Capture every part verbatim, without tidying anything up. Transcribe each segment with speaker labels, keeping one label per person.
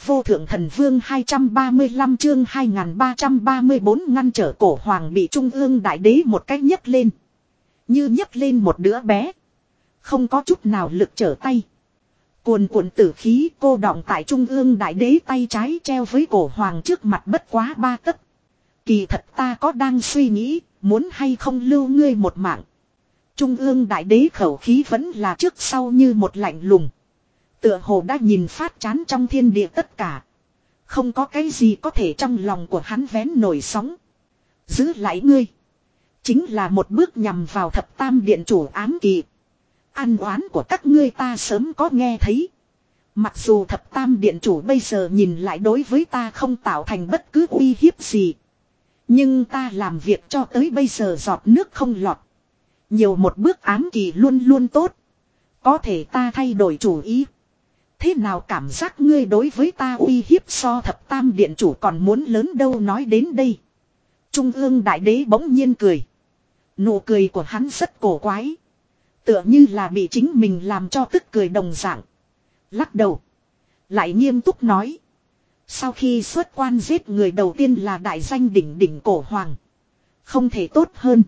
Speaker 1: vô thượng thần vương hai trăm ba mươi lăm chương hai nghìn ba trăm ba mươi bốn ngăn trở cổ hoàng bị trung ương đại đế một cách nhấc lên. Như nhấc lên một đứa bé. Không có chút nào lực trở tay. Cuồn cuộn tử khí cô đọng tại trung ương đại đế tay trái treo với cổ hoàng trước mặt bất quá ba tấc. Kỳ thật ta có đang suy nghĩ, muốn hay không lưu ngươi một mạng. Trung ương đại đế khẩu khí vẫn là trước sau như một lạnh lùng. Tựa hồ đã nhìn phát chán trong thiên địa tất cả. Không có cái gì có thể trong lòng của hắn vén nổi sóng. Giữ lại ngươi. Chính là một bước nhằm vào thập tam điện chủ ám kỳ. Ăn oán của các ngươi ta sớm có nghe thấy. Mặc dù thập tam điện chủ bây giờ nhìn lại đối với ta không tạo thành bất cứ uy hiếp gì. Nhưng ta làm việc cho tới bây giờ giọt nước không lọt. Nhiều một bước ám kỳ luôn luôn tốt. Có thể ta thay đổi chủ ý. Thế nào cảm giác ngươi đối với ta uy hiếp so thập tam điện chủ còn muốn lớn đâu nói đến đây. Trung ương đại đế bỗng nhiên cười. Nụ cười của hắn rất cổ quái. Tựa như là bị chính mình làm cho tức cười đồng dạng. Lắc đầu. Lại nghiêm túc nói. Sau khi xuất quan giết người đầu tiên là đại danh đỉnh đỉnh cổ hoàng. Không thể tốt hơn.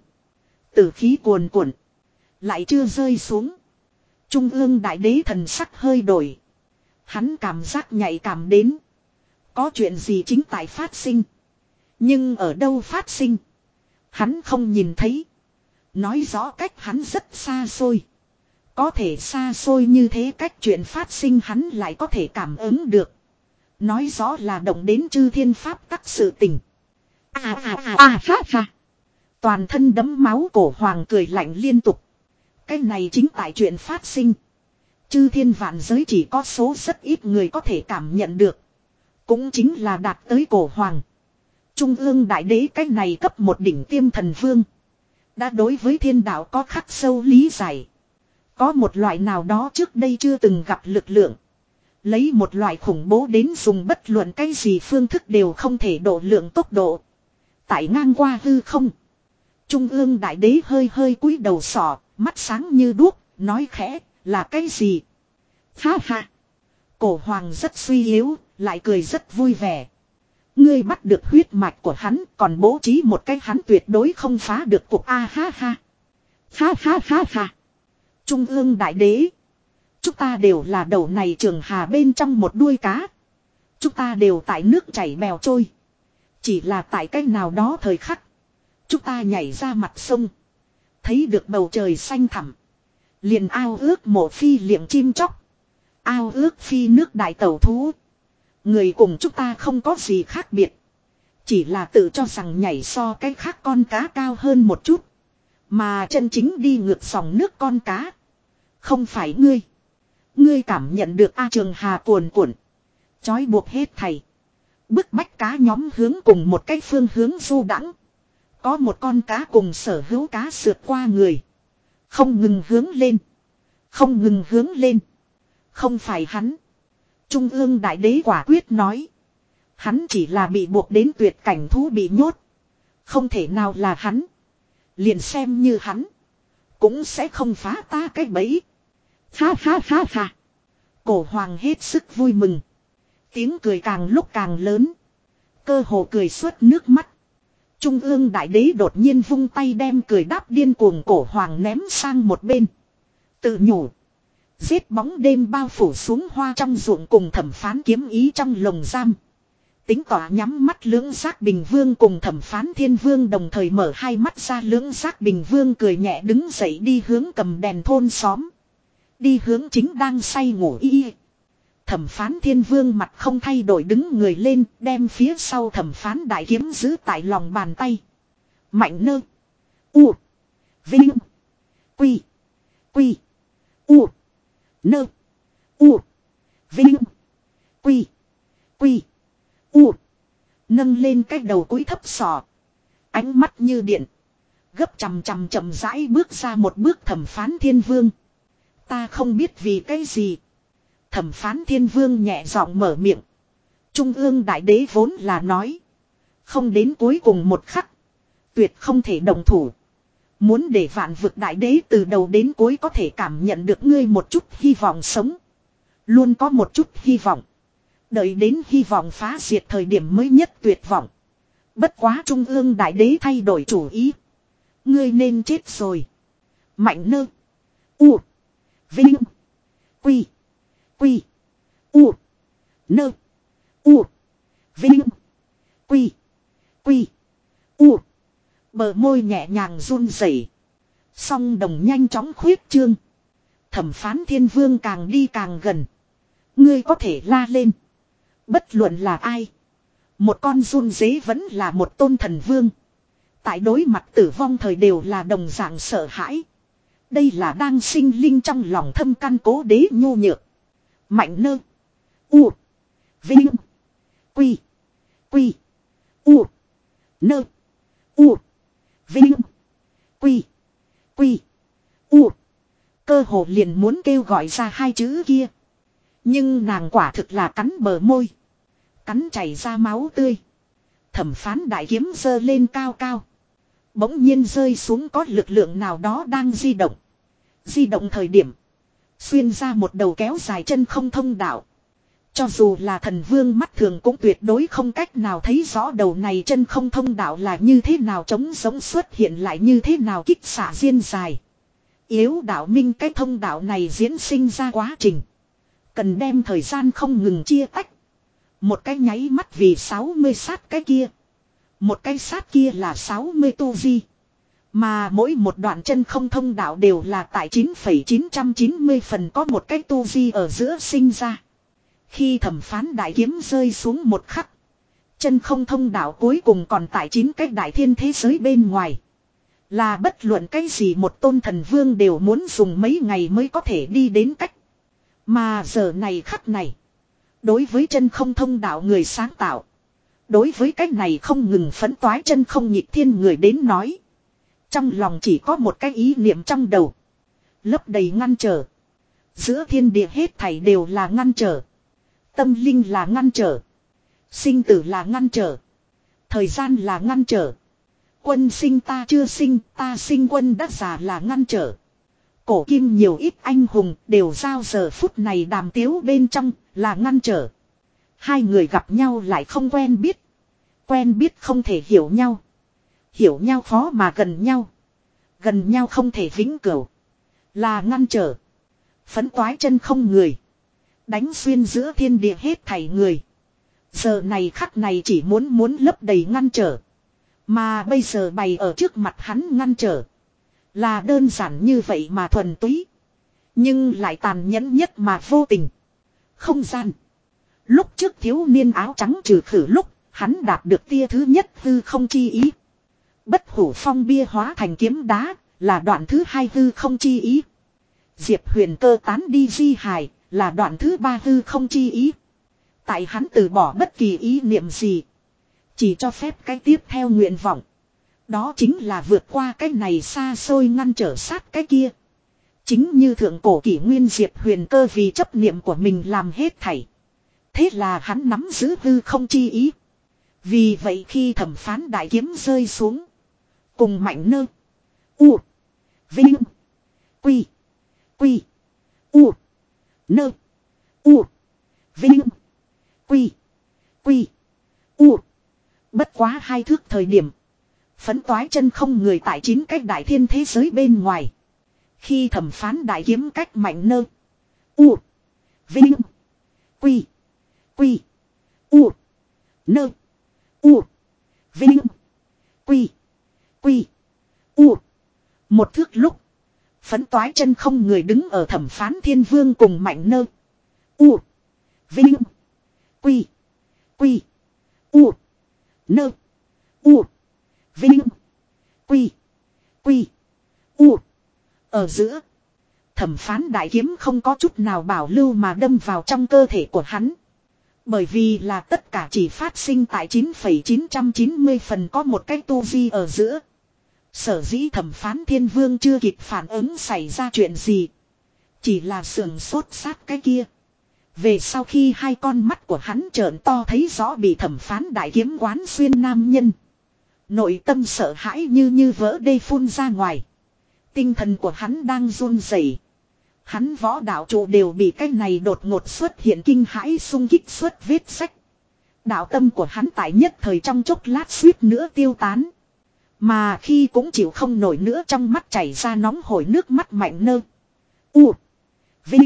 Speaker 1: Tử khí cuồn cuộn. Lại chưa rơi xuống. Trung ương đại đế thần sắc hơi đổi. Hắn cảm giác nhạy cảm đến. Có chuyện gì chính tại phát sinh. Nhưng ở đâu phát sinh. Hắn không nhìn thấy. Nói rõ cách hắn rất xa xôi. Có thể xa xôi như thế cách chuyện phát sinh hắn lại có thể cảm ứng được. Nói rõ là động đến chư thiên pháp các sự tình. À à à à ha ha. Toàn thân đẫm máu cổ hoàng cười lạnh liên tục. Cái này chính tại chuyện phát sinh. Chư thiên vạn giới chỉ có số rất ít người có thể cảm nhận được. Cũng chính là đạt tới cổ hoàng. Trung ương đại đế cái này cấp một đỉnh tiêm thần vương. Đã đối với thiên đạo có khắc sâu lý giải. Có một loại nào đó trước đây chưa từng gặp lực lượng. Lấy một loại khủng bố đến dùng bất luận cái gì phương thức đều không thể độ lượng tốc độ. Tại ngang qua hư không. Trung ương đại đế hơi hơi cúi đầu sọ, mắt sáng như đuốc, nói khẽ, là cái gì? Ha ha! Cổ hoàng rất suy yếu, lại cười rất vui vẻ. Ngươi bắt được huyết mạch của hắn, còn bố trí một cái hắn tuyệt đối không phá được cục A ha ha. Ha ha ha ha! Trung ương đại đế. Chúng ta đều là đầu này trường hà bên trong một đuôi cá. Chúng ta đều tại nước chảy bèo trôi. Chỉ là tại cách nào đó thời khắc. Chúng ta nhảy ra mặt sông. Thấy được bầu trời xanh thẳm. Liền ao ước mộ phi liệng chim chóc. Ao ước phi nước đại tẩu thú. Người cùng chúng ta không có gì khác biệt. Chỉ là tự cho rằng nhảy so cái khác con cá cao hơn một chút. Mà chân chính đi ngược dòng nước con cá. Không phải ngươi. Ngươi cảm nhận được A Trường Hà cuồn cuộn. Chói buộc hết thầy. Bức bách cá nhóm hướng cùng một cái phương hướng du đãng. Có một con cá cùng sở hữu cá sượt qua người. Không ngừng hướng lên. Không ngừng hướng lên. Không phải hắn. Trung ương đại đế quả quyết nói. Hắn chỉ là bị buộc đến tuyệt cảnh thú bị nhốt. Không thể nào là hắn. Liền xem như hắn. Cũng sẽ không phá ta cái bẫy. Ha ha ha ha. Cổ hoàng hết sức vui mừng. Tiếng cười càng lúc càng lớn. Cơ hồ cười suốt nước mắt. Trung ương đại đế đột nhiên vung tay đem cười đáp điên cuồng cổ hoàng ném sang một bên. Tự nhủ. Giết bóng đêm bao phủ xuống hoa trong ruộng cùng thẩm phán kiếm ý trong lồng giam. Tính tỏa nhắm mắt lưỡng giác bình vương cùng thẩm phán thiên vương đồng thời mở hai mắt ra. Lưỡng giác bình vương cười nhẹ đứng dậy đi hướng cầm đèn thôn xóm. Đi hướng chính đang say ngủ y. Thẩm phán thiên vương mặt không thay đổi đứng người lên đem phía sau thẩm phán đại kiếm giữ tại lòng bàn tay. Mạnh nơ. U. Vinh. Quy. Quy. U. Nơ. U. Vinh. Quy. Quy. U. Nâng lên cái đầu cúi thấp sọ. Ánh mắt như điện. Gấp chằm chằm chậm rãi bước ra một bước thẩm phán thiên vương. Ta không biết vì cái gì. Thẩm phán thiên vương nhẹ giọng mở miệng. Trung ương đại đế vốn là nói. Không đến cuối cùng một khắc. Tuyệt không thể đồng thủ. Muốn để vạn vực đại đế từ đầu đến cuối có thể cảm nhận được ngươi một chút hy vọng sống. Luôn có một chút hy vọng. Đợi đến hy vọng phá diệt thời điểm mới nhất tuyệt vọng. Bất quá trung ương đại đế thay đổi chủ ý. Ngươi nên chết rồi. Mạnh nơ. U. Vinh. Quy. Quy. U. Nơ. U. Vinh. Quy. Quy. U. Bờ môi nhẹ nhàng run rẩy. Song đồng nhanh chóng khuyết trương. Thẩm phán thiên vương càng đi càng gần. Ngươi có thể la lên. Bất luận là ai. Một con run dế vẫn là một tôn thần vương. Tại đối mặt tử vong thời đều là đồng dạng sợ hãi. Đây là đang sinh linh trong lòng thâm căn cố đế nhu nhược. Mạnh nơ. U. Vinh. Quy. Quy. U. Nơ. U. Vinh. Quy. Quy. U. Cơ hồ liền muốn kêu gọi ra hai chữ kia. Nhưng nàng quả thực là cắn bờ môi. Cắn chảy ra máu tươi. Thẩm phán đại kiếm giơ lên cao cao. Bỗng nhiên rơi xuống có lực lượng nào đó đang di động. Di động thời điểm. Xuyên ra một đầu kéo dài chân không thông đạo. Cho dù là thần vương mắt thường cũng tuyệt đối không cách nào thấy rõ đầu này chân không thông đạo là như thế nào trống giống xuất hiện lại như thế nào kích xạ diên dài. Yếu đạo minh cái thông đạo này diễn sinh ra quá trình. Cần đem thời gian không ngừng chia tách. Một cái nháy mắt vì sáu mươi sát cái kia. Một cái sát kia là sáu mươi tu vi. Mà mỗi một đoạn chân không thông đạo đều là tại chín phẩy chín chín mươi phần có một cái tu vi ở giữa sinh ra. Khi thẩm phán đại kiếm rơi xuống một khắc. Chân không thông đạo cuối cùng còn tại chín cái đại thiên thế giới bên ngoài. Là bất luận cái gì một tôn thần vương đều muốn dùng mấy ngày mới có thể đi đến cách. Mà giờ này khắc này. Đối với chân không thông đạo người sáng tạo. Đối với cái này không ngừng phấn toái chân không nhịp thiên người đến nói. Trong lòng chỉ có một cái ý niệm trong đầu. Lấp đầy ngăn trở. Giữa thiên địa hết thảy đều là ngăn trở. Tâm linh là ngăn trở. Sinh tử là ngăn trở. Thời gian là ngăn trở. Quân sinh ta chưa sinh, ta sinh quân đã già là ngăn trở. Cổ kim nhiều ít anh hùng đều giao giờ phút này đàm tiếu bên trong là ngăn trở. Hai người gặp nhau lại không quen biết. Quen biết không thể hiểu nhau. Hiểu nhau khó mà gần nhau. Gần nhau không thể vĩnh cửu. Là ngăn trở. Phấn toái chân không người. Đánh xuyên giữa thiên địa hết thảy người. Giờ này khắc này chỉ muốn muốn lấp đầy ngăn trở. Mà bây giờ bày ở trước mặt hắn ngăn trở. Là đơn giản như vậy mà thuần túy. Nhưng lại tàn nhẫn nhất mà vô tình. Không gian. Lúc trước thiếu niên áo trắng trừ khử lúc. Hắn đạt được tia thứ nhất hư không chi ý. Bất hủ phong bia hóa thành kiếm đá. Là đoạn thứ hai hư không chi ý. Diệp Huyền Cơ tán đi di hài. Là đoạn thứ ba hư không chi ý. Tại hắn từ bỏ bất kỳ ý niệm gì. Chỉ cho phép cái tiếp theo nguyện vọng. Đó chính là vượt qua cái này xa xôi ngăn trở sát cái kia. Chính như thượng cổ kỷ nguyên Diệp Huyền Cơ vì chấp niệm của mình làm hết thảy. Thế là hắn nắm giữ hư không chi ý. Vì vậy khi thẩm phán đại kiếm rơi xuống. Cùng mạnh nơ. U. Vinh. Quy. Quy. U. Nơ. U. Vinh. Quy. Quy. U. Bất quá hai thước thời điểm. Phấn toái chân không người tại chín cách đại thiên thế giới bên ngoài. Khi thẩm phán đại kiếm cách mạnh nơ. U. Vinh. Quy. Quy. U. Nơ. U. Vinh. Quy. Quy. U. Một thước lúc. Phấn toái chân không người đứng ở thẩm phán thiên vương cùng mạnh nơ. U. Vinh. Quy. Quy. U. Nơ. U. Vinh. Quy. Quy. U. Ở giữa. Thẩm phán đại kiếm không có chút nào bảo lưu mà đâm vào trong cơ thể của hắn. Bởi vì là tất cả chỉ phát sinh tại chín phẩy chín chín mươi phần có một cái tu vi ở giữa. Sở dĩ thẩm phán thiên vương chưa kịp phản ứng xảy ra chuyện gì. Chỉ là sườn sốt sát cái kia. Về sau khi hai con mắt của hắn trợn to thấy rõ bị thẩm phán đại kiếm quán xuyên nam nhân. Nội tâm sợ hãi như như vỡ đê phun ra ngoài. Tinh thần của hắn đang run rẩy, Hắn võ đạo trụ đều bị cái này đột ngột xuất hiện kinh hãi xung kích xuất vết sách. Đạo tâm của hắn tại nhất thời trong chốc lát suýt nữa tiêu tán. Mà khi cũng chịu không nổi nữa trong mắt chảy ra nóng hổi nước mắt mạnh nơ. U. Vinh.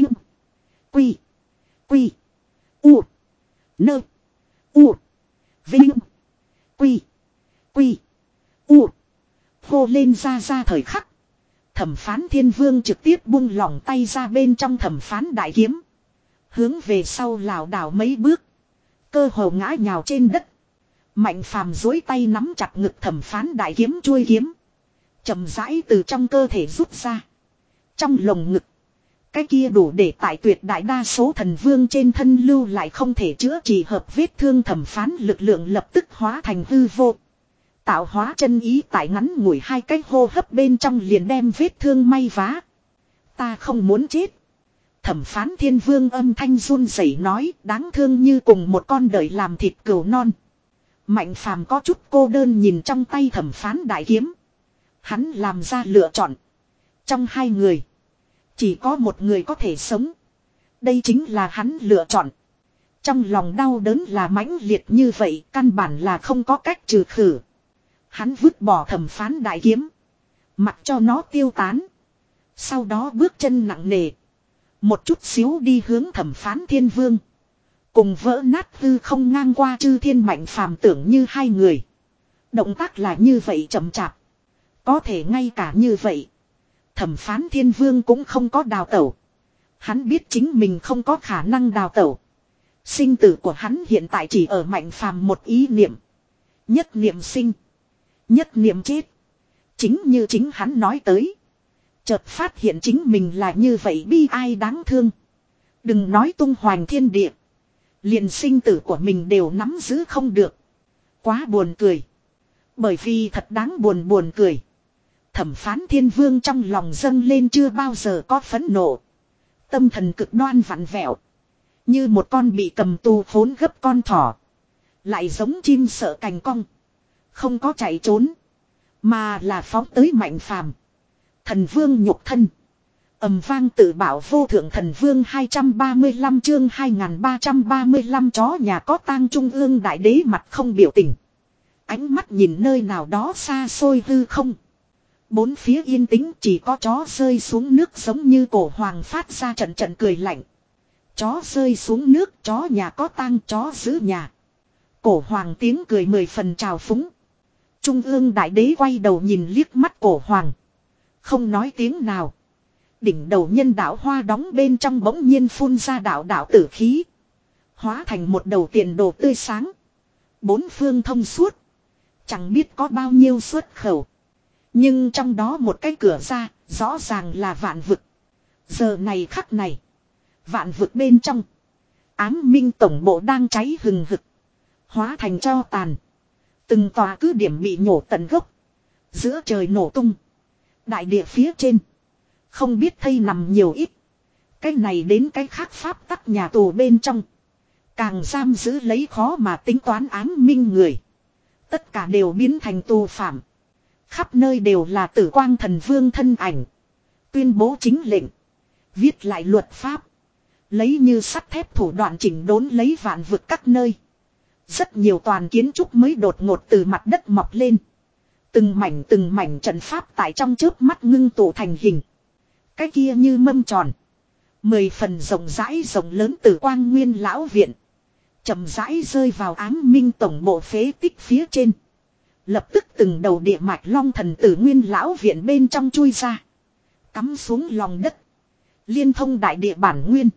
Speaker 1: Quy. Quy. U. Nơ. U. Vinh. Quy. Quy. U. Hô lên ra ra thời khắc. Thẩm phán thiên vương trực tiếp buông lỏng tay ra bên trong thẩm phán đại kiếm. Hướng về sau lảo đảo mấy bước. Cơ hồ ngã nhào trên đất. Mạnh phàm duỗi tay nắm chặt ngực thẩm phán đại kiếm chuôi kiếm. Chậm rãi từ trong cơ thể rút ra. Trong lồng ngực. Cái kia đủ để tại tuyệt đại đa số thần vương trên thân lưu lại không thể chữa trị hợp vết thương thẩm phán lực lượng lập tức hóa thành hư vô. Tạo hóa chân ý tại ngắn ngủi hai cái hô hấp bên trong liền đem vết thương may vá. Ta không muốn chết. Thẩm phán thiên vương âm thanh run rẩy nói đáng thương như cùng một con đợi làm thịt cừu non. Mạnh phàm có chút cô đơn nhìn trong tay thẩm phán đại kiếm. Hắn làm ra lựa chọn. Trong hai người. Chỉ có một người có thể sống. Đây chính là hắn lựa chọn. Trong lòng đau đớn là mãnh liệt như vậy căn bản là không có cách trừ khử. Hắn vứt bỏ thẩm phán đại kiếm. Mặc cho nó tiêu tán. Sau đó bước chân nặng nề. Một chút xíu đi hướng thẩm phán thiên vương. Cùng vỡ nát hư không ngang qua chư thiên mạnh phàm tưởng như hai người. Động tác là như vậy chậm chạp. Có thể ngay cả như vậy. Thẩm phán thiên vương cũng không có đào tẩu. Hắn biết chính mình không có khả năng đào tẩu. Sinh tử của hắn hiện tại chỉ ở mạnh phàm một ý niệm. Nhất niệm sinh. Nhất niệm chết. Chính như chính hắn nói tới. Chợt phát hiện chính mình là như vậy bi ai đáng thương. Đừng nói tung hoành thiên địa. Liền sinh tử của mình đều nắm giữ không được. Quá buồn cười. Bởi vì thật đáng buồn buồn cười. Thẩm phán thiên vương trong lòng dâng lên chưa bao giờ có phẫn nộ. Tâm thần cực đoan vặn vẹo. Như một con bị cầm tù khốn gấp con thỏ. Lại giống chim sợ cành cong. Không có chạy trốn. Mà là phóng tới mạnh phàm. Thần vương nhục thân. Ầm vang tự bảo vô thượng thần vương hai trăm ba mươi lăm chương hai nghìn ba trăm ba mươi lăm chó nhà có tang trung ương đại đế mặt không biểu tình. Ánh mắt nhìn nơi nào đó xa xôi hư không. Bốn phía yên tĩnh chỉ có chó rơi xuống nước giống như cổ hoàng phát ra trận trận cười lạnh. Chó rơi xuống nước, chó nhà có tang, chó giữ nhà. Cổ hoàng tiếng cười mười phần trào phúng. Trung ương đại đế quay đầu nhìn liếc mắt cổ hoàng. Không nói tiếng nào. Đỉnh đầu nhân đạo hoa đóng bên trong bỗng nhiên phun ra đạo đạo tử khí. Hóa thành một đầu tiền đồ tươi sáng. Bốn phương thông suốt. Chẳng biết có bao nhiêu xuất khẩu. Nhưng trong đó một cái cửa ra, rõ ràng là vạn vực. Giờ này khắc này. Vạn vực bên trong. Ám minh tổng bộ đang cháy hừng hực. Hóa thành tro tàn. Từng tòa cứ điểm bị nhổ tận gốc. Giữa trời nổ tung. Đại địa phía trên. Không biết thây nằm nhiều ít. Cái này đến cái khác pháp tắc nhà tù bên trong. Càng giam giữ lấy khó mà tính toán ám minh người. Tất cả đều biến thành tù phạm. Khắp nơi đều là tử quang thần vương thân ảnh. Tuyên bố chính lệnh. Viết lại luật pháp. Lấy như sắt thép thủ đoạn chỉnh đốn lấy vạn vực các nơi. Rất nhiều toàn kiến trúc mới đột ngột từ mặt đất mọc lên. Từng mảnh từng mảnh trận pháp tại trong chớp mắt ngưng tụ thành hình. Cái kia như mâm tròn. Mười phần rộng rãi rộng lớn từ quang nguyên lão viện. Chậm rãi rơi vào ám minh tổng bộ phế tích phía trên. Lập tức từng đầu địa mạch long thần tử nguyên lão viện bên trong chui ra. Cắm xuống lòng đất. Liên thông đại địa bản nguyên.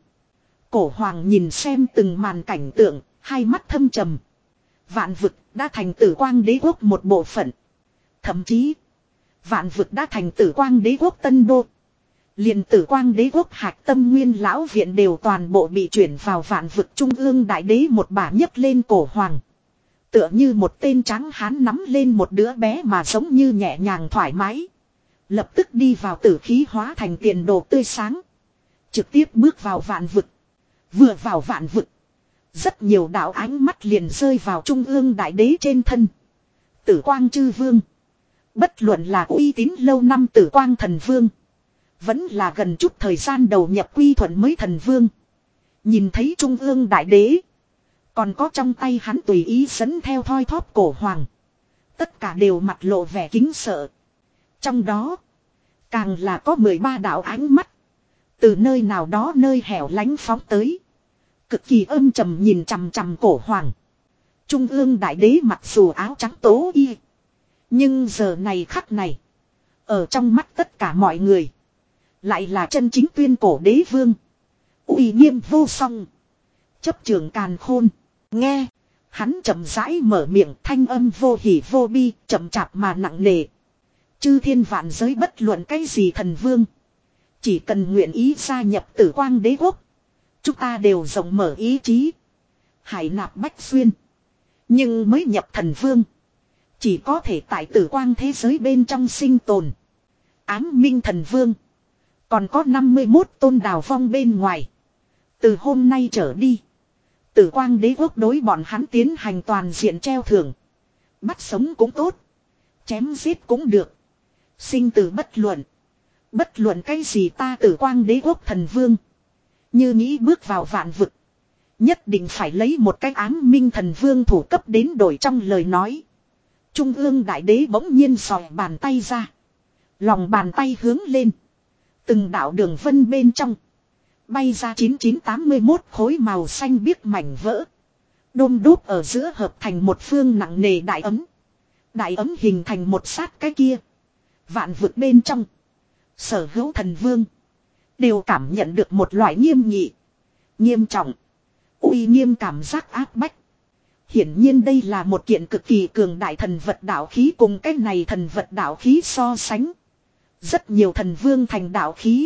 Speaker 1: Cổ hoàng nhìn xem từng màn cảnh tượng, hai mắt thâm trầm. Vạn vực đã thành tử quang đế quốc một bộ phận. Thậm chí, vạn vực đã thành tử quang đế quốc tân đô. Liền tử quang đế quốc hạch tâm nguyên lão viện đều toàn bộ bị chuyển vào vạn vực trung ương đại đế một bả nhấc lên cổ hoàng. Tựa như một tên trắng hán nắm lên một đứa bé mà giống như nhẹ nhàng thoải mái. Lập tức đi vào tử khí hóa thành tiền đồ tươi sáng. Trực tiếp bước vào vạn vực. Vừa vào vạn vực. Rất nhiều đạo ánh mắt liền rơi vào trung ương đại đế trên thân. Tử quang chư vương. Bất luận là uy tín lâu năm tử quang thần vương. Vẫn là gần chút thời gian đầu nhập quy thuận mới thần vương. Nhìn thấy trung ương đại đế. Còn có trong tay hắn tùy ý dẫn theo thoi thóp cổ hoàng. Tất cả đều mặt lộ vẻ kính sợ. Trong đó. Càng là có mười ba đạo ánh mắt. Từ nơi nào đó nơi hẻo lánh phóng tới. Cực kỳ âm trầm nhìn chằm chằm cổ hoàng. Trung ương đại đế mặc dù áo trắng tố y. Nhưng giờ này khắc này. Ở trong mắt tất cả mọi người. Lại là chân chính tuyên cổ đế vương. Uy nghiêm vô song. Chấp trường càn khôn. Nghe. Hắn chậm rãi mở miệng, thanh âm vô hỉ vô bi, chậm chạp mà nặng nề. Chư thiên vạn giới bất luận cái gì thần vương. Chỉ cần nguyện ý gia nhập Tử Quang Đế Quốc. Chúng ta đều rộng mở ý chí. Hải nạp bách xuyên. Nhưng mới nhập thần vương. Chỉ có thể tại Tử Quang thế giới bên trong sinh tồn. Ám minh thần vương. Còn có năm mươi mốt tôn đào vong bên ngoài. Từ hôm nay trở đi. Tử Quang Đế Quốc đối bọn hắn tiến hành toàn diện treo thưởng. Bắt sống cũng tốt. Chém giết cũng được. Sinh tử bất luận. Bất luận cái gì ta Tử Quang Đế Quốc thần vương. Như nghĩ bước vào vạn vực. Nhất định phải lấy một cái ám minh thần vương thủ cấp đến đổi trong lời nói. Trung ương đại đế bỗng nhiên sòi bàn tay ra. Lòng bàn tay hướng lên. Từng đạo đường vân bên trong. Bay ra chín chín tám mươi mốt khối màu xanh biếc mảnh vỡ. Đôm đốt ở giữa hợp thành một phương nặng nề đại ấm. Đại ấm hình thành một sát cái kia. Vạn vực bên trong. Sở hữu thần vương. Đều cảm nhận được một loại nghiêm nghị. Nghiêm trọng. Uy nghiêm cảm giác áp bách. Hiển nhiên đây là một kiện cực kỳ cường đại thần vật đạo khí cùng cái này thần vật đạo khí so sánh. Rất nhiều thần vương thành đạo khí.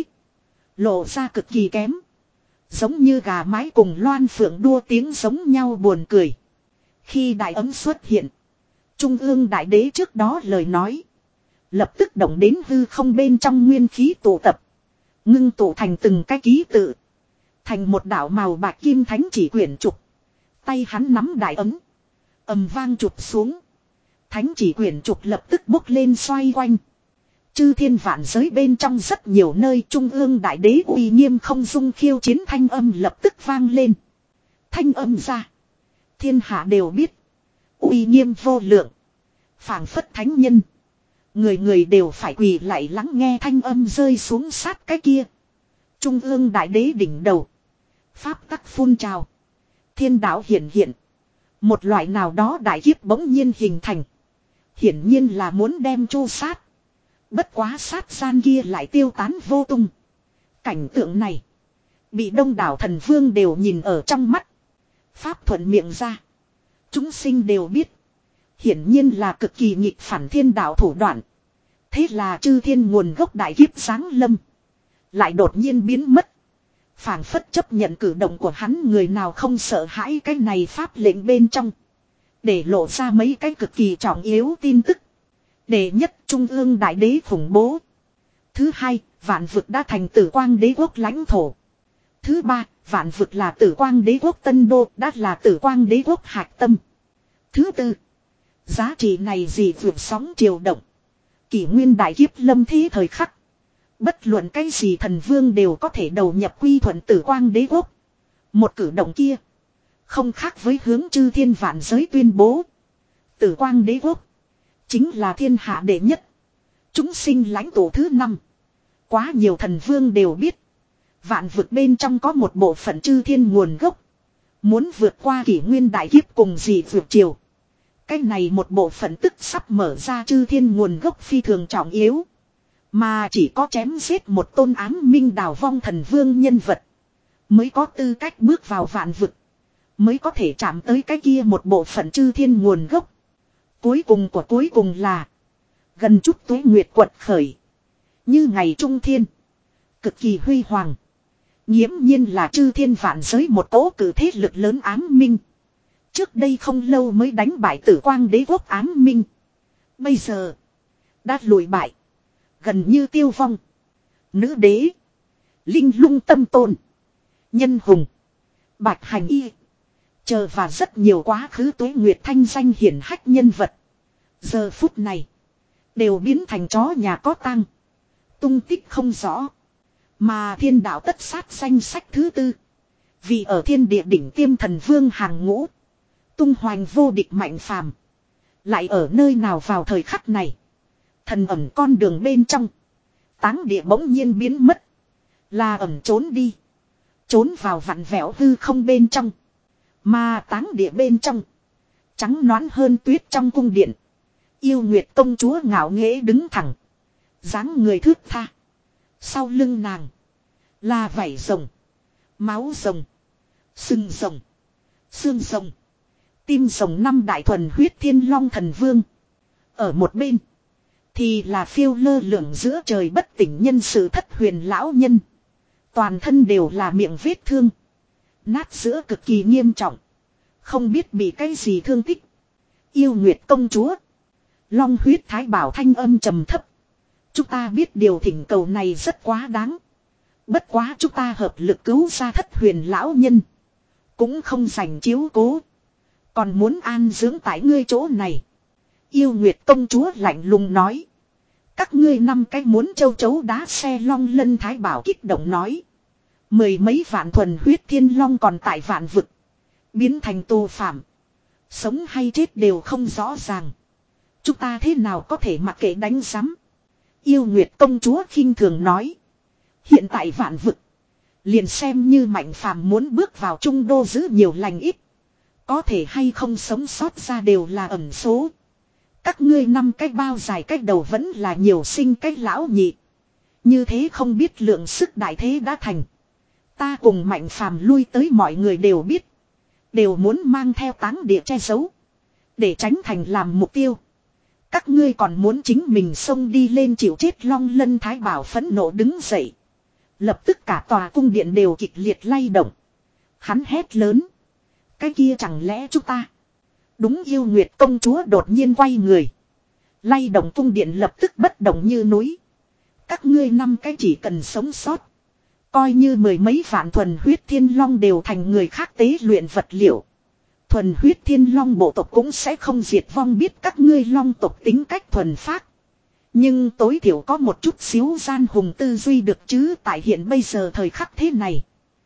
Speaker 1: Lộ ra cực kỳ kém. Giống như gà mái cùng loan phượng đua tiếng giống nhau buồn cười. Khi đại ấm xuất hiện. Trung ương đại đế trước đó lời nói. Lập tức động đến hư không bên trong nguyên khí tụ tập. Ngưng tụ thành từng cái ký tự. Thành một đạo màu bạc kim thánh chỉ quyển trục. Tay hắn nắm đại ấm. Ầm vang chụp xuống. Thánh chỉ quyển trục lập tức bốc lên xoay quanh. Chư thiên vạn giới bên trong rất nhiều nơi trung ương đại đế uy nghiêm không dung khiêu chiến thanh âm lập tức vang lên. Thanh âm ra. Thiên hạ đều biết. Uy nghiêm vô lượng. Phảng phất thánh nhân. Người người đều phải quỳ lại lắng nghe thanh âm rơi xuống sát cái kia. Trung ương đại đế đỉnh đầu. Pháp tắc phun trào. Thiên đạo hiện hiện. Một loại nào đó đại kiếp bỗng nhiên hình thành. Hiển nhiên là muốn đem chu sát. Bất quá sát gian kia lại tiêu tán vô tung. Cảnh tượng này. Bị đông đảo thần vương đều nhìn ở trong mắt. Pháp thuận miệng ra. Chúng sinh đều biết. Hiển nhiên là cực kỳ nghịch phản thiên đạo thủ đoạn. Thế là chư thiên nguồn gốc đại kiếp giáng lâm. Lại đột nhiên biến mất. Phảng phất chấp nhận cử động của hắn người nào không sợ hãi cái này pháp lệnh bên trong. Để lộ ra mấy cái cực kỳ trọng yếu tin tức. Đệ nhất trung ương đại đế khủng bố. Thứ hai, vạn vực đã thành Tử Quang Đế Quốc lãnh thổ. Thứ ba, vạn vực là Tử Quang Đế Quốc tân đô, đã là Tử Quang Đế Quốc hạch tâm. Thứ tư, giá trị này gì vượt sóng triều động. Kỷ nguyên đại kiếp lâm thế thời khắc. Bất luận cái gì thần vương đều có thể đầu nhập quy thuận Tử Quang Đế Quốc. Một cử động kia. Không khác với hướng chư thiên vạn giới tuyên bố. Tử Quang Đế Quốc. Chính là thiên hạ đệ nhất. Chúng sinh lãnh tụ thứ năm. Quá nhiều thần vương đều biết. Vạn vực bên trong có một bộ phận chư thiên nguồn gốc. Muốn vượt qua kỷ nguyên đại kiếp cùng gì vượt chiều. Cái này một bộ phận tức sắp mở ra chư thiên nguồn gốc phi thường trọng yếu. Mà chỉ có chém giết một tôn ám minh đào vong thần vương nhân vật. Mới có tư cách bước vào vạn vực. Mới có thể chạm tới cái kia một bộ phận chư thiên nguồn gốc. Cuối cùng của cuối cùng là. Gần chút tuế nguyệt quật khởi. Như ngày trung thiên. Cực kỳ huy hoàng. Nghiễm nhiên là chư thiên vạn giới một cỗ cử thế lực lớn ám minh. Trước đây không lâu mới đánh bại Tử Quang Đế Quốc ám minh. Bây giờ. Đã lùi bại. Gần như tiêu vong. Nữ đế. Linh lung tâm tôn. Nhân hùng. Bạch hành y. Chờ và rất nhiều quá khứ tuế nguyệt thanh danh hiển hách nhân vật. Giờ phút này. Đều biến thành chó nhà có tang. Tung tích không rõ. Mà thiên đạo tất sát danh sách thứ tư. Vì ở thiên địa đỉnh tiêm thần vương hàng ngũ. Tung hoành vô địch Mạnh Phàm. Lại ở nơi nào vào thời khắc này. Thần ẩn con đường bên trong. Táng địa bỗng nhiên biến mất. Là ẩn trốn đi. Trốn vào vặn vẹo hư không bên trong. Mà táng địa bên trong. Trắng nõn hơn tuyết trong cung điện. Yêu Nguyệt công chúa ngạo nghễ đứng thẳng. Dáng người thướt tha. Sau lưng nàng. Là vảy rồng. Máu rồng. Sừng rồng. Xương rồng. Tim rồng năm đại thuần huyết thiên long thần vương. Ở một bên. Thì là phiêu lơ lửng giữa trời bất tỉnh nhân sự thất huyền lão nhân. Toàn thân đều là miệng vết thương. Nát giữa cực kỳ nghiêm trọng. Không biết bị cái gì thương tích. Yêu Nguyệt công chúa. Long huyết thái bảo thanh âm trầm thấp. Chúng ta biết điều thỉnh cầu này rất quá đáng. Bất quá chúng ta hợp lực cứu ra thất huyền lão nhân. Cũng không dành chiếu cố. Còn muốn an dưỡng tại ngươi chỗ này. Yêu Nguyệt công chúa lạnh lùng nói. Các ngươi năm cái muốn châu chấu đá xe long lân thái bảo kích động nói. Mười mấy vạn thuần huyết thiên long còn tại vạn vực. Biến thành tù phạm. Sống hay chết đều không rõ ràng. Chúng ta thế nào có thể mặc kệ đánh giám. Yêu Nguyệt công chúa khinh thường nói. Hiện tại vạn vực. Liền xem như Mạnh Phàm muốn bước vào trung đô giữ nhiều lành ít. Có thể hay không sống sót ra đều là ẩn số. Các ngươi năm cái bao dài cách đầu vẫn là nhiều sinh cách lão nhị. Như thế không biết lượng sức đại thế đã thành. Ta cùng Mạnh Phàm lui tới mọi người đều biết. Đều muốn mang theo táng địa che giấu. Để tránh thành làm mục tiêu. Các ngươi còn muốn chính mình xông đi lên chịu chết long lân thái bảo phẫn nộ đứng dậy. Lập tức cả tòa cung điện đều kịch liệt lay động. Hắn hét lớn. Cái kia chẳng lẽ chúng ta. Đúng Yêu Nguyệt công chúa đột nhiên quay người. Lay động cung điện lập tức bất động như núi. Các ngươi năm cái chỉ cần sống sót. Coi như mười mấy vạn thuần huyết thiên long đều thành người khác tế luyện vật liệu. Thuần huyết thiên long bộ tộc cũng sẽ không diệt vong biết các ngươi long tộc tính cách thuần phác. Nhưng tối thiểu có một chút xíu gian hùng tư duy được chứ tại hiện bây giờ thời khắc thế này.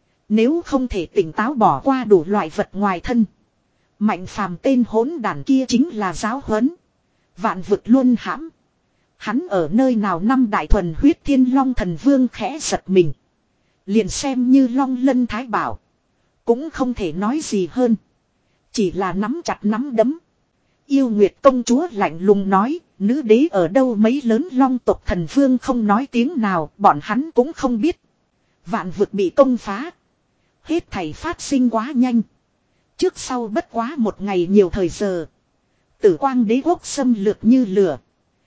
Speaker 1: Nếu không thể tỉnh táo bỏ qua đủ loại vật ngoài thân. Mạnh Phàm tên hỗn đàn kia chính là giáo huấn. Vạn vực luôn hãm. Hắn ở nơi nào năm đại thuần huyết thiên long thần vương khẽ giật mình. Liền xem như long lân thái bảo. Cũng không thể nói gì hơn. Chỉ là nắm chặt nắm đấm. Yêu Nguyệt công chúa lạnh lùng nói. Nữ đế ở đâu mấy lớn long tộc thần vương không nói tiếng nào. Bọn hắn cũng không biết. Vạn vực bị công phá. Hết thảy phát sinh quá nhanh. Trước sau bất quá một ngày nhiều thời giờ. Tử quang đế quốc xâm lược như lửa.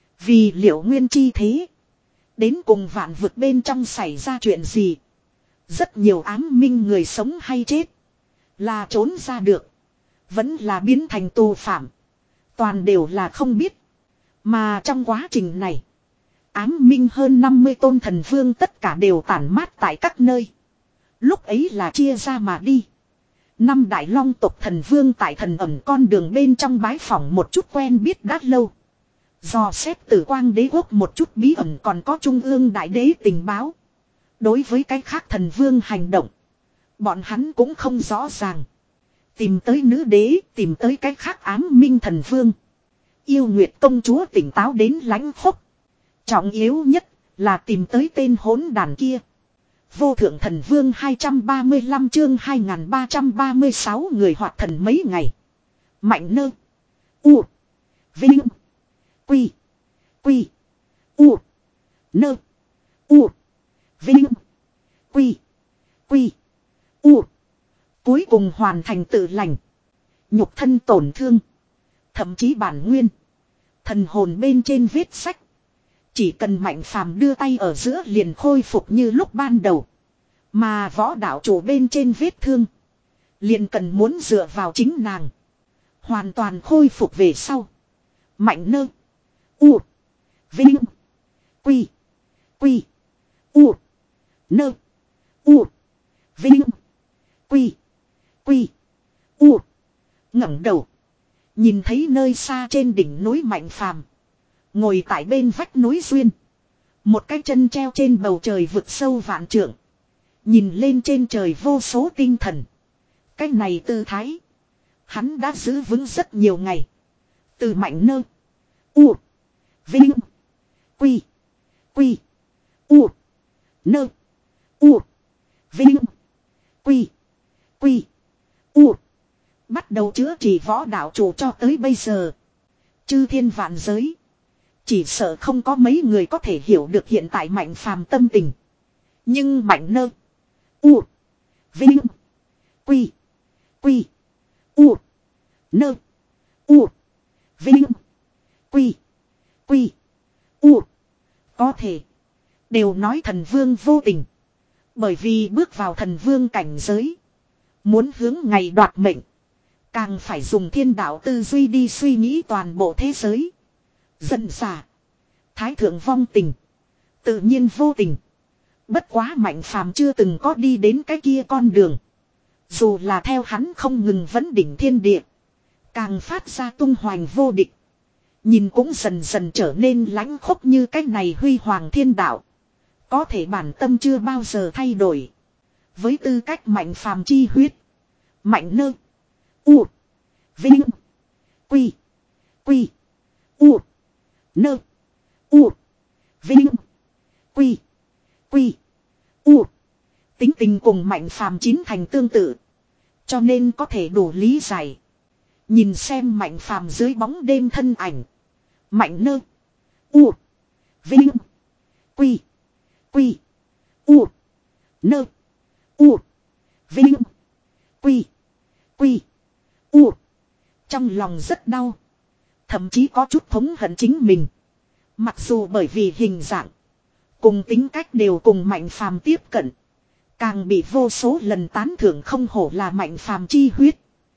Speaker 1: Vì liệu nguyên chi thế. Đến cùng vạn vực bên trong xảy ra chuyện gì. Rất nhiều ám minh người sống hay chết. Là trốn ra được. Vẫn là biến thành tù phạm. Toàn đều là không biết. Mà trong quá trình này. Ám minh hơn năm mươi tôn thần vương tất cả đều tản mát tại các nơi. Lúc ấy là chia ra mà đi. Năm đại long tộc thần vương tại thần ẩn con đường bên trong bái phỏng một chút quen biết đã lâu. Dò xét tử quang đế quốc một chút bí ẩn còn có trung ương đại đế tình báo. Đối với cái khác thần vương hành động. Bọn hắn cũng không rõ ràng. Tìm tới nữ đế, tìm tới cái khác ám minh thần vương. Yêu Nguyệt công chúa tỉnh táo đến lãnh khốc. Trọng yếu nhất là tìm tới tên hỗn đàn kia. Vô thượng thần vương hai trăm ba mươi lăm chương hai nghìn ba trăm ba mươi sáu người hoạt thần mấy ngày. Mạnh nơ. U. Vinh. Quy. Quy. U. Nơ. U. Vinh. Quy. Quy. U. Cuối cùng hoàn thành tự lành. Nhục thân tổn thương. Thậm chí bản nguyên. Thần hồn bên trên vết sách. Chỉ cần Mạnh Phàm đưa tay ở giữa liền khôi phục như lúc ban đầu. Mà võ đạo chủ bên trên vết thương. Liền cần muốn dựa vào chính nàng. Hoàn toàn khôi phục về sau. Mạnh nơ. U. Vinh. Quy. Quy. U. Nơ. U. Vinh. Quy. Quy. U. Ngẩng đầu. Nhìn thấy nơi xa trên đỉnh núi Mạnh Phàm ngồi tại bên vách núi duyên. Một cái chân treo trên bầu trời vực sâu vạn trượng. Nhìn lên trên trời vô số tinh thần. Cái này tư thái. Hắn đã giữ vững rất nhiều ngày. Từ mạnh nơ. U. Vinh. Quy. Quy. U. Nơ. U. Vinh. Quy. Quy. U. Bắt đầu chữa trị võ đạo chủ cho tới bây giờ. Chư thiên vạn giới. Chỉ sợ không có mấy người có thể hiểu được hiện tại Mạnh Phàm tâm tình. Nhưng Mạnh nơ. U. Vinh. Quy. Quy. U. Nơ. U. Vinh. Quy. Quy. U. Có thể. Đều nói thần vương vô tình. Bởi vì bước vào thần vương cảnh giới. Muốn hướng ngày đoạt mệnh. Càng phải dùng thiên đạo tư duy đi suy nghĩ toàn bộ thế giới. Dần xả. Thái thượng vong tình. Tự nhiên vô tình. Bất quá Mạnh Phàm chưa từng có đi đến cái kia con đường. Dù là theo hắn không ngừng vấn đỉnh thiên địa. Càng phát ra tung hoành vô địch. Nhìn cũng dần dần trở nên lãnh khốc như cái này huy hoàng thiên đạo. Có thể bản tâm chưa bao giờ thay đổi. Với tư cách Mạnh Phàm chi huyết. Mạnh nơ. U. Vinh. Quy. Quy. U. Nơ. U. Vinh. Quy. Quy. U. Tính tình cùng Mạnh Phàm chín thành tương tự. Cho nên có thể đủ lý giải. Nhìn xem Mạnh Phàm dưới bóng đêm thân ảnh. Mạnh nơ. U. Vinh. Quy. Quy. U. Nơ. U. Vinh. Quy. Quy. U. Trong lòng rất đau. Thậm chí có chút thống hận chính mình. Mặc dù bởi vì hình dạng. Cùng tính cách đều cùng Mạnh Phàm tiếp cận. Càng bị vô số lần tán thưởng không hổ là Mạnh Phàm chi huyết.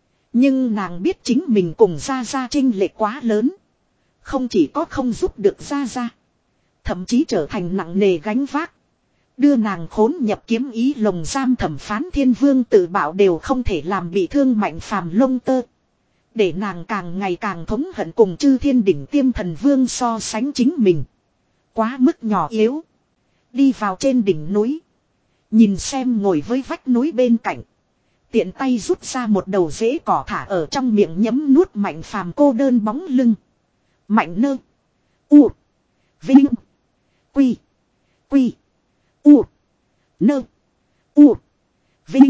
Speaker 1: Nhưng nàng biết chính mình cùng Gia Gia chênh lệch quá lớn. Không chỉ có không giúp được Gia Gia. Thậm chí trở thành nặng nề gánh vác. Đưa nàng khốn nhập kiếm ý lồng giam thẩm phán thiên vương tự bảo đều không thể làm bị thương Mạnh Phàm lông tơ. Để nàng càng ngày càng thống hận cùng chư thiên đỉnh tiêm thần vương so sánh chính mình. Quá mức nhỏ yếu. Đi vào trên đỉnh núi. Nhìn xem ngồi với vách núi bên cạnh. Tiện tay rút ra một đầu rễ cỏ thả ở trong miệng nhấm nuốt Mạnh Phàm cô đơn bóng lưng. Mạnh nơ. U. Vinh. Quy. Quy. U. Nơ. U. Vinh.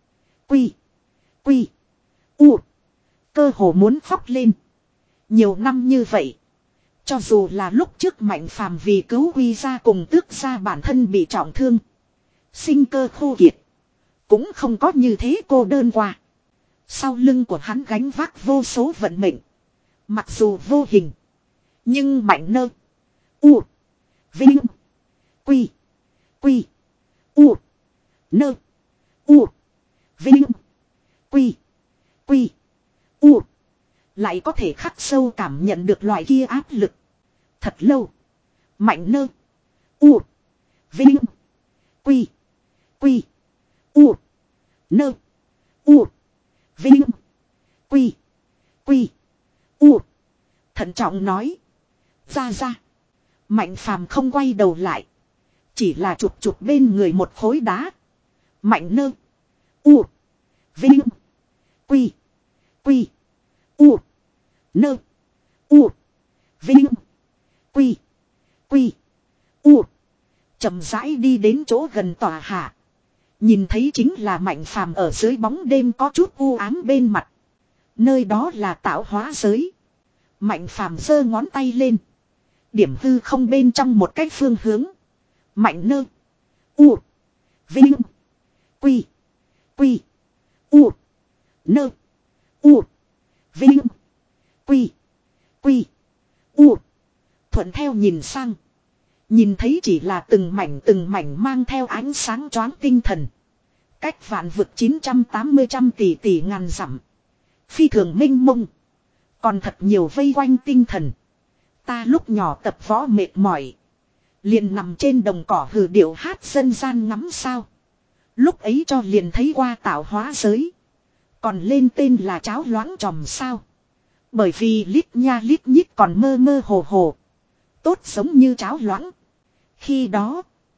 Speaker 1: Quy. Quy. U. Cơ hồ muốn khóc lên. Nhiều năm như vậy. Cho dù là lúc trước Mạnh Phàm vì cứu Quy gia cùng tước gia bản thân bị trọng thương. Sinh cơ khô kiệt. Cũng không có như thế cô đơn qua. Sau lưng của hắn gánh vác vô số vận mệnh. Mặc dù vô hình. Nhưng Mạnh nơ. U. Vinh. Quy. Quy. U. Nơ. U. Vinh. Quy. Quy. U. Lại có thể khắc sâu cảm nhận được loại kia áp lực. Thật lâu. Mạnh nơ. U. Vinh. Quy. Quy. U. Nơ. U. Vinh. Quy. Quy. U. Thận trọng nói. Ra ra. Mạnh Phàm không quay đầu lại. Chỉ là chụp chụp bên người một khối đá. Mạnh nơ. U. Vinh. Quy. Quy. U. Nơ. U. Vinh. Quy. Quy. U. Chậm rãi đi đến chỗ gần tòa hạ. Nhìn thấy chính là Mạnh Phàm ở dưới bóng đêm có chút u ám bên mặt. Nơi đó là tạo hóa giới. Mạnh Phàm giơ ngón tay lên. Điểm hư không bên trong một cách phương hướng. Mạnh nơ. U. Vinh. Quy. Quy. U. Nơ. U. Vinh. Quy. Quy. U. Thuận theo nhìn sang. Nhìn thấy chỉ là từng mảnh từng mảnh mang theo ánh sáng choáng tinh thần. Cách vạn vực chín trăm tám mươi trăm tỷ tỷ ngàn dặm. Phi thường minh mông. Còn thật nhiều vây quanh tinh thần. Ta lúc nhỏ tập võ mệt mỏi. Liền nằm trên đồng cỏ hừ điệu hát dân gian ngắm sao. Lúc ấy cho liền thấy qua tạo hóa giới. Còn lên tên là cháo loãng tròm sao. Bởi vì lít nha lít nhít còn mơ mơ hồ hồ. Tốt giống như cháo loãng. Khi đó,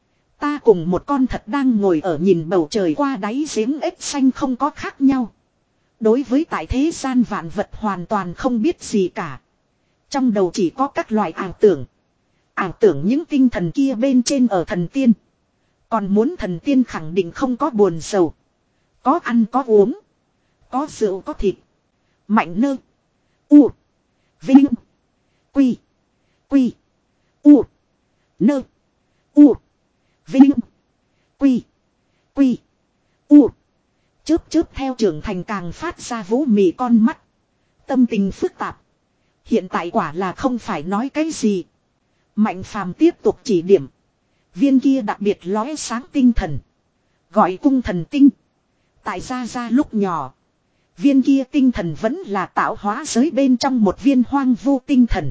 Speaker 1: ta cùng một con thật đang ngồi ở nhìn bầu trời qua đáy giếng ếch xanh không có khác nhau. Đối với tại thế gian vạn vật hoàn toàn không biết gì cả. Trong đầu chỉ có các loại ảo tưởng. Ảo tưởng những tinh thần kia bên trên ở thần tiên. Còn muốn thần tiên khẳng định không có buồn sầu. Có ăn có uống. Có rượu có thịt. Mạnh nơ. U. Vinh. Quy. Quy. U. Nơ. U. Vinh. Quy. Quy. U. Chớp chớp theo trưởng thành càng phát ra vũ mị con mắt. Tâm tình phức tạp. Hiện tại quả là không phải nói cái gì. Mạnh phàm tiếp tục chỉ điểm. Viên kia đặc biệt lóe sáng tinh thần. Gọi cung thần tinh. Tại gia gia lúc nhỏ. Viên kia tinh thần vẫn là tạo hóa giới bên trong một viên hoang vu tinh thần.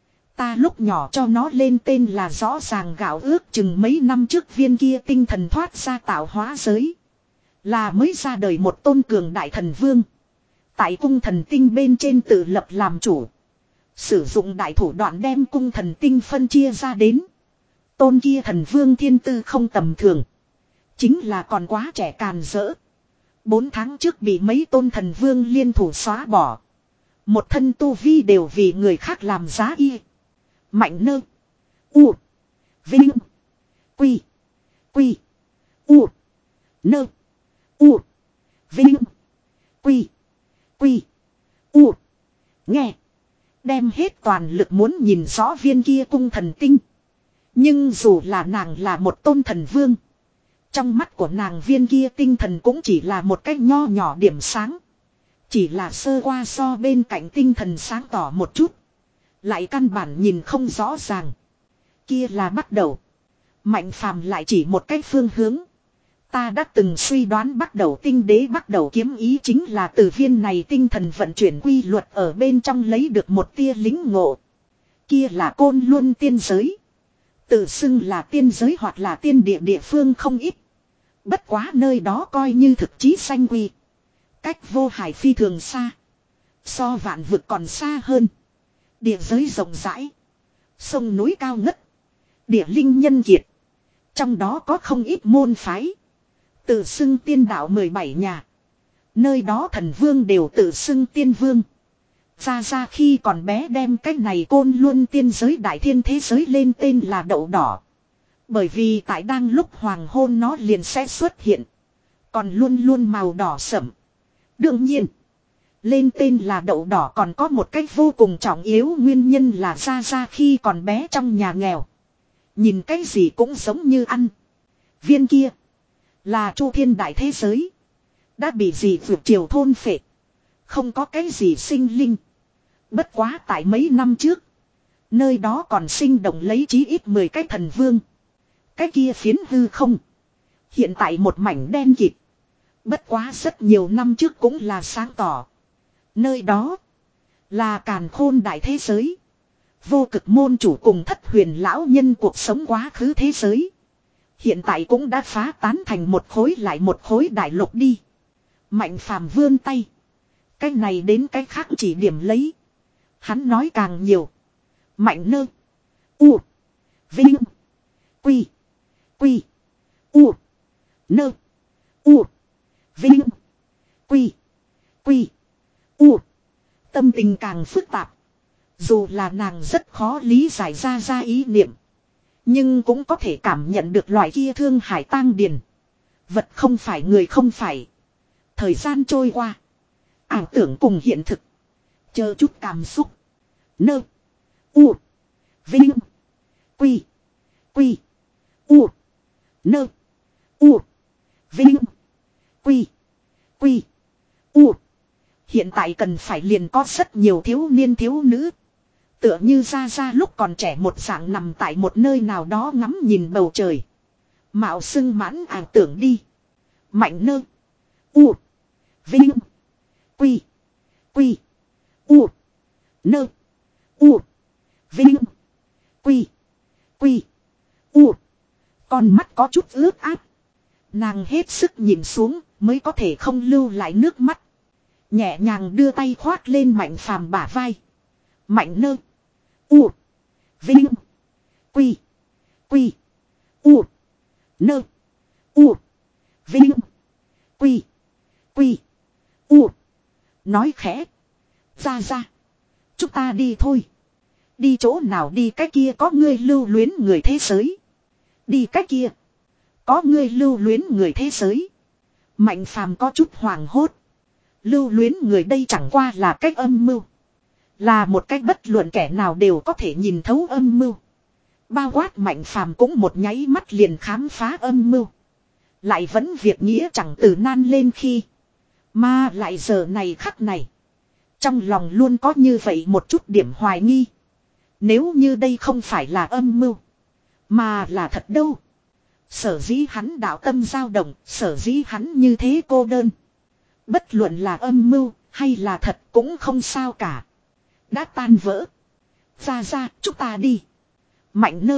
Speaker 1: Ta lúc nhỏ cho nó lên tên là rõ ràng gạo ước chừng mấy năm trước viên kia tinh thần thoát ra tạo hóa giới. Là mới ra đời một tôn cường đại thần vương. Tại cung thần tinh bên trên tự lập làm chủ. Sử dụng đại thủ đoạn đem cung thần tinh phân chia ra đến. Tôn kia thần vương thiên tư không tầm thường. Chính là còn quá trẻ càn rỡ. Bốn tháng trước bị mấy tôn thần vương liên thủ xóa bỏ. Một thân tu vi đều vì người khác làm giá y. Mạnh nơ. U. Vinh. Quy. Quy. U. Nơ. U. Vinh. Quy. Quy. U. Nghe. Đem hết toàn lực muốn nhìn rõ viên kia cung thần tinh. Nhưng dù là nàng là một tôn thần vương. Trong mắt của nàng viên kia tinh thần cũng chỉ là một cái nho nhỏ điểm sáng. Chỉ là sơ qua so bên cạnh tinh thần sáng tỏ một chút. Lại căn bản nhìn không rõ ràng. Kia là bắt đầu. Mạnh phàm lại chỉ một cái phương hướng. Ta đã từng suy đoán bắt đầu tinh đế bắt đầu kiếm ý chính là từ viên này tinh thần vận chuyển quy luật ở bên trong lấy được một tia lính ngộ. Kia là côn luân tiên giới. Tự xưng là tiên giới hoặc là tiên địa địa phương không ít. Bất quá nơi đó coi như thực chí sanh quy. Cách vô hải phi thường xa. So vạn vực còn xa hơn. Địa giới rộng rãi. Sông núi cao ngất. Địa linh nhân kiệt. Trong đó có không ít môn phái. Tự xưng tiên đạo mười bảy nhà. Nơi đó thần vương đều tự xưng tiên vương. Ra ra khi còn bé đem cái này côn luân tiên giới đại thiên thế giới lên tên là đậu đỏ. Bởi vì tại đang lúc hoàng hôn nó liền sẽ xuất hiện. Còn luôn luôn màu đỏ sẫm. Đương nhiên. Lên tên là đậu đỏ còn có một cách vô cùng trọng yếu nguyên nhân là ra ra khi còn bé trong nhà nghèo. Nhìn cái gì cũng giống như ăn. Viên kia. Là chu thiên đại thế giới. Đã bị gì vượt triều thôn phệ. Không có cái gì sinh linh. Bất quá tại mấy năm trước. Nơi đó còn sinh động lấy chí ít mười cái thần vương. Cái kia phiến hư không. Hiện tại một mảnh đen kịt. Bất quá rất nhiều năm trước cũng là sáng tỏ. Nơi đó. Là càn khôn đại thế giới. Vô cực môn chủ cùng thất huyền lão nhân cuộc sống quá khứ thế giới. Hiện tại cũng đã phá tán thành một khối lại một khối đại lục đi. Mạnh phàm vươn tay. Cái này đến cái khác chỉ điểm lấy. Hắn nói càng nhiều. Mạnh nơ. U. Vinh. Quy. Quy. U. Nơ. U. Vinh. Quy. Quy. U. Tâm tình càng phức tạp. Dù là nàng rất khó lý giải ra ra ý niệm. Nhưng cũng có thể cảm nhận được loại kia thương hải tang điền. Vật không phải người không phải. Thời gian trôi qua. Ảo tưởng cùng hiện thực. Chờ chút cảm xúc. Nơ. U. Vinh. Quy. Quy. U. Nơ. U. Vinh. Quy. Quy. U. Hiện tại cần phải liền có rất nhiều thiếu niên thiếu nữ. Tựa như ra ra lúc còn trẻ một dạng nằm tại một nơi nào đó ngắm nhìn bầu trời. Mạo xưng mãn ảo tưởng đi. Mạnh nơ. U. Vinh. Quy. Quy. U. Nơ. U. Vinh. Quy. Quy. U. Con mắt có chút ướt át. Nàng hết sức nhìn xuống mới có thể không lưu lại nước mắt. Nhẹ nhàng đưa tay khoác lên Mạnh phàm bả vai. Mạnh nơ. U. Vinh. Quy. Quy. U. Nơ. U. Vinh. Quy. Quy. U. Nói khẽ. Ra ra. Chúng ta đi thôi. Đi chỗ nào đi, cái kia có ngươi lưu luyến người thế giới. Đi cái kia. Có ngươi lưu luyến người thế giới. Mạnh phàm có chút hoảng hốt. Lưu luyến người đây chẳng qua là cách âm mưu. Là một cách bất luận kẻ nào đều có thể nhìn thấu âm mưu. Bao quát Mạnh phàm cũng một nháy mắt liền khám phá âm mưu. Lại vẫn việc nghĩa chẳng từ nan lên khi. Mà lại giờ này khắc này. Trong lòng luôn có như vậy một chút điểm hoài nghi. Nếu như đây không phải là âm mưu. Mà là thật đâu. Sở dĩ hắn đạo tâm dao động. Sở dĩ hắn như thế cô đơn. Bất luận là âm mưu hay là thật cũng không sao cả. Đã tan vỡ. Ra ra chúng ta đi. Mạnh nơ.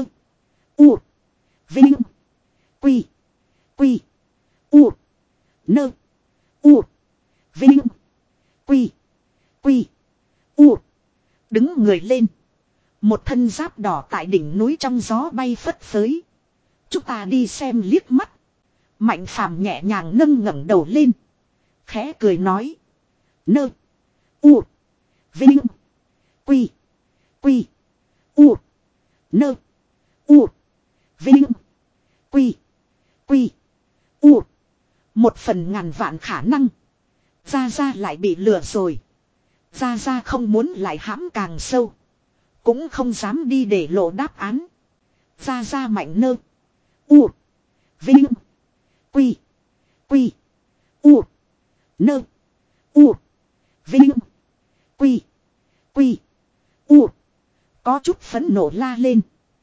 Speaker 1: U. Vinh. Quy. Quy. U. Nơ. U. Vinh. Quy. Quy. U. Đứng người lên. Một thân giáp đỏ tại đỉnh núi trong gió bay phất phới. Chúng ta đi xem liếc mắt. Mạnh phàm nhẹ nhàng nâng ngẩng đầu lên. Khẽ cười nói. Nơ. U. Vinh. Quy. Quy. U. Nơ. U. Vinh. Quy. Quy. U. Một phần ngàn vạn khả năng. Ra ra lại bị lừa rồi. Ra ra không muốn lại hãm càng sâu. Cũng không dám đi để lộ đáp án. Ra ra mạnh nơ. U. Vinh. Quy. Quy. U. Nơ. U. Vinh. Quy. Quy. U. Có chút phẫn nộ la lên.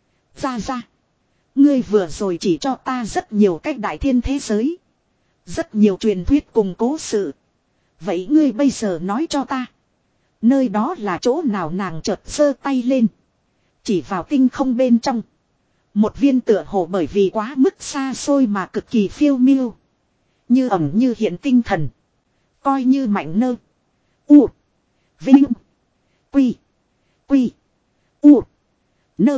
Speaker 1: Ra ra. Ngươi vừa rồi chỉ cho ta rất nhiều cách đại thiên thế giới. Rất nhiều truyền thuyết cùng cố sự. Vậy ngươi bây giờ nói cho ta. Nơi đó là chỗ nào? Nàng chợt giơ tay lên. Chỉ vào tinh không bên trong. Một viên tựa hồ bởi vì quá mức xa xôi mà cực kỳ phiêu miêu. Như ẩn như hiện tinh thần. Coi như mạnh nơ. U. Vinh. Quy. Quy. U. Nơ.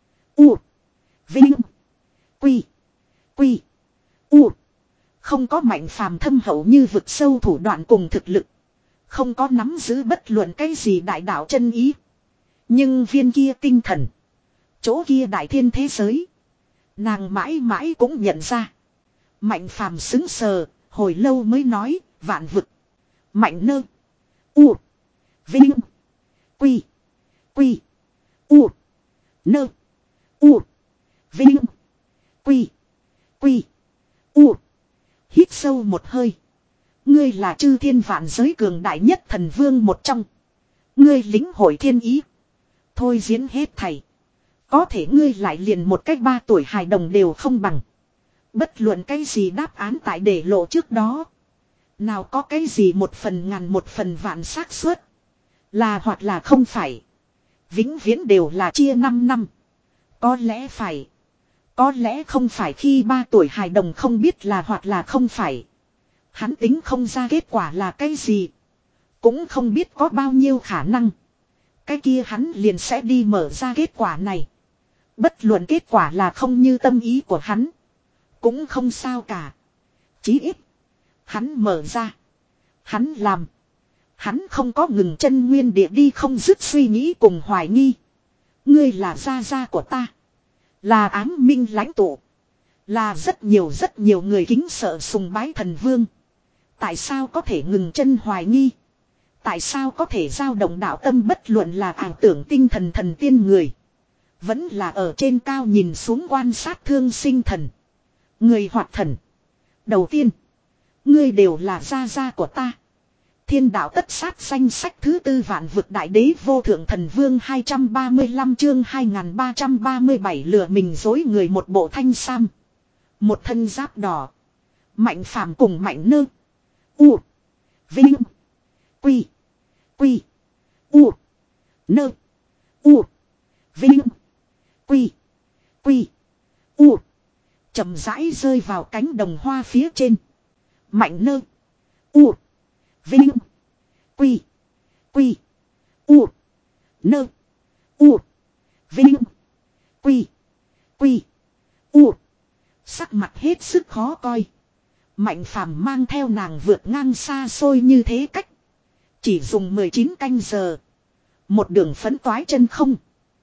Speaker 1: U. Vinh. Quy. Quy. U. Không có Mạnh phàm thâm hậu như vực sâu thủ đoạn cùng thực lực. Không có nắm giữ bất luận cái gì đại đạo chân ý. Nhưng viên kia tinh thần. Chỗ kia đại thiên thế giới. Nàng mãi mãi cũng nhận ra. Mạnh phàm xứng sờ. Hồi lâu mới nói. Vạn vực. Mạnh nơ. U. Vinh. Quy. Quy. U. Nơ. U. Vinh. Quy. Quy. U. Hít sâu một hơi. Ngươi là chư thiên vạn giới cường đại nhất thần vương một trong. Ngươi lính hội thiên ý. Thôi diễn hết thầy. Có thể ngươi lại liền một cách ba tuổi hài đồng đều không bằng. Bất luận cái gì đáp án tại để lộ trước đó. Nào có cái gì một phần ngàn một phần vạn xác suất. Là hoặc là không phải. Vĩnh viễn đều là chia năm năm. Có lẽ phải. Có lẽ không phải khi ba tuổi hài đồng không biết là hoặc là không phải. Hắn tính không ra kết quả là cái gì. Cũng không biết có bao nhiêu khả năng. Cái kia hắn liền sẽ đi mở ra kết quả này. Bất luận kết quả là không như tâm ý của hắn. Cũng không sao cả. Chí ít. Hắn mở ra. Hắn làm. Hắn không có ngừng chân nguyên địa đi không dứt suy nghĩ cùng hoài nghi. Ngươi là gia gia của ta. Là ám minh lãnh tụ. Là rất nhiều rất nhiều người kính sợ sùng bái thần vương. Tại sao có thể ngừng chân hoài nghi? Tại sao có thể dao động đạo tâm bất luận là ảo tưởng tinh thần thần tiên người? Vẫn là ở trên cao nhìn xuống quan sát thương sinh thần. Người hoạt thần. Đầu tiên. Ngươi đều là gia gia của ta. Thiên đạo tất sát danh sách thứ tư vạn vực đại đế vô thượng thần vương hai trăm ba mươi lăm chương hai nghìn ba trăm ba mươi bảy lừa mình dối người một bộ thanh sam. Một thân giáp đỏ. Mạnh phàm cùng mạnh nơ. U. Vinh. Quy. Quy. U. Nơ. U. Vinh. Quy. Quy. U. Chậm rãi rơi vào cánh đồng hoa phía trên. Mạnh nơ. U. Vinh. Quy. Quy. U. Nơ. U. Vinh. Quy. Quy. U. Sắc mặt hết sức khó coi. Mạnh phàm mang theo nàng vượt ngang xa xôi như thế cách. Chỉ dùng mười chín canh giờ. Một đường phấn toái chân không.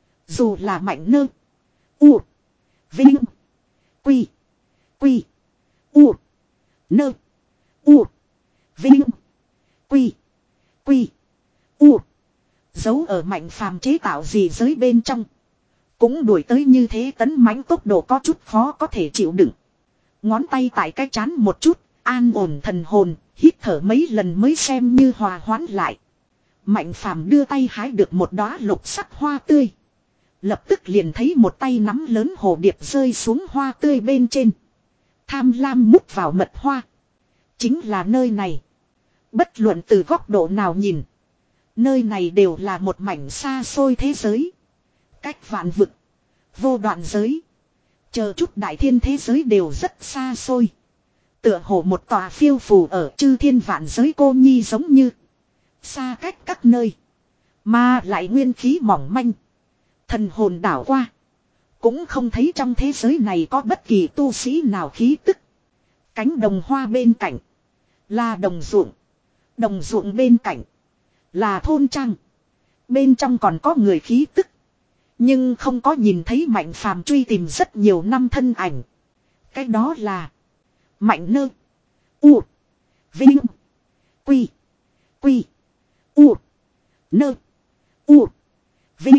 Speaker 1: Dù là mạnh nơ. U. Vinh. Quy. Quy. U. Nơ. U. Vinh. Quy. Quy. U. Giấu ở mạnh phàm chế tạo gì giới bên trong. Cũng đuổi tới như thế tấn mãnh tốc độ có chút khó có thể chịu đựng. Ngón tay tại cái chán một chút, an ổn thần hồn, hít thở mấy lần mới xem như hòa hoãn lại. Mạnh phàm đưa tay hái được một đóa lục sắc hoa tươi. Lập tức liền thấy một tay nắm lớn hồ điệp rơi xuống hoa tươi bên trên. Tham lam mút vào mật hoa. Chính là nơi này. Bất luận từ góc độ nào nhìn. Nơi này đều là một mảnh xa xôi thế giới. Cách vạn vực. Vô đoạn giới. Chờ chút đại thiên thế giới đều rất xa xôi. Tựa hồ một tòa phiêu phù ở chư thiên vạn giới cô nhi giống như. Xa cách các nơi. Mà lại nguyên khí mỏng manh. Thần hồn đảo qua. Cũng không thấy trong thế giới này có bất kỳ tu sĩ nào khí tức. Cánh đồng hoa bên cạnh. Là đồng ruộng. Đồng ruộng bên cạnh. Là thôn trang. Bên trong còn có người khí tức. Nhưng không có nhìn thấy mạnh phàm truy tìm rất nhiều năm thân ảnh. Cái đó là. Mạnh nơ. U. Vinh. Quy. Quy. U. Nơ. U. Vinh.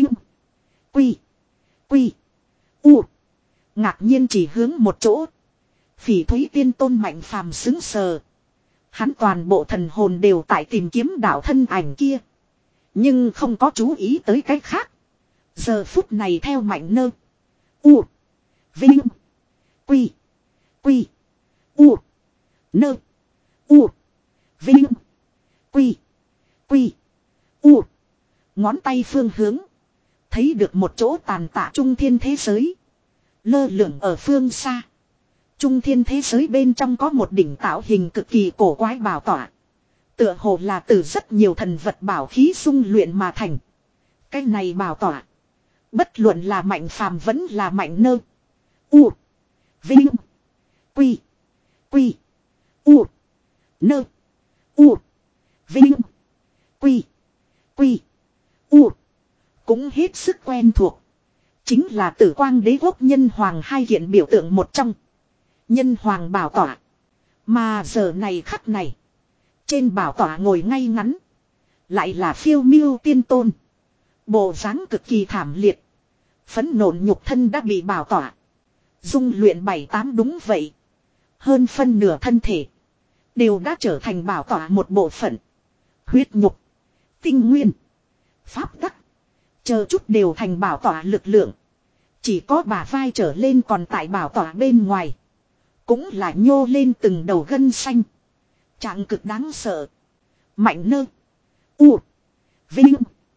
Speaker 1: Quy. Quy. U. Ngạc nhiên chỉ hướng một chỗ. Phỉ Thúy Tiên Tôn mạnh phàm xứng sờ. Hắn toàn bộ thần hồn đều tại tìm kiếm đạo thân ảnh kia. Nhưng không có chú ý tới cái khác. Giờ phút này theo mạnh nơ. U. Vinh. Quy. Quy. U. Nơ. U. Vinh. Quy. Quy. U. Ngón tay phương hướng. Thấy được một chỗ tàn tạ trung thiên thế giới. Lơ lửng ở phương xa. Trung thiên thế giới bên trong có một đỉnh tạo hình cực kỳ cổ quái bảo tỏa. Tựa hồ là từ rất nhiều thần vật bảo khí dung luyện mà thành. Cái này bảo tỏa. Bất luận là mạnh phàm vẫn là mạnh nơ. U. Vinh. Quy. Quy. U. Nơ. U. Vinh. Quy. Quy. U. Cũng hết sức quen thuộc. Chính là Tử Quang Đế Quốc Nhân Hoàng hai hiện biểu tượng một trong. Nhân Hoàng bảo tỏa. Mà giờ này khắc này. Trên bảo tỏa ngồi ngay ngắn. Lại là Phiêu Miêu Tiên Tôn. Bộ dáng cực kỳ thảm liệt. Phấn nộn nhục thân đã bị bảo tỏa. Dung luyện bảy tám đúng vậy. Hơn phân nửa thân thể. Đều đã trở thành bảo tỏa một bộ phận. Huyết nhục. Tinh nguyên. Pháp tắc. Chờ chút đều thành bảo tỏa lực lượng. Chỉ có bả vai trở lên còn tại bảo tỏa bên ngoài. Cũng là nhô lên từng đầu gân xanh. Trạng cực đáng sợ. Mạnh nơ. U. Vinh.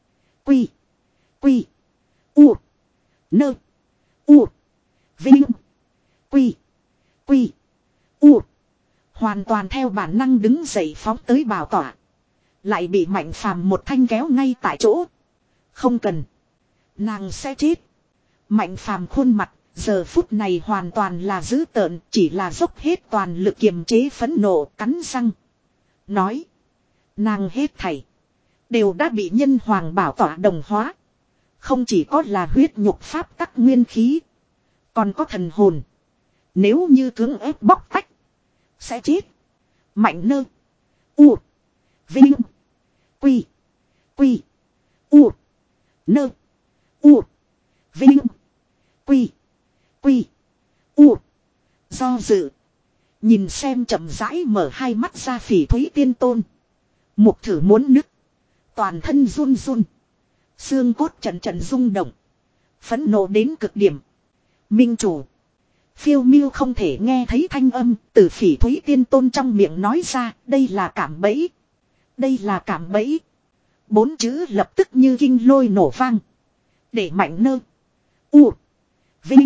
Speaker 1: Quy. Quy. U. Nơ. U. Vinh. Quy. Quy. U. Hoàn toàn theo bản năng đứng dậy phóng tới bảo tỏa. Lại bị mạnh phàm một thanh kéo ngay tại chỗ. Không cần. Nàng sẽ chết. Mạnh phàm khuôn mặt. Giờ phút này hoàn toàn là dữ tợn. Chỉ là dốc hết toàn lực kiềm chế phẫn nộ cắn răng. Nói. Nàng hết thảy. Đều đã bị nhân hoàng bảo tỏa đồng hóa. Không chỉ có là huyết nhục pháp tắc nguyên khí. Còn có thần hồn. Nếu như cưỡng ép bóc tách. Sẽ chết. Mạnh nơ. U. Vinh. Quy. Quy. U. Nơ. U. Vinh. Quy. Quy. U. Do dự. Nhìn xem chậm rãi mở hai mắt ra Phỉ Thúy Tiên Tôn. Mục thử muốn nứt. Toàn thân run run. Xương cốt trận trận rung động. Phẫn nộ đến cực điểm. Minh chủ. Phiêu Miêu không thể nghe thấy thanh âm từ Phỉ Thúy Tiên Tôn trong miệng nói ra. Đây là cảm bẫy. Đây là cảm bẫy. Bốn chữ lập tức như kinh lôi nổ vang. Để mạnh nơ. U. Vinh.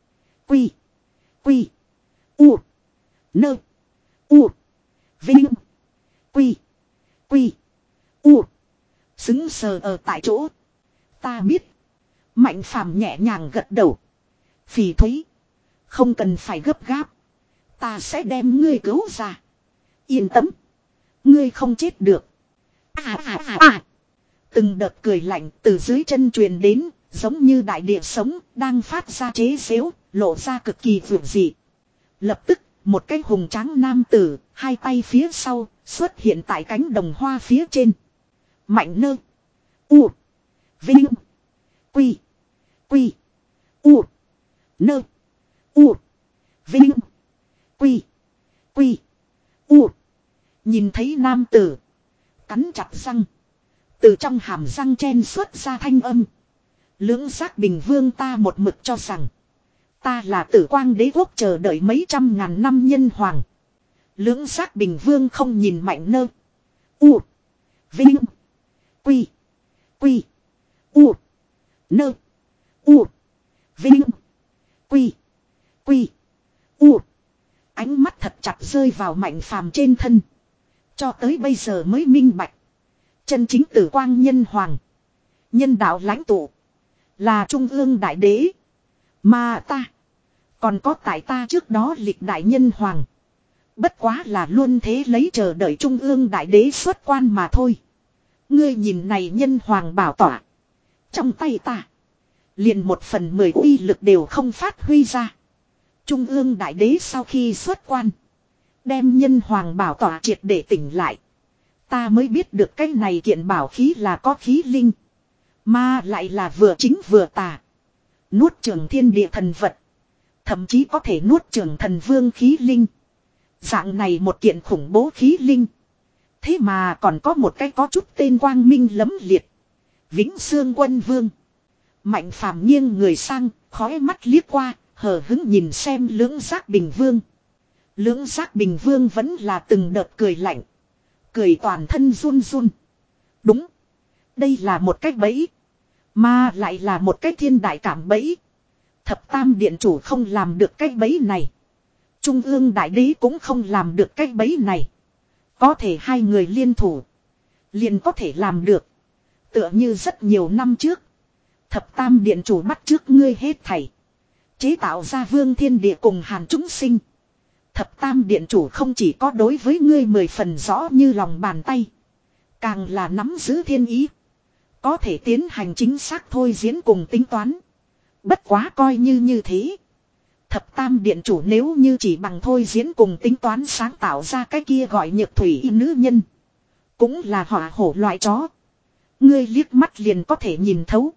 Speaker 1: Quy. Quy. U. Nơ. U. Vinh. Quy. Quy. U. Xứng sờ ở tại chỗ. Ta biết. Mạnh phàm nhẹ nhàng gật đầu. Phỉ Thúy. Không cần phải gấp gáp. Ta sẽ đem ngươi cứu ra. Yên tâm. Ngươi không chết được. À à à à. Từng đợt cười lạnh từ dưới chân truyền đến. Giống như đại địa sống đang phát ra chế xếu. Lộ ra cực kỳ vượt dị. Lập tức một cái hùng tráng nam tử. Hai tay phía sau xuất hiện tại cánh đồng hoa phía trên. Mạnh nơ. U. Vinh. Quy. Quy. U. Nơ. U. Vinh. Quy. Quy. U. Nhìn thấy nam tử. Cắn chặt răng. Từ trong hàm răng chen xuất ra thanh âm. Lưỡng giác bình vương ta một mực cho rằng. Ta là tử quang đế quốc chờ đợi mấy trăm ngàn năm nhân hoàng. Lưỡng giác bình vương không nhìn mạnh nơ. U. Vinh. Quy. Quy. U. Nơ. U. Vinh. Quy. Quy. U. Ánh mắt thật chặt rơi vào Mạnh Phàm trên thân. Cho tới bây giờ mới minh bạch. Chân chính tử quang nhân hoàng. Nhân đạo lãnh tụ. Là trung ương đại đế. Mà ta. Còn có tại ta trước đó lịch đại nhân hoàng. Bất quá là luôn thế lấy chờ đợi trung ương đại đế xuất quan mà thôi. Ngươi nhìn này nhân hoàng bảo tỏa. Trong tay ta. Liền một phần mười uy lực đều không phát huy ra. Trung ương đại đế sau khi xuất quan. Đem nhân hoàng bảo tỏa triệt để tỉnh lại. Ta mới biết được cái này kiện bảo khí là có khí linh. Mà lại là vừa chính vừa tà. Nuốt trường thiên địa thần vật. Thậm chí có thể nuốt trường thần vương khí linh. Dạng này một kiện khủng bố khí linh. Thế mà còn có một cái có chút tên quang minh lấm liệt. Vĩnh Xương Quân Vương. Mạnh Phàm nghiêng người sang, khói mắt liếc qua, hờ hứng nhìn xem lưỡng giác bình vương. Lưỡng giác bình vương vẫn là từng đợt cười lạnh. Cười toàn thân run run. Đúng. Đây là một cái bẫy. Mà lại là một cái thiên đại cảm bẫy. Thập tam điện chủ không làm được cái bẫy này. Trung ương đại đế cũng không làm được cái bẫy này. Có thể hai người liên thủ. Liền có thể làm được. Tựa như rất nhiều năm trước. Thập tam điện chủ bắt trước ngươi hết thảy. Chế tạo ra vương thiên địa cùng hàn chúng sinh. Thập tam điện chủ không chỉ có đối với ngươi mười phần rõ như lòng bàn tay. Càng là nắm giữ thiên ý. Có thể tiến hành chính xác thôi diễn cùng tính toán. Bất quá coi như như thế. Thập tam điện chủ nếu như chỉ bằng thôi diễn cùng tính toán sáng tạo ra cái kia gọi nhược thủy nữ nhân. Cũng là họa hổ loại chó. Ngươi liếc mắt liền có thể nhìn thấu.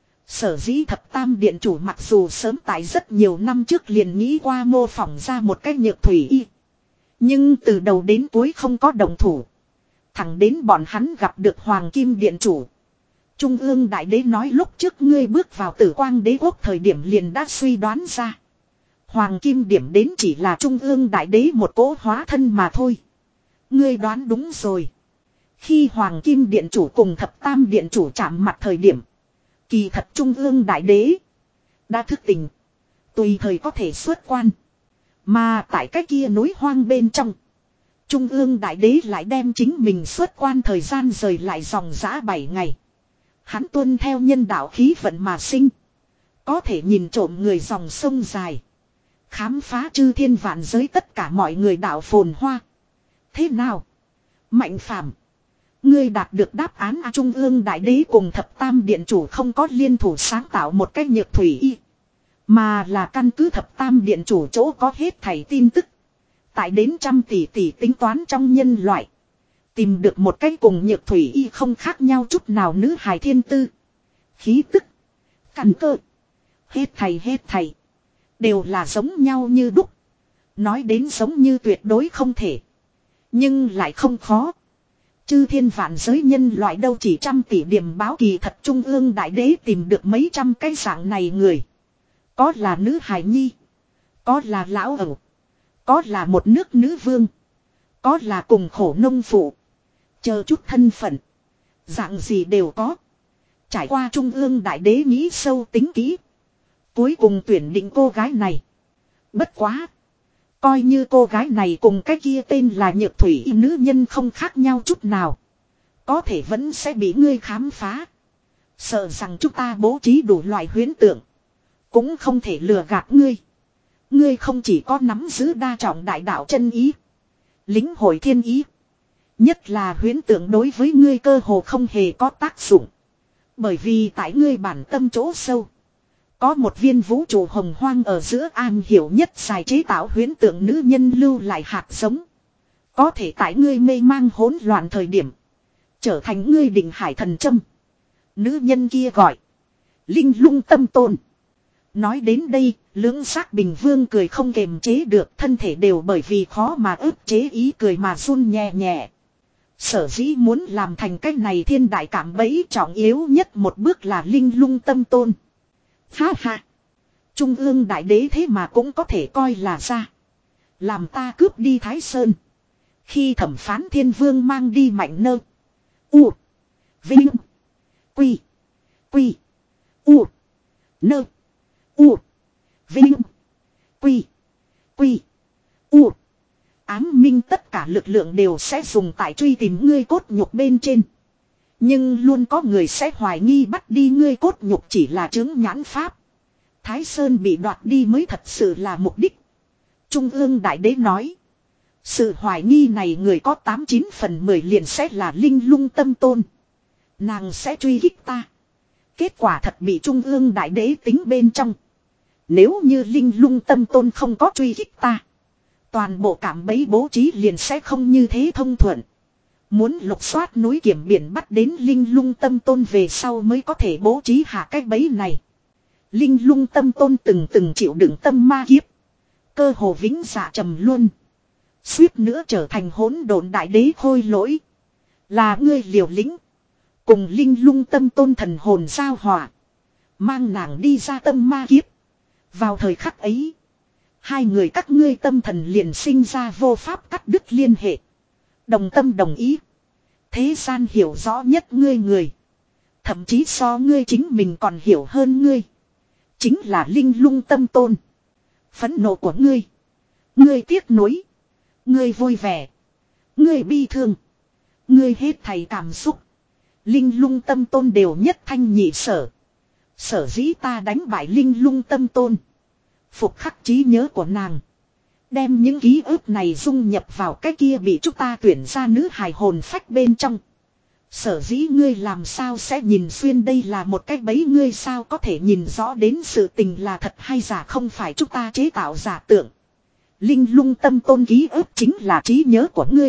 Speaker 1: Sở dĩ thập tam điện chủ mặc dù sớm tại rất nhiều năm trước liền nghĩ qua mô phỏng ra một cái nhược thủy y. Nhưng từ đầu đến cuối không có đồng thủ. Thẳng đến bọn hắn gặp được Hoàng Kim Điện chủ. Trung ương đại đế nói lúc trước ngươi bước vào tử quang đế quốc thời điểm liền đã suy đoán ra. Hoàng Kim điểm đến chỉ là trung ương đại đế một cỗ hóa thân mà thôi. Ngươi đoán đúng rồi. Khi Hoàng Kim Điện chủ cùng thập tam điện chủ chạm mặt thời điểm. Kỳ thật trung ương đại đế. Đã thức tỉnh. Tùy thời có thể xuất quan. Mà tại cái kia núi hoang bên trong. Trung ương đại đế lại đem chính mình xuất quan thời gian rời lại dòng giã bảy ngày. Hắn tuân theo nhân đạo khí vận mà sinh. Có thể nhìn trộm người dòng sông dài. Khám phá chư thiên vạn giới tất cả mọi người đạo phồn hoa. Thế nào? Mạnh Phàm, ngươi đạt được đáp án à, trung ương đại đế cùng thập tam điện chủ không có liên thủ sáng tạo một cách nhược thủy y. Mà là căn cứ thập tam điện chủ chỗ có hết thảy tin tức. Tại đến trăm tỷ tỷ tính toán trong nhân loại. Tìm được một cái cùng nhược thủy y không khác nhau chút nào nữ hài thiên tư. Khí tức. Căn cơ. Hết thầy hết thầy. Đều là giống nhau như đúc. Nói đến giống như tuyệt đối không thể. Nhưng lại không khó. Chư thiên vạn giới nhân loại đâu chỉ trăm tỷ điểm báo kỳ thật trung ương đại đế tìm được mấy trăm cái dạng này người. Có là nữ hài nhi. Có là lão ẩu. Có là một nước nữ vương. Có là cùng khổ nông phụ. Chờ chút thân phận. Dạng gì đều có. Trải qua trung ương đại đế nghĩ sâu tính kỹ. Cuối cùng tuyển định cô gái này. Bất quá. Coi như cô gái này cùng cái kia tên là nhược thủy nữ nhân không khác nhau chút nào. Có thể vẫn sẽ bị ngươi khám phá. Sợ rằng chúng ta bố trí đủ loại huyễn tượng. Cũng không thể lừa gạt ngươi. Ngươi không chỉ có nắm giữ đa trọng đại đạo chân ý. Lính hội thiên ý. Nhất là huyễn tượng đối với ngươi cơ hồ không hề có tác dụng. Bởi vì tại ngươi bản tâm chỗ sâu. Có một viên vũ trụ hồng hoang ở giữa an hiểu nhất xài chế tạo huyễn tượng nữ nhân lưu lại hạt giống. Có thể tại ngươi mê mang hỗn loạn thời điểm. Trở thành ngươi định hải thần châm. Nữ nhân kia gọi. Linh lung tâm tôn. Nói đến đây, lưỡng xác bình vương cười không kềm chế được, thân thể đều bởi vì khó mà ức chế ý cười mà run nhẹ nhẹ. Sở dĩ muốn làm thành cái này thiên đại cảm bẫy trọng yếu nhất một bước là linh lung tâm tôn. Ha ha. Trung ương đại đế thế mà cũng có thể coi là ra. Làm ta cướp đi Thái Sơn. Khi thẩm phán thiên vương mang đi mạnh nơ. U. Vinh. Quy. Quy. U. Nơ. U. Vinh. Quy. Quy. U. Ám minh tất cả lực lượng đều sẽ dùng tại truy tìm ngươi cốt nhục bên trên. Nhưng luôn có người sẽ hoài nghi bắt đi ngươi cốt nhục chỉ là chứng nhãn pháp. Thái Sơn bị đoạt đi mới thật sự là mục đích. Trung ương đại đế nói. Sự hoài nghi này người có tám chín phần mười liền sẽ là linh lung tâm tôn. Nàng sẽ truy kích ta. Kết quả thật bị Trung ương đại đế tính bên trong. Nếu như linh lung tâm tôn không có truy kích ta. Toàn bộ cảm bấy bố trí liền sẽ không như thế thông thuận. Muốn lục soát núi kiểm biển bắt đến linh lung tâm tôn về sau mới có thể bố trí hạ cái bấy này. Linh lung tâm tôn từng từng chịu đựng tâm ma kiếp. Cơ hồ vĩnh dạ trầm luôn. Suýt nữa trở thành hỗn độn đại đế khôi lỗi. Là ngươi liều lĩnh. Cùng linh lung tâm tôn thần hồn giao hòa. Mang nàng đi ra tâm ma kiếp. Vào thời khắc ấy. Hai người các ngươi tâm thần liền sinh ra vô pháp cắt đứt liên hệ. Đồng tâm đồng ý. Thế gian hiểu rõ nhất ngươi người. Thậm chí so ngươi chính mình còn hiểu hơn ngươi. Chính là linh lung tâm tôn. Phẫn nộ của ngươi. Ngươi tiếc nuối. Ngươi vui vẻ. Ngươi bi thương. Ngươi hết thảy cảm xúc. Linh lung tâm tôn đều nhất thanh nhị sở. Sở dĩ ta đánh bại linh lung tâm tôn. Phục khắc trí nhớ của nàng. Đem những ký ức này dung nhập vào cái kia bị chúng ta tuyển ra nữ hài hồn phách bên trong. Sở dĩ ngươi làm sao sẽ nhìn xuyên đây là một cái bẫy, ngươi sao có thể nhìn rõ đến sự tình là thật hay giả, không phải chúng ta chế tạo giả tượng. Linh lung tâm tôn ký ức chính là trí nhớ của ngươi.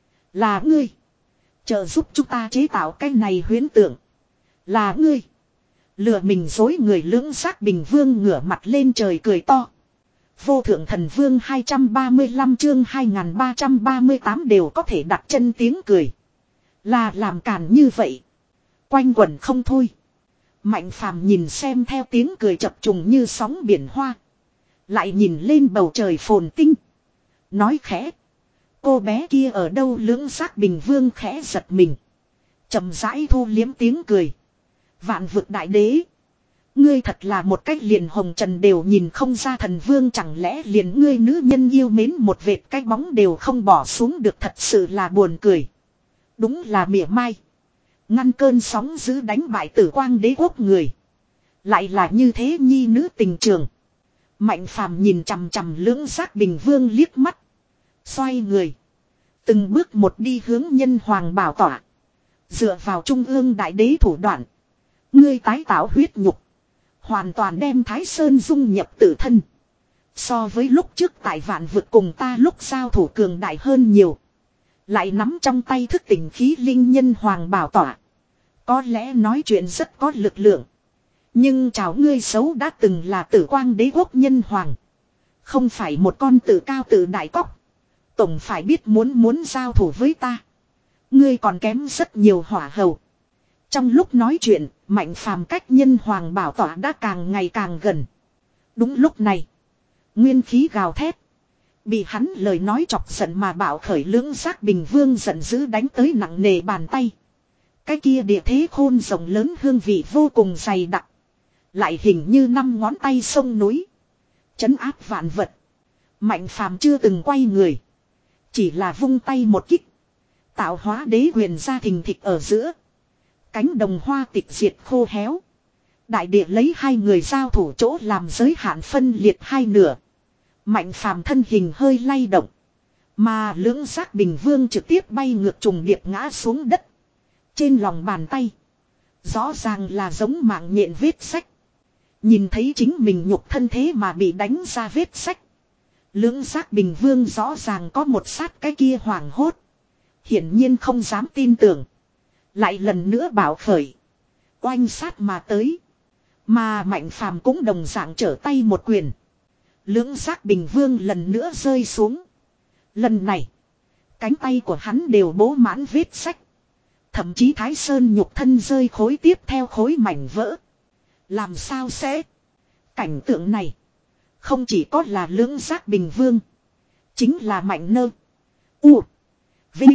Speaker 1: Là ngươi. Trợ giúp chúng ta chế tạo cái này huyễn tượng. Là ngươi. Lừa mình dối người. Lưỡng giác bình vương ngửa mặt lên trời cười to. Vô thượng thần vương hai trăm ba mươi lăm chương hai nghìn ba trăm ba mươi tám đều có thể đặt chân tiếng cười. Là làm càn như vậy. Quanh quẩn không thôi. Mạnh phàm nhìn xem theo tiếng cười chập trùng như sóng biển hoa. Lại nhìn lên bầu trời phồn tinh. Nói khẽ. Cô bé kia ở đâu? Lưỡng giác bình vương khẽ giật mình. Chậm rãi thu liếm tiếng cười. Vạn vực đại đế. Ngươi thật là một cách liền hồng trần đều nhìn không ra thần vương, chẳng lẽ liền ngươi nữ nhân yêu mến một vệt cái bóng đều không bỏ xuống được, thật sự là buồn cười. Đúng là mỉa mai. Ngăn cơn sóng dữ đánh bại Tử Quang đế quốc người. Lại là như thế nhi nữ tình trường. Mạnh phàm nhìn chằm chằm lưỡng giác bình vương liếc mắt. Xoay người. Từng bước một đi hướng nhân hoàng bảo tỏa. Dựa vào trung ương đại đế thủ đoạn. Ngươi tái tạo huyết nhục. Hoàn toàn đem Thái Sơn dung nhập tự thân. So với lúc trước tại vạn vực cùng ta lúc giao thủ cường đại hơn nhiều. Lại nắm trong tay thức tỉnh khí linh nhân hoàng bảo tỏa. Có lẽ nói chuyện rất có lực lượng. Nhưng chào ngươi xấu đã từng là Tử Quang đế quốc nhân hoàng. Không phải một con tự cao tự đại cóc. Tổng phải biết muốn muốn giao thủ với ta. Ngươi còn kém rất nhiều hỏa hầu. Trong lúc nói chuyện, Mạnh phàm cách nhân hoàng bảo tỏa đã càng ngày càng gần. Đúng lúc này, nguyên khí gào thét. Bị hắn lời nói chọc giận mà bạo khởi lưỡng giác bình vương giận dữ đánh tới nặng nề bàn tay. Cái kia địa thế khôn rộng lớn, hương vị vô cùng dày đặc. Lại hình như năm ngón tay sông núi. Trấn áp vạn vật. Mạnh phàm chưa từng quay người. Chỉ là vung tay một kích. Tạo hóa đế huyền ra thình thịch ở giữa. Cánh đồng hoa tịch diệt khô héo. Đại địa lấy hai người giao thủ chỗ làm giới hạn phân liệt hai nửa. Mạnh phàm thân hình hơi lay động. Mà lưỡng giác bình vương trực tiếp bay ngược trùng điệp ngã xuống đất. Trên lòng bàn tay. Rõ ràng là giống mạng nhện vết sách. Nhìn thấy chính mình nhục thân thế mà bị đánh ra vết sách. Lưỡng giác bình vương rõ ràng có một sát cái kia hoảng hốt. Hiển nhiên không dám tin tưởng. Lại lần nữa bảo khởi. Oanh sát mà tới. Mà mạnh phàm cũng đồng dạng trở tay một quyền. Lưỡng giác bình vương lần nữa rơi xuống. Lần này. Cánh tay của hắn đều bố mãn vết sách. Thậm chí Thái Sơn nhục thân rơi khối tiếp theo khối mảnh vỡ. Làm sao sẽ? Cảnh tượng này. Không chỉ có là lưỡng giác bình vương. Chính là mạnh nơ. U. Vinh.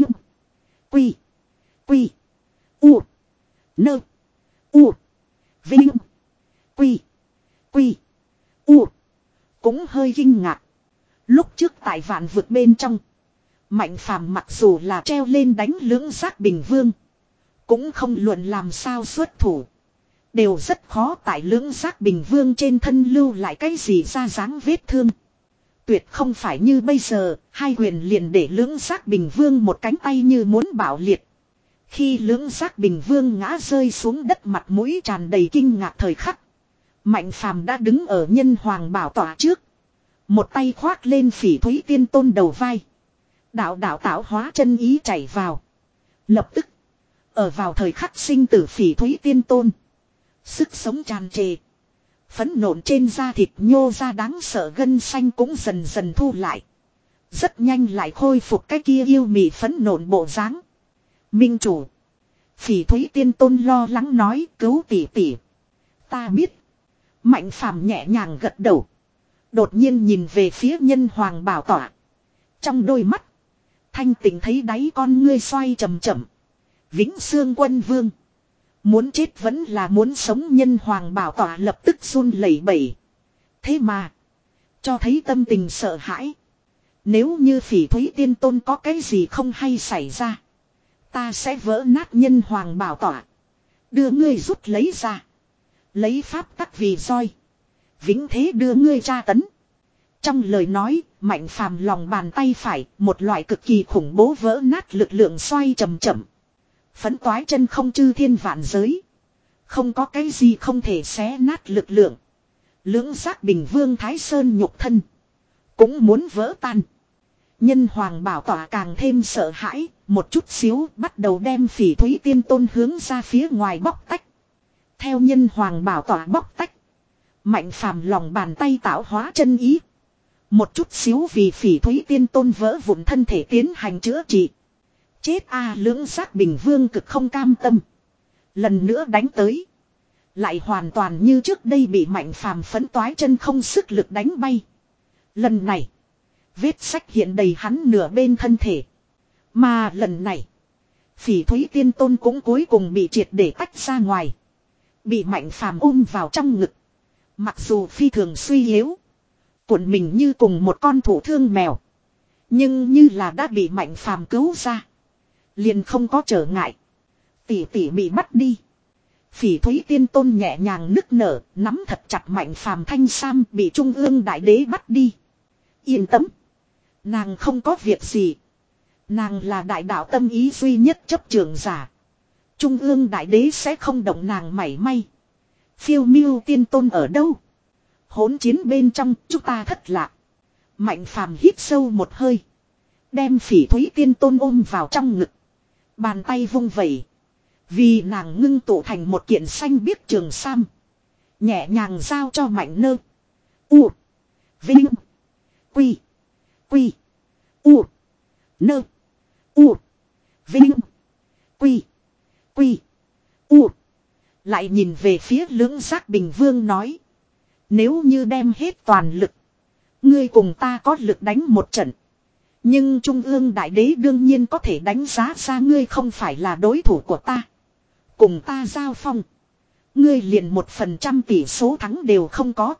Speaker 1: Quy. Quy. U. Nơ. U. Vinh. Quy. Quy. U. Cũng hơi kinh ngạc. Lúc trước tại vạn vực bên trong. Mạnh phàm mặc dù là treo lên đánh lưỡng giác bình vương. Cũng không luận làm sao xuất thủ. Đều rất khó tại lưỡng giác bình vương trên thân lưu lại cái gì ra dáng vết thương. Tuyệt không phải như bây giờ, hai quyền liền để lưỡng giác bình vương một cánh tay như muốn bạo liệt. Khi lưỡng giác bình vương ngã rơi xuống đất mặt mũi tràn đầy kinh ngạc thời khắc. Mạnh phàm đã đứng ở nhân hoàng bảo tỏa trước. Một tay khoác lên Phỉ Thúy Tiên Tôn đầu vai. Đạo đạo tạo hóa chân ý chảy vào. Lập tức. Ở vào thời khắc sinh tử Phỉ Thúy Tiên Tôn. Sức sống tràn trề. Phấn nộn trên da thịt nhô ra đáng sợ gân xanh cũng dần dần thu lại. Rất nhanh lại khôi phục cái kia yêu mị phấn nộn bộ dáng. Minh chủ. Phỉ Thúy Tiên Tôn lo lắng nói cứu tỷ tỷ. Ta biết. Mạnh phàm nhẹ nhàng gật đầu. Đột nhiên nhìn về phía nhân hoàng bảo tỏa. Trong đôi mắt. Thanh tình thấy đáy con ngươi xoay chậm chậm. Vĩnh Xương Quân Vương. Muốn chết vẫn là muốn sống nhân hoàng bảo tỏa lập tức run lẩy bẩy. Thế mà. Cho thấy tâm tình sợ hãi. Nếu như Phỉ Thúy Tiên Tôn có cái gì không hay xảy ra. Ta sẽ vỡ nát nhân hoàng bảo tỏa. Đưa ngươi rút lấy ra. Lấy pháp tắc vì roi. Vĩnh thế đưa ngươi tra tấn. Trong lời nói, mạnh phàm lòng bàn tay phải, một loại cực kỳ khủng bố vỡ nát lực lượng xoay chậm chậm. Phấn toái chân không chư thiên vạn giới. Không có cái gì không thể xé nát lực lượng. Lưỡng giác bình vương Thái Sơn nhục thân. Cũng muốn vỡ tan. Nhân hoàng bảo tỏa càng thêm sợ hãi. Một chút xíu bắt đầu đem Phỉ Thúy Tiên Tôn hướng ra phía ngoài bóc tách. Theo nhân hoàng bảo tỏa bóc tách. Mạnh phàm lòng bàn tay tạo hóa chân ý. Một chút xíu vì Phỉ Thúy Tiên Tôn vỡ vụn thân thể tiến hành chữa trị. Chết a à, lưỡng giác bình vương cực không cam tâm. Lần nữa đánh tới. Lại hoàn toàn như trước đây bị mạnh phàm phấn toái chân không sức lực đánh bay. Lần này. Vết sách hiện đầy hắn nửa bên thân thể. Mà lần này. Phỉ Thúy Tiên Tôn cũng cuối cùng bị triệt để tách ra ngoài. Bị mạnh phàm ôm vào trong ngực. Mặc dù phi thường suy yếu. Cuộn mình như cùng một con thủ thương mèo. Nhưng như là đã bị mạnh phàm cứu ra. Liền không có trở ngại. Tỷ tỷ bị bắt đi. Phỉ Thúy Tiên Tôn nhẹ nhàng nức nở. Nắm thật chặt mạnh phàm thanh sam bị Trung ương Đại Đế bắt đi. Yên tâm. Nàng không có việc gì. Nàng là đại đạo tâm ý duy nhất chấp trường giả. Trung ương Đại Đế sẽ không động nàng mảy may. Phiêu Miêu Tiên Tôn ở đâu? Hỗn chiến bên trong chúng ta thất lạc. Mạnh phàm hít sâu một hơi. Đem Phỉ Thúy Tiên Tôn ôm vào trong ngực. Bàn tay vung vẩy. Vì nàng ngưng tụ thành một kiện xanh biếc trường sam. Nhẹ nhàng giao cho mạnh nơ. U. Vinh. Quy. Quy. U. Nơ. U. Vinh. Quy. Quy. U. Lại nhìn về phía lưỡng giác bình vương nói. Nếu như đem hết toàn lực. Ngươi cùng ta có lực đánh một trận. Nhưng Trung ương Đại Đế đương nhiên có thể đánh giá ra ngươi không phải là đối thủ của ta. Cùng ta giao phong. Ngươi liền một phần trăm tỷ số thắng đều không có.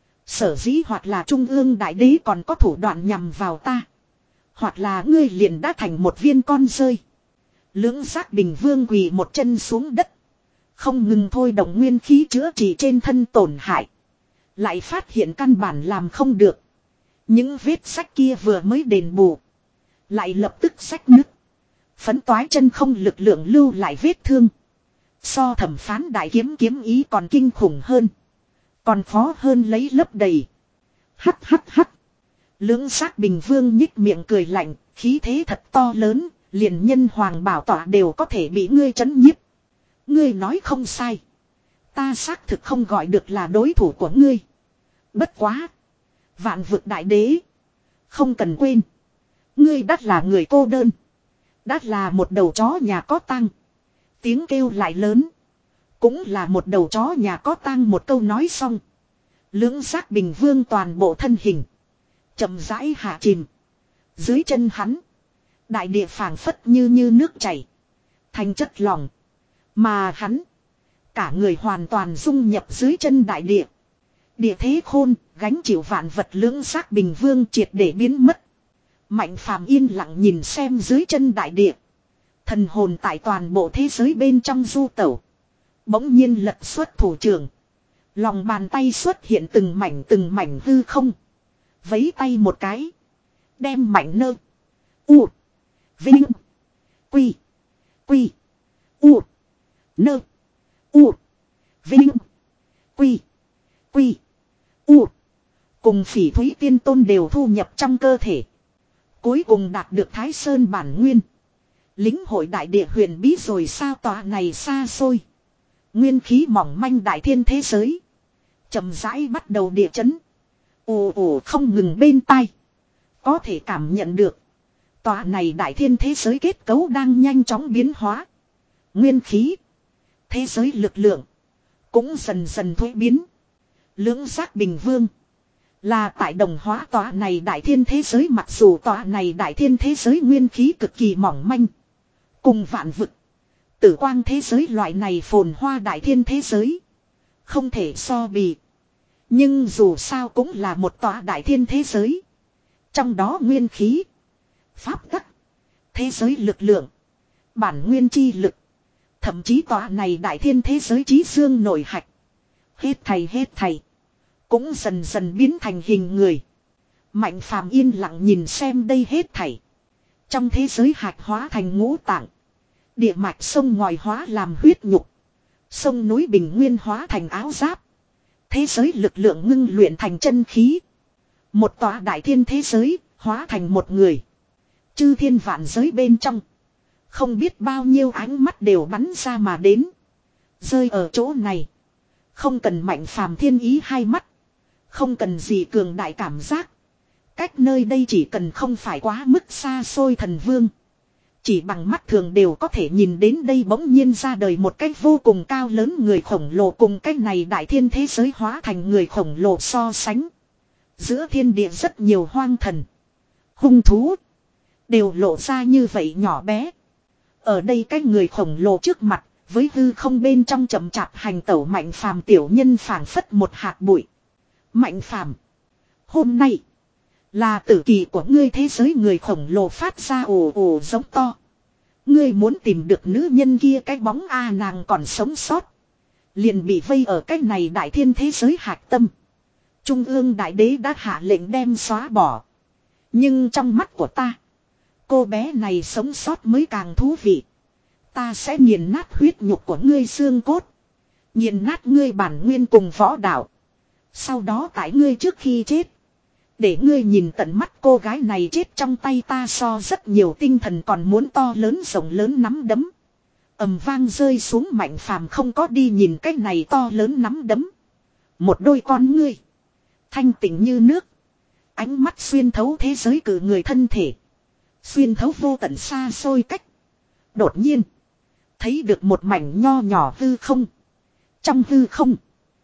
Speaker 1: Sở dĩ hoặc là Trung ương Đại Đế còn có thủ đoạn nhằm vào ta. Hoặc là ngươi liền đã thành một viên con rơi. Lưỡng giác bình vương quỳ một chân xuống đất. Không ngừng thôi động nguyên khí chữa trị trên thân tổn hại. Lại phát hiện căn bản làm không được. Những vết sách kia vừa mới đền bù. Lại lập tức sách nứt. Phấn toái chân không lực lượng lưu lại vết thương. So thẩm phán đại kiếm kiếm ý còn kinh khủng hơn. Còn khó hơn lấy lấp đầy. Hắt hắt hắt. Lưỡng xác bình vương nhích miệng cười lạnh. Khí thế thật to lớn. Liền nhân hoàng bảo tỏa đều có thể bị ngươi trấn nhiếp. Ngươi nói không sai. Ta xác thực không gọi được là đối thủ của ngươi. Bất quá. Vạn vực đại đế. Không cần quên. Ngươi đắt là người cô đơn. Đắt là một đầu chó nhà có tang. Tiếng kêu lại lớn. Cũng là một đầu chó nhà có tang một câu nói xong. Lưỡng xác bình vương toàn bộ thân hình. Chậm rãi hạ chìm. Dưới chân hắn. Đại địa phảng phất như như nước chảy. Thành chất lỏng. Mà hắn. Cả người hoàn toàn dung nhập dưới chân đại địa. Địa thế khôn, gánh chịu vạn vật lưỡng xác bình vương triệt để biến mất. Mạnh phàm yên lặng nhìn xem dưới chân đại địa. Thần hồn tại toàn bộ thế giới bên trong du tẩu. Bỗng nhiên lật xuất thủ trưởng. Lòng bàn tay xuất hiện từng mảnh từng mảnh hư không. Vấy tay một cái. Đem mảnh nơ. U. Vinh. Quy. Quy. U. Nơ. U. Vinh. Quy. Quy. U. Cùng Phỉ Thúy Tiên Tôn đều thu nhập trong cơ thể. Cuối cùng đạt được Thái Sơn bản nguyên. Lính hội đại địa huyền bí rồi sao tòa này xa xôi. Nguyên khí mỏng manh đại thiên thế giới. Chậm rãi bắt đầu địa chấn. Ồ ồ không ngừng bên tai. Có thể cảm nhận được. Tòa này đại thiên thế giới kết cấu đang nhanh chóng biến hóa. Nguyên khí. Thế giới lực lượng. Cũng dần dần thuế biến. Lưỡng giác bình vương. Là tại đồng hóa tòa này đại thiên thế giới mặc dù tòa này đại thiên thế giới nguyên khí cực kỳ mỏng manh. Cùng vạn vực. Tử quang thế giới loại này phồn hoa đại thiên thế giới. Không thể so bì. Nhưng dù sao cũng là một tòa đại thiên thế giới. Trong đó nguyên khí. Pháp tắc. Thế giới lực lượng. Bản nguyên chi lực. Thậm chí tòa này đại thiên thế giới trí dương nổi hạch. Hết thầy hết thầy. Cũng dần dần biến thành hình người. Mạnh phàm yên lặng nhìn xem đây hết thảy. Trong thế giới hạch hóa thành ngũ tạng. Địa mạch sông ngòi hóa làm huyết nhục. Sông núi bình nguyên hóa thành áo giáp. Thế giới lực lượng ngưng luyện thành chân khí. Một tòa đại thiên thế giới hóa thành một người. Chư thiên vạn giới bên trong. Không biết bao nhiêu ánh mắt đều bắn ra mà đến. Rơi ở chỗ này. Không cần mạnh phàm thiên ý hai mắt. Không cần gì cường đại cảm giác. Cách nơi đây chỉ cần không phải quá mức xa xôi thần vương. Chỉ bằng mắt thường đều có thể nhìn đến đây bỗng nhiên ra đời một cách vô cùng cao lớn người khổng lồ cùng cách này đại thiên thế giới hóa thành người khổng lồ so sánh. Giữa thiên địa rất nhiều hoang thần. Hung thú. Đều lộ ra như vậy nhỏ bé. Ở đây cái người khổng lồ trước mặt. Với hư không bên trong chậm chạp hành tẩu mạnh phàm tiểu nhân phảng phất một hạt bụi. Mạnh phàm. Hôm nay. Là tử kỳ của ngươi thế giới người khổng lồ phát ra ồ ồ giống to. Ngươi muốn tìm được nữ nhân kia cái bóng a nàng còn sống sót. Liền bị vây ở cái này đại thiên thế giới hạt tâm. Trung ương đại đế đã hạ lệnh đem xóa bỏ. Nhưng trong mắt của ta. Cô bé này sống sót mới càng thú vị. Ta sẽ nghiền nát huyết nhục của ngươi xương cốt. Nghiền nát ngươi bản nguyên cùng võ đạo. Sau đó tại ngươi trước khi chết. Để ngươi nhìn tận mắt cô gái này chết trong tay ta so rất nhiều tinh thần còn muốn to lớn rộng lớn nắm đấm. Ầm vang rơi xuống mạnh phàm không có đi nhìn cái này to lớn nắm đấm. Một đôi con ngươi. Thanh tịnh như nước. Ánh mắt xuyên thấu thế giới cử người thân thể. Xuyên thấu vô tận xa xôi cách. Đột nhiên. Thấy được một mảnh nho nhỏ hư không. Trong hư không.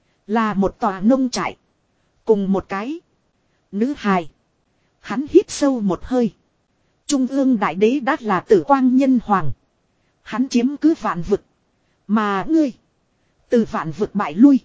Speaker 1: Là một tòa nông trại. Cùng một cái. Nữ hài. Hắn hít sâu một hơi. Trung ương đại đế đã là tử quang nhân hoàng. Hắn chiếm cứ vạn vực. Mà ngươi. Từ vạn vực bại lui.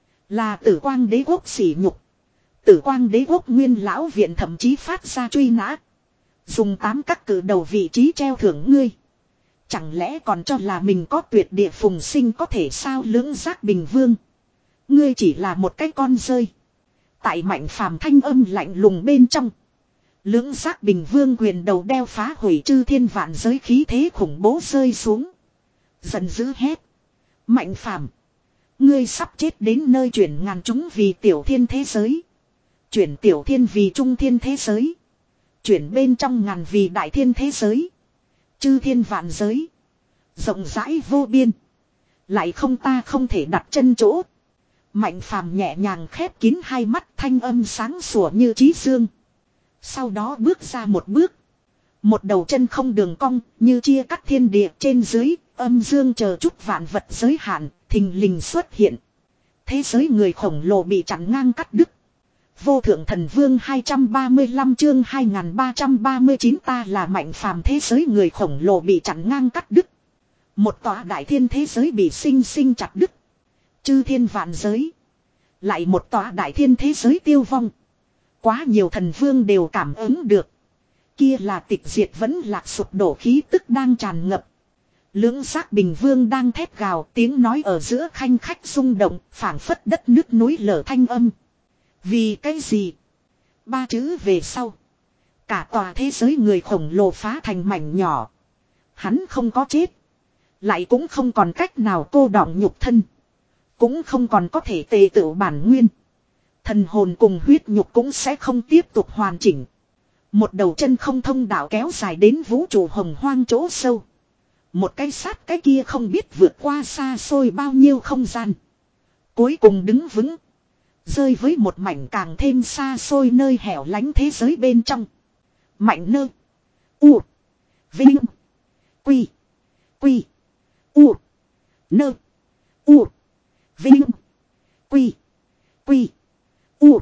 Speaker 1: Là tử quang đế quốc sỉ nhục. Tử quang đế quốc nguyên lão viện thậm chí phát ra truy nã. Dùng tám các cử đầu vị trí treo thưởng ngươi. Chẳng lẽ còn cho là mình có tuyệt địa phùng sinh có thể sao lưỡng giác bình vương. Ngươi chỉ là một cái con rơi. Tại Mạnh Phàm thanh âm lạnh lùng bên trong. Lưỡng giác bình vương quyền đầu đeo phá hủy chư thiên vạn giới khí thế khủng bố rơi xuống. Giận dữ hét. Mạnh Phàm, ngươi sắp chết đến nơi chuyển ngàn chúng vì tiểu thiên thế giới. Chuyển tiểu thiên vì trung thiên thế giới. Chuyển bên trong ngàn vì đại thiên thế giới. Chư thiên vạn giới. Rộng rãi vô biên. Lại không ta không thể đặt chân chỗ. Mạnh Phàm nhẹ nhàng khép kín hai mắt, thanh âm sáng sủa như trí dương. Sau đó bước ra một bước. Một đầu chân không đường cong, như chia cắt thiên địa trên dưới, âm dương chờ chút vạn vật giới hạn, thình lình xuất hiện. Thế giới người khổng lồ bị chặn ngang cắt đứt. Vô thượng thần vương hai trăm ba mươi lăm chương hai nghìn ba trăm ba mươi chín ta là Mạnh Phàm, thế giới người khổng lồ bị chặn ngang cắt đứt. Một tòa đại thiên thế giới bị sinh sinh chặt đứt. Chư thiên vạn giới. Lại một tòa đại thiên thế giới tiêu vong. Quá nhiều thần vương đều cảm ứng được. Kia là tịch diệt vẫn lạc sụp đổ khí tức đang tràn ngập. Lưỡng giác bình vương đang thét gào, tiếng nói ở giữa khanh khách rung động, phảng phất đất nước núi lở thanh âm. Vì cái gì? Ba chữ về sau. Cả tòa thế giới người khổng lồ phá thành mảnh nhỏ. Hắn không có chết. Lại cũng không còn cách nào cô đọng nhục thân. Cũng không còn có thể tề tự bản nguyên. Thần hồn cùng huyết nhục cũng sẽ không tiếp tục hoàn chỉnh. Một đầu chân không thông đạo kéo dài đến vũ trụ hồng hoang chỗ sâu. Một cái sát cái kia không biết vượt qua xa xôi bao nhiêu không gian. Cuối cùng đứng vững. Rơi với một mảnh càng thêm xa xôi nơi hẻo lánh thế giới bên trong. Mạnh nơ. U. Vinh. Quy. Quy. U. Nơ. U. Vinh. Quy. Quy. U.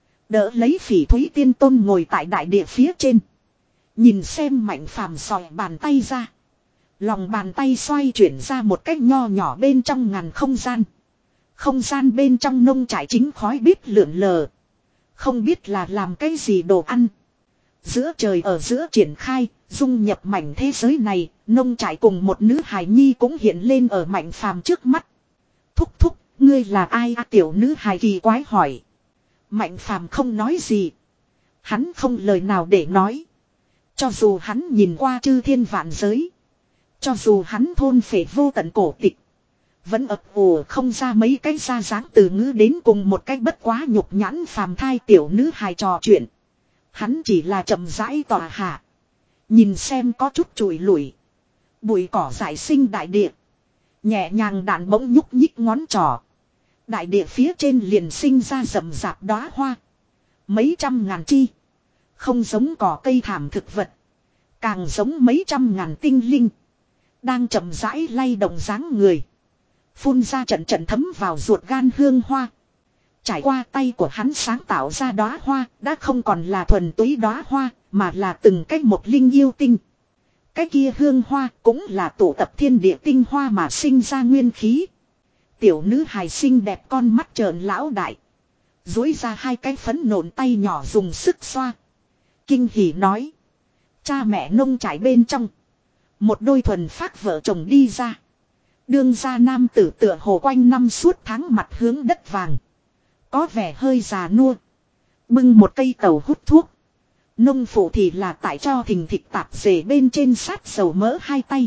Speaker 1: Đỡ lấy Phỉ Thúy Tiên Tôn ngồi tại đại địa phía trên. Nhìn xem Mạnh Phàm sòi bàn tay ra. Lòng bàn tay xoay chuyển ra một cách nho nhỏ bên trong ngàn không gian. Không gian bên trong nông trại chính khói bếp lượn lờ. Không biết là làm cái gì đồ ăn. Giữa trời ở giữa triển khai, dung nhập mảnh thế giới này, nông trại cùng một nữ hài nhi cũng hiện lên ở Mạnh Phàm trước mắt. Thúc thúc, ngươi là ai à, tiểu nữ hài kỳ quái hỏi. Mạnh Phàm không nói gì. Hắn không lời nào để nói. Cho dù hắn nhìn qua chư thiên vạn giới. Cho dù hắn thôn phệ vô tận cổ tịch. Vẫn ập ùa không ra mấy cái ra dáng từ ngữ đến cùng một cách bất quá nhục nhãn phàm thai tiểu nữ hài trò chuyện. Hắn chỉ là chậm rãi tòa hạ. Nhìn xem có chút chùi lủi. Bụi cỏ dại sinh đại địa. Nhẹ nhàng đạn bỗng nhúc nhích ngón trỏ. Đại địa phía trên liền sinh ra rậm rạp đóa hoa. Mấy trăm ngàn chi. Không giống cỏ cây thảm thực vật. Càng giống mấy trăm ngàn tinh linh. Đang chậm rãi lay động dáng người. Phun ra trận trận thấm vào ruột gan hương hoa. Trải qua tay của hắn sáng tạo ra đóa hoa. Đã không còn là thuần túy đóa hoa. Mà là từng cách một linh yêu tinh. Cái kia hương hoa cũng là tụ tập thiên địa tinh hoa mà sinh ra nguyên khí. Tiểu nữ hài xinh đẹp con mắt trợn lão đại. Dối ra hai cái phấn nộn tay nhỏ dùng sức xoa. Kinh hỉ nói. Cha mẹ nông trải bên trong. Một đôi thuần phác vợ chồng đi ra. Đương gia nam tử tựa hồ quanh năm suốt tháng mặt hướng đất vàng. Có vẻ hơi già nua. Bưng một cây tàu hút thuốc. Nông phụ thì là tại cho thình thịt tạp dề bên trên sát dầu mỡ hai tay.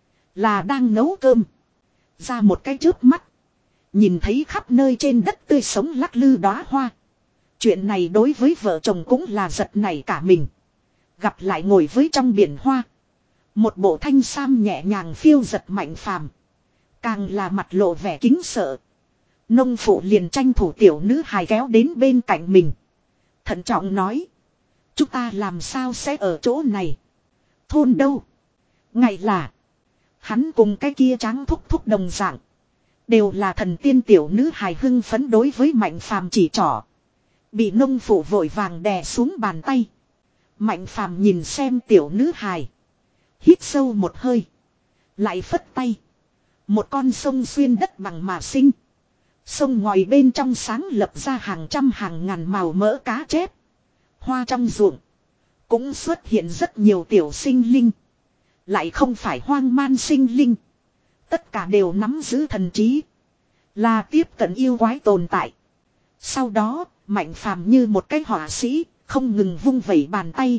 Speaker 1: Là đang nấu cơm. Ra một cái chớp mắt. Nhìn thấy khắp nơi trên đất tươi sống lắc lư đóa hoa. Chuyện này đối với vợ chồng cũng là giật nảy cả mình. Gặp lại ngồi với trong biển hoa. Một bộ thanh sam nhẹ nhàng phiêu giật Mạnh Phàm. Càng là mặt lộ vẻ kính sợ. Nông phụ liền tranh thủ tiểu nữ hài kéo đến bên cạnh mình. Thận trọng nói. Chúng ta làm sao sẽ ở chỗ này? Thôn đâu? Ngày là. Hắn cùng cái kia trắng thúc thúc đồng dạng. Đều là thần tiên tiểu nữ hài hưng phấn đối với Mạnh Phàm chỉ trỏ. Bị nông phụ vội vàng đè xuống bàn tay. Mạnh Phàm nhìn xem tiểu nữ hài. Hít sâu một hơi. Lại phất tay. Một con sông xuyên đất bằng mà sinh. Sông ngòi bên trong sáng lập ra hàng trăm hàng ngàn màu mỡ cá chép. Hoa trong ruộng. Cũng xuất hiện rất nhiều tiểu sinh linh. Lại không phải hoang man sinh linh. Tất cả đều nắm giữ thần trí. Là tiếp cận yêu quái tồn tại. Sau đó, Mạnh Phàm như một cái họa sĩ, không ngừng vung vẩy bàn tay.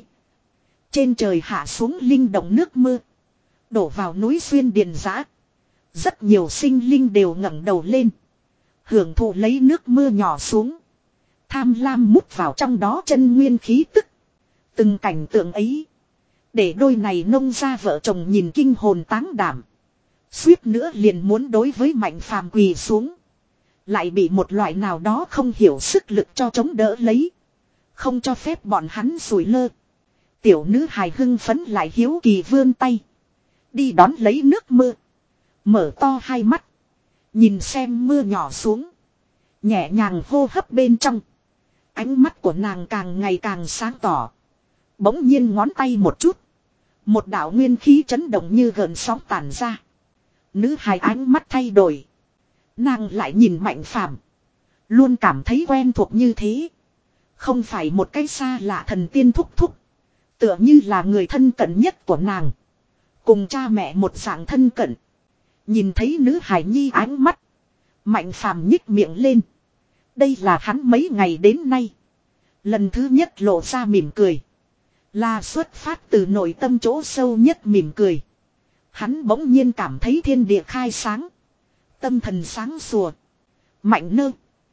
Speaker 1: Trên trời hạ xuống linh động nước mưa. Đổ vào núi xuyên điền giã. Rất nhiều sinh linh đều ngẩng đầu lên. Hưởng thụ lấy nước mưa nhỏ xuống. Tham lam mút vào trong đó chân nguyên khí tức. Từng cảnh tượng ấy. Để đôi này nông gia vợ chồng nhìn kinh hồn táng đảm. Suýt nữa liền muốn đối với Mạnh Phàm quỳ xuống. Lại bị một loại nào đó không hiểu sức lực cho chống đỡ lấy. Không cho phép bọn hắn sủi lơ. Tiểu nữ hài hưng phấn lại hiếu kỳ vươn tay. Đi đón lấy nước mưa. Mở to hai mắt. Nhìn xem mưa nhỏ xuống. Nhẹ nhàng hô hấp bên trong. Ánh mắt của nàng càng ngày càng sáng tỏ. Bỗng nhiên ngón tay một chút. Một đạo nguyên khí chấn động như gợn sóng tản ra. Nữ hài ánh mắt thay đổi. Nàng lại nhìn Mạnh Phàm, luôn cảm thấy quen thuộc như thế. Không phải một cái xa lạ thần tiên thúc thúc. Tựa như là người thân cận nhất của nàng. Cùng cha mẹ một dạng thân cận. Nhìn thấy nữ hài nhi ánh mắt. Mạnh Phàm nhích miệng lên. Đây là hắn mấy ngày đến nay. Lần thứ nhất lộ ra mỉm cười. Là xuất phát từ nội tâm chỗ sâu nhất mỉm cười. Hắn bỗng nhiên cảm thấy thiên địa khai sáng. Tâm thần sáng sủa. Mạnh nơ.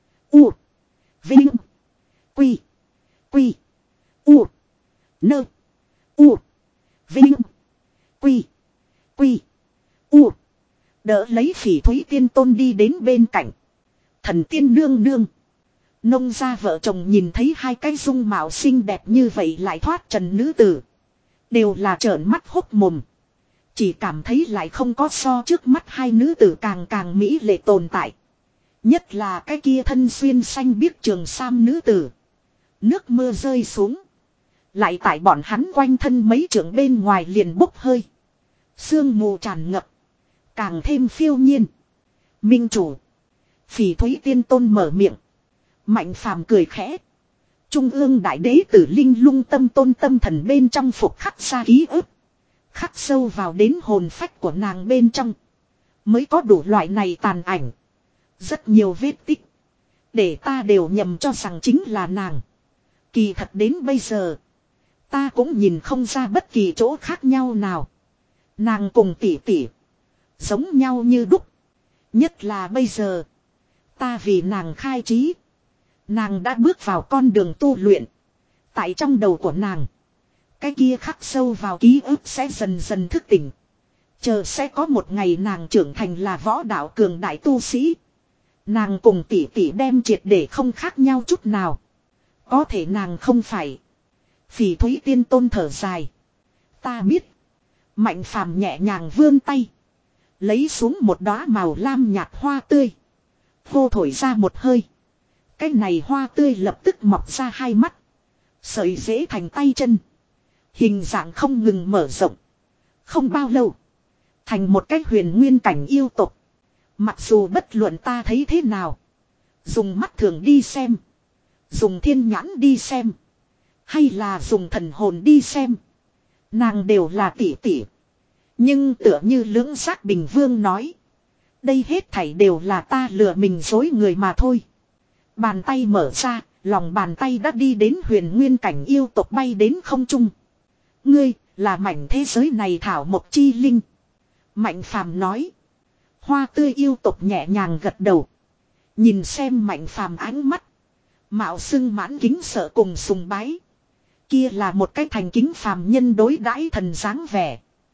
Speaker 1: U. Vinh. Quy. Quy. U. Nơ. U. Vinh. Quy. Quy. U. Đỡ lấy Phỉ Thúy Tiên Tôn đi đến bên cạnh. Thần tiên nương nương. Nông gia vợ chồng nhìn thấy hai cái dung mạo xinh đẹp như vậy lại thoát trần nữ tử. Đều là trợn mắt hốc mồm. Chỉ cảm thấy lại không có so trước mắt hai nữ tử càng càng mỹ lệ tồn tại. Nhất là cái kia thân xuyên xanh biếc trường sam nữ tử. Nước mưa rơi xuống. Lại tại bọn hắn quanh thân mấy trượng bên ngoài liền bốc hơi. Sương mù tràn ngập. Càng thêm phiêu nhiên. Minh chủ. Phỉ Thúy Tiên Tôn mở miệng. Mạnh Phàm cười khẽ. Trung ương đại đế tử linh lung tâm tôn tâm thần bên trong phục khắc ra ký ức. Khắc sâu vào đến hồn phách của nàng bên trong. Mới có đủ loại này tàn ảnh. Rất nhiều vết tích. Để ta đều nhầm cho rằng chính là nàng. Kỳ thật đến bây giờ. Ta cũng nhìn không ra bất kỳ chỗ khác nhau nào. Nàng cùng tỷ tỷ. Giống nhau như đúc. Nhất là bây giờ. Ta vì nàng khai trí. Nàng đã bước vào con đường tu luyện. Tại trong đầu của nàng. Cái kia khắc sâu vào ký ức sẽ dần dần thức tỉnh. Chờ sẽ có một ngày nàng trưởng thành là võ đạo cường đại tu sĩ. Nàng cùng tỷ tỷ đem triệt để không khác nhau chút nào. Có thể nàng không phải. Phỉ Thúy Tiên Tôn thở dài. Ta biết. Mạnh Phàm nhẹ nhàng vươn tay. Lấy xuống một đóa màu lam nhạt hoa tươi. Hô thổi ra một hơi. Cái này hoa tươi lập tức mọc ra hai mắt. Sợi rễ thành tay chân. Hình dạng không ngừng mở rộng. Không bao lâu. Thành một cái huyền nguyên cảnh yêu tục. Mặc dù bất luận ta thấy thế nào. Dùng mắt thường đi xem. Dùng thiên nhãn đi xem. Hay là dùng thần hồn đi xem. Nàng đều là tỷ tỷ. Nhưng tựa như lưỡng giác bình vương nói. Đây hết thảy đều là ta lừa mình dối người mà thôi. Bàn tay mở ra. Lòng bàn tay đã đi đến huyền nguyên cảnh yêu tộc bay đến không trung. Ngươi là mảnh thế giới này thảo mộc chi linh. Mạnh Phàm nói. Hoa tươi yêu tộc nhẹ nhàng gật đầu. Nhìn xem Mạnh Phàm ánh mắt. Mạo xưng mãn kính sợ cùng sùng bái. Kia là một cái thành kính phàm nhân đối đãi thần dáng vẻ.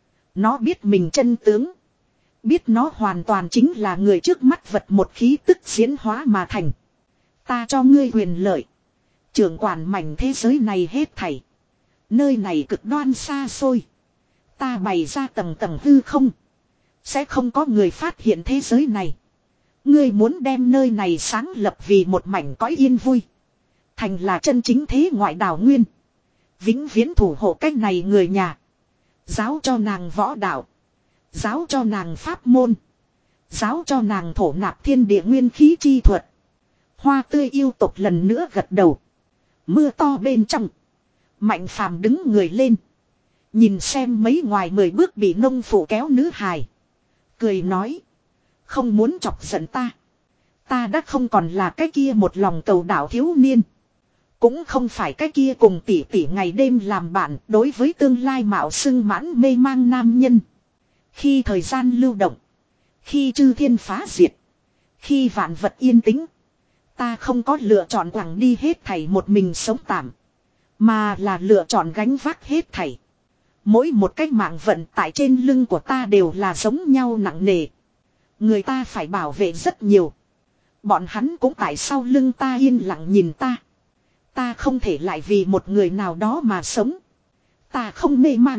Speaker 1: Nó biết mình chân tướng. Biết nó hoàn toàn chính là người trước mắt vật một khí tức diễn hóa mà thành. Ta cho ngươi quyền lợi. Trưởng quản mảnh thế giới này hết thảy. Nơi này cực đoan xa xôi. Ta bày ra tầng tầng hư không. Sẽ không có người phát hiện thế giới này. Ngươi muốn đem nơi này sáng lập vì một mảnh cõi yên vui. Thành là chân chính thế ngoại đảo nguyên. Vĩnh viễn thủ hộ cách này người nhà. Giáo cho nàng võ đạo. Giáo cho nàng pháp môn. Giáo cho nàng thổ nạp thiên địa nguyên khí chi thuật. Hoa tươi yêu tộc lần nữa gật đầu. Mưa to bên trong. Mạnh Phàm đứng người lên. Nhìn xem mấy ngoài mười bước bị nông phụ kéo nữ hài. Cười nói. Không muốn chọc giận ta. Ta đã không còn là cái kia một lòng cầu đạo thiếu niên. Cũng không phải cái kia cùng tỷ tỷ ngày đêm làm bạn đối với tương lai mạo xưng mãn mê mang nam nhân. Khi thời gian lưu động. Khi chư thiên phá diệt. Khi vạn vật yên tĩnh. Ta không có lựa chọn quẳng đi hết thảy một mình sống tạm. Mà là lựa chọn gánh vác hết thảy. Mỗi một cách mạng vận tải trên lưng của ta đều là giống nhau nặng nề. Người ta phải bảo vệ rất nhiều. Bọn hắn cũng tại sau lưng ta yên lặng nhìn ta. Ta không thể lại vì một người nào đó mà sống. Ta không mê mang.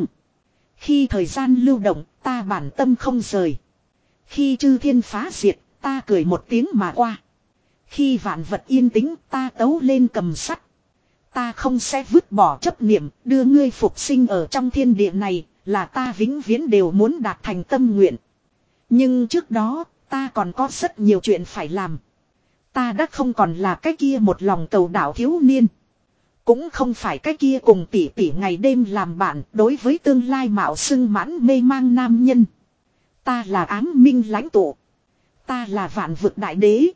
Speaker 1: Khi thời gian lưu động, ta bản tâm không rời. Khi chư thiên phá diệt, ta cười một tiếng mà qua. Khi vạn vật yên tĩnh, ta tấu lên cầm sắt. Ta không sẽ vứt bỏ chấp niệm, đưa ngươi phục sinh ở trong thiên địa này, là ta vĩnh viễn đều muốn đạt thành tâm nguyện. Nhưng trước đó, ta còn có rất nhiều chuyện phải làm. Ta đã không còn là cái kia một lòng cầu đạo thiếu niên. Cũng không phải cái kia cùng tỷ tỷ ngày đêm làm bạn đối với tương lai mạo xưng mãn mê mang nam nhân. Ta là ám minh lãnh tụ. Ta là vạn vực đại đế.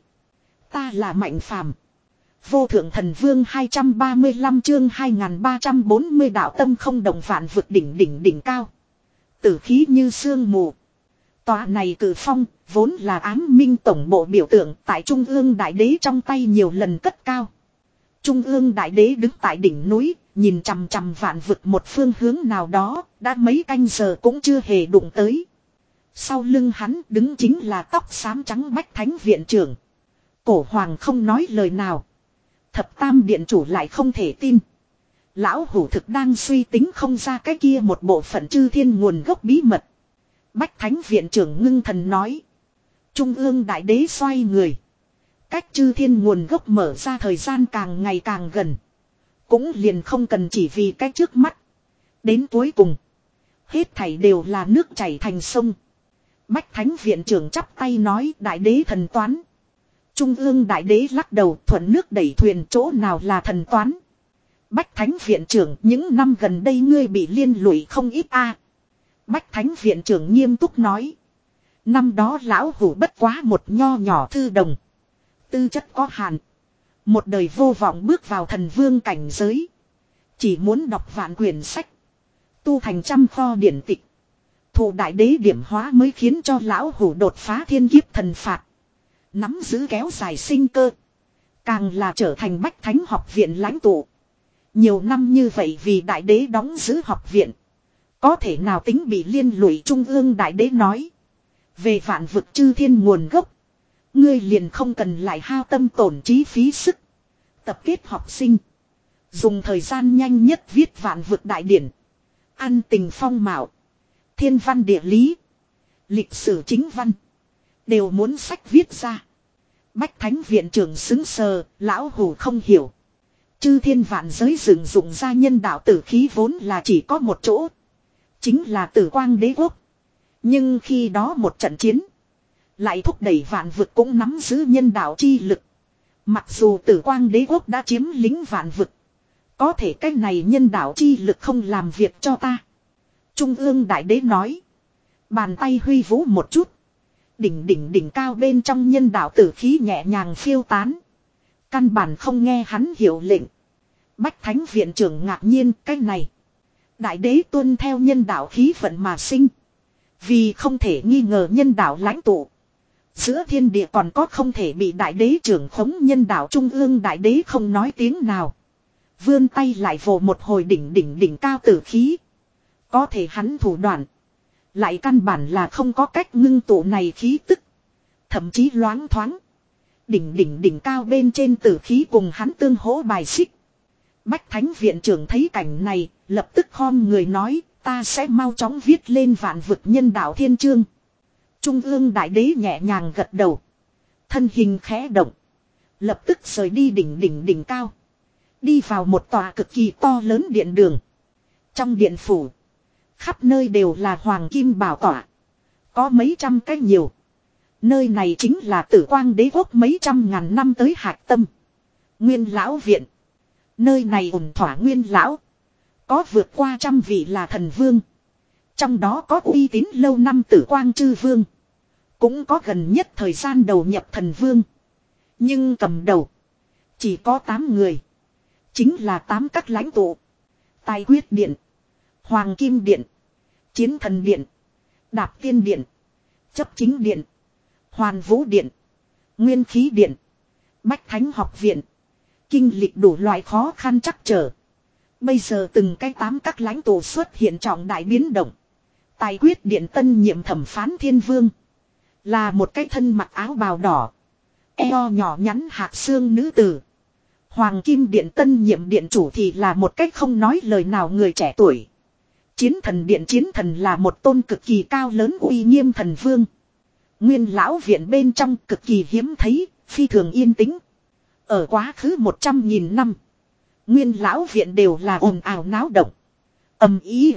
Speaker 1: Ta là mạnh phàm. Vô thượng thần vương hai trăm ba mươi lăm chương hai nghìn ba trăm bốn mươi đạo tâm không đồng vạn vực đỉnh đỉnh đỉnh cao. Tử khí như sương mù. Tòa này cử phong, vốn là ám minh tổng bộ biểu tượng tại Trung ương đại đế trong tay nhiều lần cất cao. Trung ương đại đế đứng tại đỉnh núi, nhìn chằm chằm vạn vực một phương hướng nào đó, đã mấy canh giờ cũng chưa hề đụng tới. Sau lưng hắn đứng chính là tóc xám trắng bách thánh viện trưởng. Cổ hoàng không nói lời nào. Thập tam điện chủ lại không thể tin. Lão hủ thực đang suy tính không ra cái kia một bộ phận chư thiên nguồn gốc bí mật. Bách thánh viện trưởng ngưng thần nói. Trung ương đại đế xoay người. Cách chư thiên nguồn gốc mở ra thời gian càng ngày càng gần. Cũng liền không cần chỉ vì cái trước mắt. Đến cuối cùng. Hết thảy đều là nước chảy thành sông. Bách thánh viện trưởng chắp tay nói đại đế thần toán. Trung ương đại đế lắc đầu thuận nước đẩy thuyền chỗ nào là thần toán. Bách thánh viện trưởng những năm gần đây ngươi bị liên lụy không ít a. Bách thánh viện trưởng nghiêm túc nói. Năm đó lão hủ bất quá một nho nhỏ thư đồng. Tư chất có hạn. Một đời vô vọng bước vào thần vương cảnh giới. Chỉ muốn đọc vạn quyển sách. Tu thành trăm kho điển tịch. Thụ đại đế điểm hóa mới khiến cho lão hủ đột phá thiên kiếp thần phạt. Nắm giữ kéo dài sinh cơ. Càng là trở thành bách thánh học viện lãnh tụ. Nhiều năm như vậy vì đại đế đóng giữ học viện. Có thể nào tính bị liên lụy trung ương đại đế nói. Về vạn vực chư thiên nguồn gốc. Ngươi liền không cần lại hao tâm tổn trí phí sức. Tập kết học sinh. Dùng thời gian nhanh nhất viết vạn vực đại điển. Ăn tình phong mạo. Thiên văn địa lý. Lịch sử chính văn. Đều muốn sách viết ra. Bách thánh viện trưởng xứng sờ. Lão hủ không hiểu. Chư thiên vạn giới dựng dụng ra nhân đạo tử khí vốn là chỉ có một chỗ. Chính là tử quang đế quốc. Nhưng khi đó một trận chiến. Lại thúc đẩy vạn vực cũng nắm giữ nhân đạo chi lực. Mặc dù tử quang đế quốc đã chiếm lính vạn vực. Có thể cái này nhân đạo chi lực không làm việc cho ta. Trung ương đại đế nói. Bàn tay huy vũ một chút. Đỉnh đỉnh đỉnh cao bên trong nhân đạo tử khí nhẹ nhàng phiêu tán. Căn bản không nghe hắn hiệu lệnh. Bách thánh viện trưởng ngạc nhiên cái này. Đại đế tuân theo nhân đạo khí vận mà sinh. Vì không thể nghi ngờ nhân đạo lãnh tụ. Giữa thiên địa còn có không thể bị đại đế trưởng khống nhân đạo trung ương đại đế không nói tiếng nào. Vươn tay lại vồ một hồi đỉnh đỉnh đỉnh cao tử khí. Có thể hắn thủ đoạn. Lại căn bản là không có cách ngưng tụ này khí tức. Thậm chí loáng thoáng. Đỉnh đỉnh đỉnh cao bên trên tử khí cùng hắn tương hỗ bài xích. Bách thánh viện trưởng thấy cảnh này, lập tức khom người nói, ta sẽ mau chóng viết lên vạn vực nhân đạo thiên chương. Trung ương đại đế nhẹ nhàng gật đầu. Thân hình khẽ động. Lập tức rời đi đỉnh đỉnh đỉnh cao. Đi vào một tòa cực kỳ to lớn điện đường. Trong điện phủ. Khắp nơi đều là hoàng kim bảo tỏa. Có mấy trăm cái nhiều. Nơi này chính là tử quang đế quốc mấy trăm ngàn năm tới hạc tâm. Nguyên lão viện. Nơi này ổn thỏa nguyên lão. Có vượt qua trăm vị là thần vương. Trong đó có uy tín lâu năm tử quang chư vương. Cũng có gần nhất thời gian đầu nhập thần vương. Nhưng cầm đầu. Chỉ có tám người. Chính là tám các lãnh tụ. Tài quyết điện. Hoàng kim điện. Chiến thần điện. Đạp tiên điện. Chấp chính điện. Hoàn vũ điện. Nguyên khí điện. Bách thánh học viện. Kinh lịch đủ loại khó khăn trắc trở. Bây giờ từng cái tám các lãnh tụ xuất hiện trọng đại biến động. Tài quyết điện tân nhiệm thẩm phán thiên vương. Là một cái thân mặc áo bào đỏ. Eo nhỏ nhắn hạt xương nữ tử. Hoàng kim điện tân nhiệm điện chủ thì là một cách không nói lời nào người trẻ tuổi. Chiến thần điện chiến thần là một tôn cực kỳ cao lớn uy nghiêm thần vương. Nguyên lão viện bên trong cực kỳ hiếm thấy, phi thường yên tĩnh. Ở quá khứ một trăm nghìn năm. Nguyên lão viện đều là ồn ào náo động. Ầm ĩ.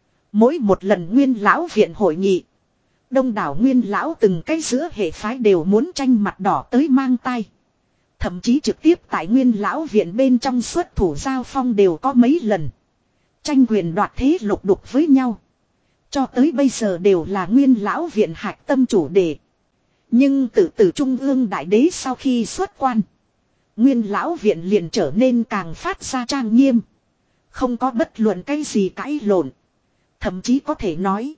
Speaker 1: Mỗi một lần nguyên lão viện hội nghị. Đông đảo nguyên lão từng cái giữa hệ phái đều muốn tranh mặt đỏ tới mang tay. Thậm chí trực tiếp tại nguyên lão viện bên trong xuất thủ giao phong đều có mấy lần. Tranh quyền đoạt thế lục đục với nhau. Cho tới bây giờ đều là nguyên lão viện hạch tâm chủ đề. Nhưng từ từ trung ương đại đế sau khi xuất quan. Nguyên lão viện liền trở nên càng phát ra trang nghiêm. Không có bất luận cái gì cãi lộn. Thậm chí có thể nói.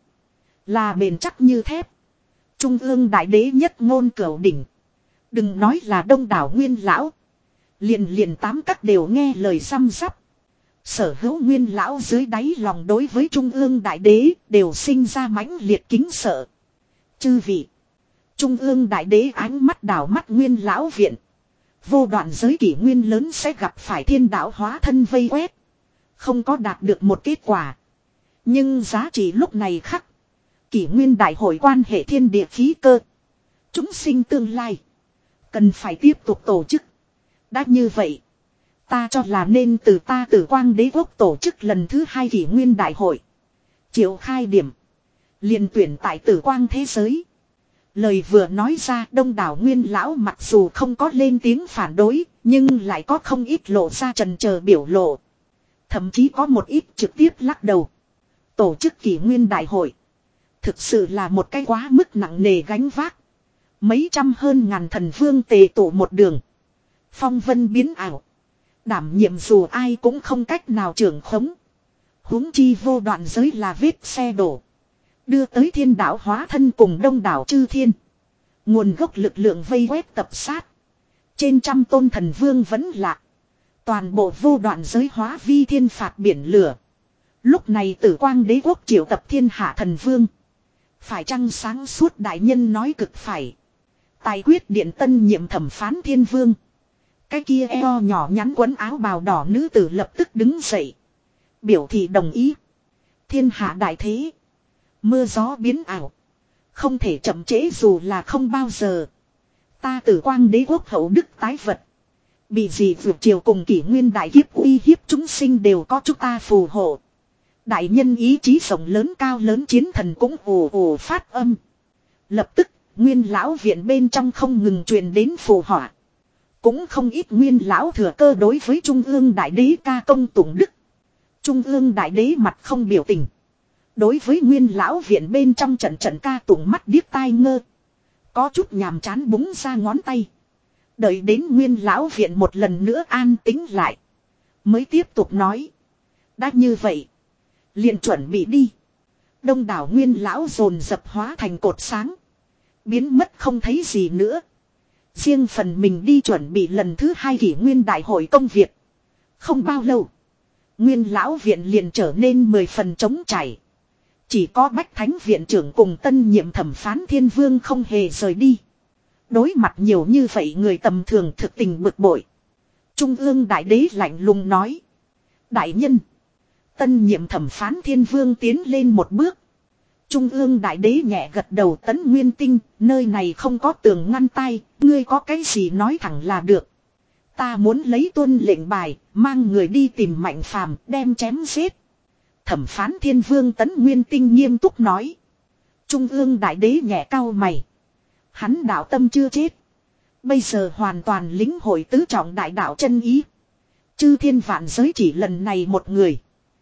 Speaker 1: Là bền chắc như thép. Trung ương đại đế nhất ngôn cửu đỉnh. Đừng nói là đông đảo nguyên lão. Liền liền tám các đều nghe lời răm rắp. Sở hữu nguyên lão dưới đáy lòng đối với trung ương đại đế đều sinh ra mãnh liệt kính sợ. Chư vị. Trung ương đại đế ánh mắt đảo mắt nguyên lão viện. Vô đoạn giới kỷ nguyên lớn sẽ gặp phải thiên đạo hóa thân vây quét. Không có đạt được một kết quả. Nhưng giá trị lúc này khắc. Kỷ nguyên đại hội quan hệ thiên địa khí cơ. Chúng sinh tương lai. Cần phải tiếp tục tổ chức. Đã như vậy. Ta cho là nên từ ta Tử Quang Đế Quốc tổ chức lần thứ hai kỷ nguyên đại hội. Triệu khai điểm. Liền tuyển tại Tử Quang thế giới. Lời vừa nói ra đông đảo nguyên lão mặc dù không có lên tiếng phản đối. Nhưng lại có không ít lộ ra trần chờ biểu lộ. Thậm chí có một ít trực tiếp lắc đầu. Tổ chức kỷ nguyên đại hội. Thực sự là một cái quá mức nặng nề gánh vác. Mấy trăm hơn ngàn thần vương tề tụ một đường. Phong vân biến ảo. Đảm nhiệm dù ai cũng không cách nào trưởng khống. Huống chi vô đoạn giới là vết xe đổ. Đưa tới thiên đạo hóa thân cùng đông đảo chư thiên. Nguồn gốc lực lượng vây quét tập sát. Trên trăm tôn thần vương vẫn lạ. Toàn bộ vô đoạn giới hóa vi thiên phạt biển lửa. Lúc này Tử Quang Đế Quốc triệu tập thiên hạ thần vương. Phải chăng sáng suốt đại nhân nói cực phải. Tài quyết điện tân nhiệm thẩm phán thiên vương. Cái kia eo nhỏ nhắn quấn áo bào đỏ nữ tử lập tức đứng dậy. Biểu thị đồng ý. Thiên hạ đại thế. Mưa gió biến ảo. Không thể chậm trễ dù là không bao giờ. Ta Tử Quang Đế Quốc hậu đức tái vật. Bị gì vượt chiều cùng kỷ nguyên đại kiếp uy hiếp chúng sinh đều có chúng ta phù hộ. Đại nhân ý chí rộng lớn cao lớn chiến thần cũng ồ ồ phát âm. Lập tức, nguyên lão viện bên trong không ngừng truyền đến phù họa. Cũng không ít nguyên lão thừa cơ đối với Trung ương đại đế ca công tụng đức. Trung ương đại đế mặt không biểu tình. Đối với nguyên lão viện bên trong trận trận ca tụng mắt điếc tai ngơ. Có chút nhàm chán búng ra ngón tay. Đợi đến nguyên lão viện một lần nữa an tĩnh lại. Mới tiếp tục nói. Đã như vậy. Liền chuẩn bị đi. Đông đảo nguyên lão dồn dập hóa thành cột sáng. Biến mất không thấy gì nữa. Riêng phần mình đi chuẩn bị lần thứ hai kỷ nguyên đại hội công việc. Không bao lâu. Nguyên lão viện liền trở nên mười phần trống chảy. Chỉ có Bách Thánh viện trưởng cùng tân nhiệm thẩm phán thiên vương không hề rời đi. Đối mặt nhiều như vậy người tầm thường thực tình bực bội. Trung ương đại đế lạnh lùng nói. Đại nhân. Tân nhiệm thẩm phán thiên vương tiến lên một bước. Trung ương đại đế nhẹ gật đầu Tấn Nguyên Tinh. Nơi này không có tường ngăn tay. Ngươi có cái gì nói thẳng là được. Ta muốn lấy tuân lệnh bài. Mang người đi tìm Mạnh Phàm đem chém giết. Thẩm phán thiên vương Tấn Nguyên Tinh nghiêm túc nói. Trung ương đại đế nhẹ cau mày. Hắn đạo tâm chưa chết. Bây giờ hoàn toàn lĩnh hội tứ trọng đại đạo chân ý. Chư thiên vạn giới chỉ lần này một người.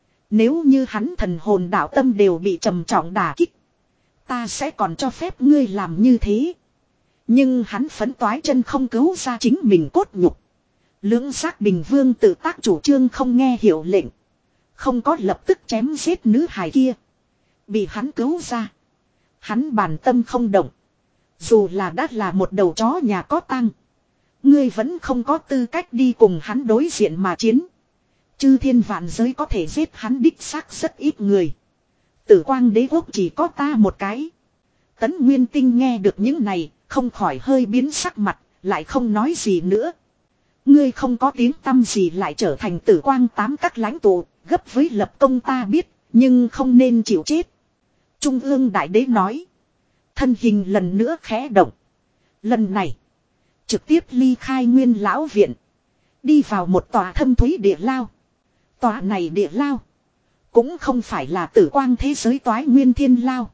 Speaker 1: Nếu như hắn thần hồn đạo tâm đều bị trầm trọng đả kích. Ta sẽ còn cho phép ngươi làm như thế. Nhưng hắn phấn toái chân không cứu ra chính mình cốt nhục. Lưỡng giác bình vương tự tác chủ trương không nghe hiệu lệnh. Không có lập tức chém giết nữ hài kia. Bị hắn cứu ra. Hắn bản tâm không động. Dù là đã là một đầu chó nhà có tang. Ngươi vẫn không có tư cách đi cùng hắn đối diện mà chiến. Chư thiên vạn giới có thể giết hắn đích xác rất ít người. Tử quang đế quốc chỉ có ta một cái. Tấn Nguyên Tinh nghe được những này, không khỏi hơi biến sắc mặt, lại không nói gì nữa. Ngươi không có tiếng tăm gì lại trở thành tử quang tám các lãnh tụ, gấp với lập công ta biết, nhưng không nên chịu chết. Trung ương đại đế nói. Thân hình lần nữa khẽ động. Lần này, trực tiếp ly khai nguyên lão viện. Đi vào một tòa thâm thúy địa lao. Tòa này địa lao, cũng không phải là tử quang thế giới toái nguyên thiên lao.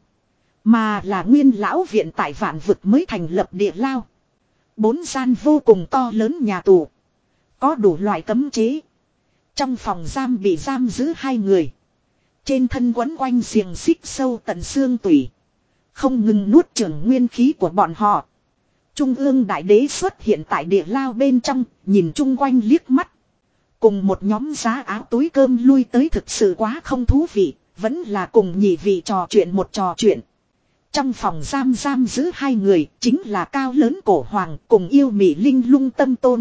Speaker 1: Mà là nguyên lão viện tại vạn vực mới thành lập địa lao. Bốn gian vô cùng to lớn nhà tù. Có đủ loại cấm chế. Trong phòng giam bị giam giữ hai người. Trên thân quấn quanh xiềng xích sâu tận xương tủy. Không ngừng nuốt chửng nguyên khí của bọn họ. Trung ương đại đế xuất hiện tại địa lao bên trong, nhìn chung quanh liếc mắt. Cùng một nhóm giá áo túi cơm lui tới thực sự quá không thú vị, vẫn là cùng nhị vị trò chuyện một trò chuyện. Trong phòng giam giam giữ hai người, chính là cao lớn cổ hoàng cùng yêu mị linh lung tâm tôn.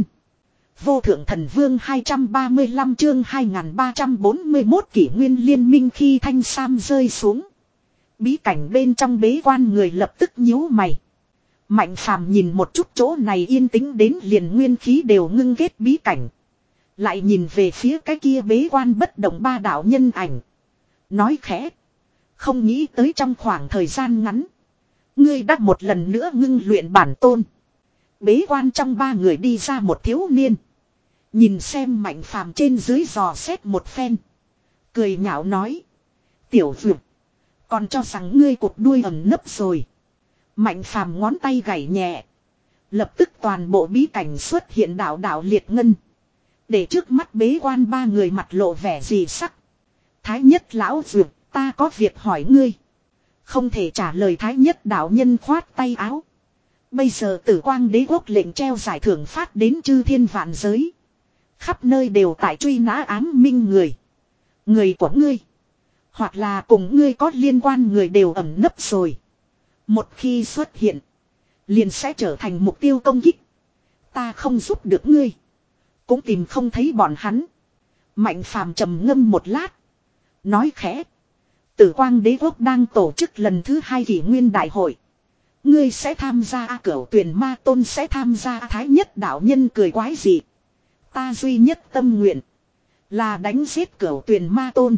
Speaker 1: Vô thượng thần vương hai trăm ba mươi lăm chương hai nghìn ba trăm bốn mươi mốt kỷ nguyên liên minh khi thanh sam rơi xuống. Bí cảnh bên trong bế quan người lập tức nhíu mày. Mạnh phàm nhìn một chút chỗ này yên tĩnh đến liền nguyên khí đều ngưng ghét bí cảnh. Lại nhìn về phía cái kia bế quan bất động ba đạo nhân ảnh. Nói khẽ. Không nghĩ tới trong khoảng thời gian ngắn. Ngươi đã một lần nữa ngưng luyện bản tôn. Bế quan trong ba người đi ra một thiếu niên. Nhìn xem mạnh phàm trên dưới dò xét một phen. Cười nhạo nói. Tiểu dược. Còn cho rằng ngươi cột đuôi ẩn nấp rồi. Mạnh phàm ngón tay gảy nhẹ. Lập tức toàn bộ bí cảnh xuất hiện đạo đạo liệt ngân. Để trước mắt bế quan ba người mặt lộ vẻ gì sắc. Thái nhất lão dược, ta có việc hỏi ngươi. Không thể trả lời thái nhất đạo nhân khoát tay áo. Bây giờ tử quang đế quốc lệnh treo giải thưởng phát đến chư thiên vạn giới. Khắp nơi đều tại truy nã ám minh người. Người của ngươi. Hoặc là cùng ngươi có liên quan người đều ẩn nấp rồi. Một khi xuất hiện. Liền sẽ trở thành mục tiêu công kích. Ta không giúp được ngươi. Cũng tìm không thấy bọn hắn. Mạnh phàm trầm ngâm một lát. Nói khẽ. Tử quang đế quốc đang tổ chức lần thứ hai kỷ nguyên đại hội. Ngươi sẽ tham gia A Cửu Tuyền Ma Tôn sẽ tham gia Thái nhất đạo nhân cười quái dị. Ta duy nhất tâm nguyện. Là đánh giết Cửu Tuyền Ma Tôn.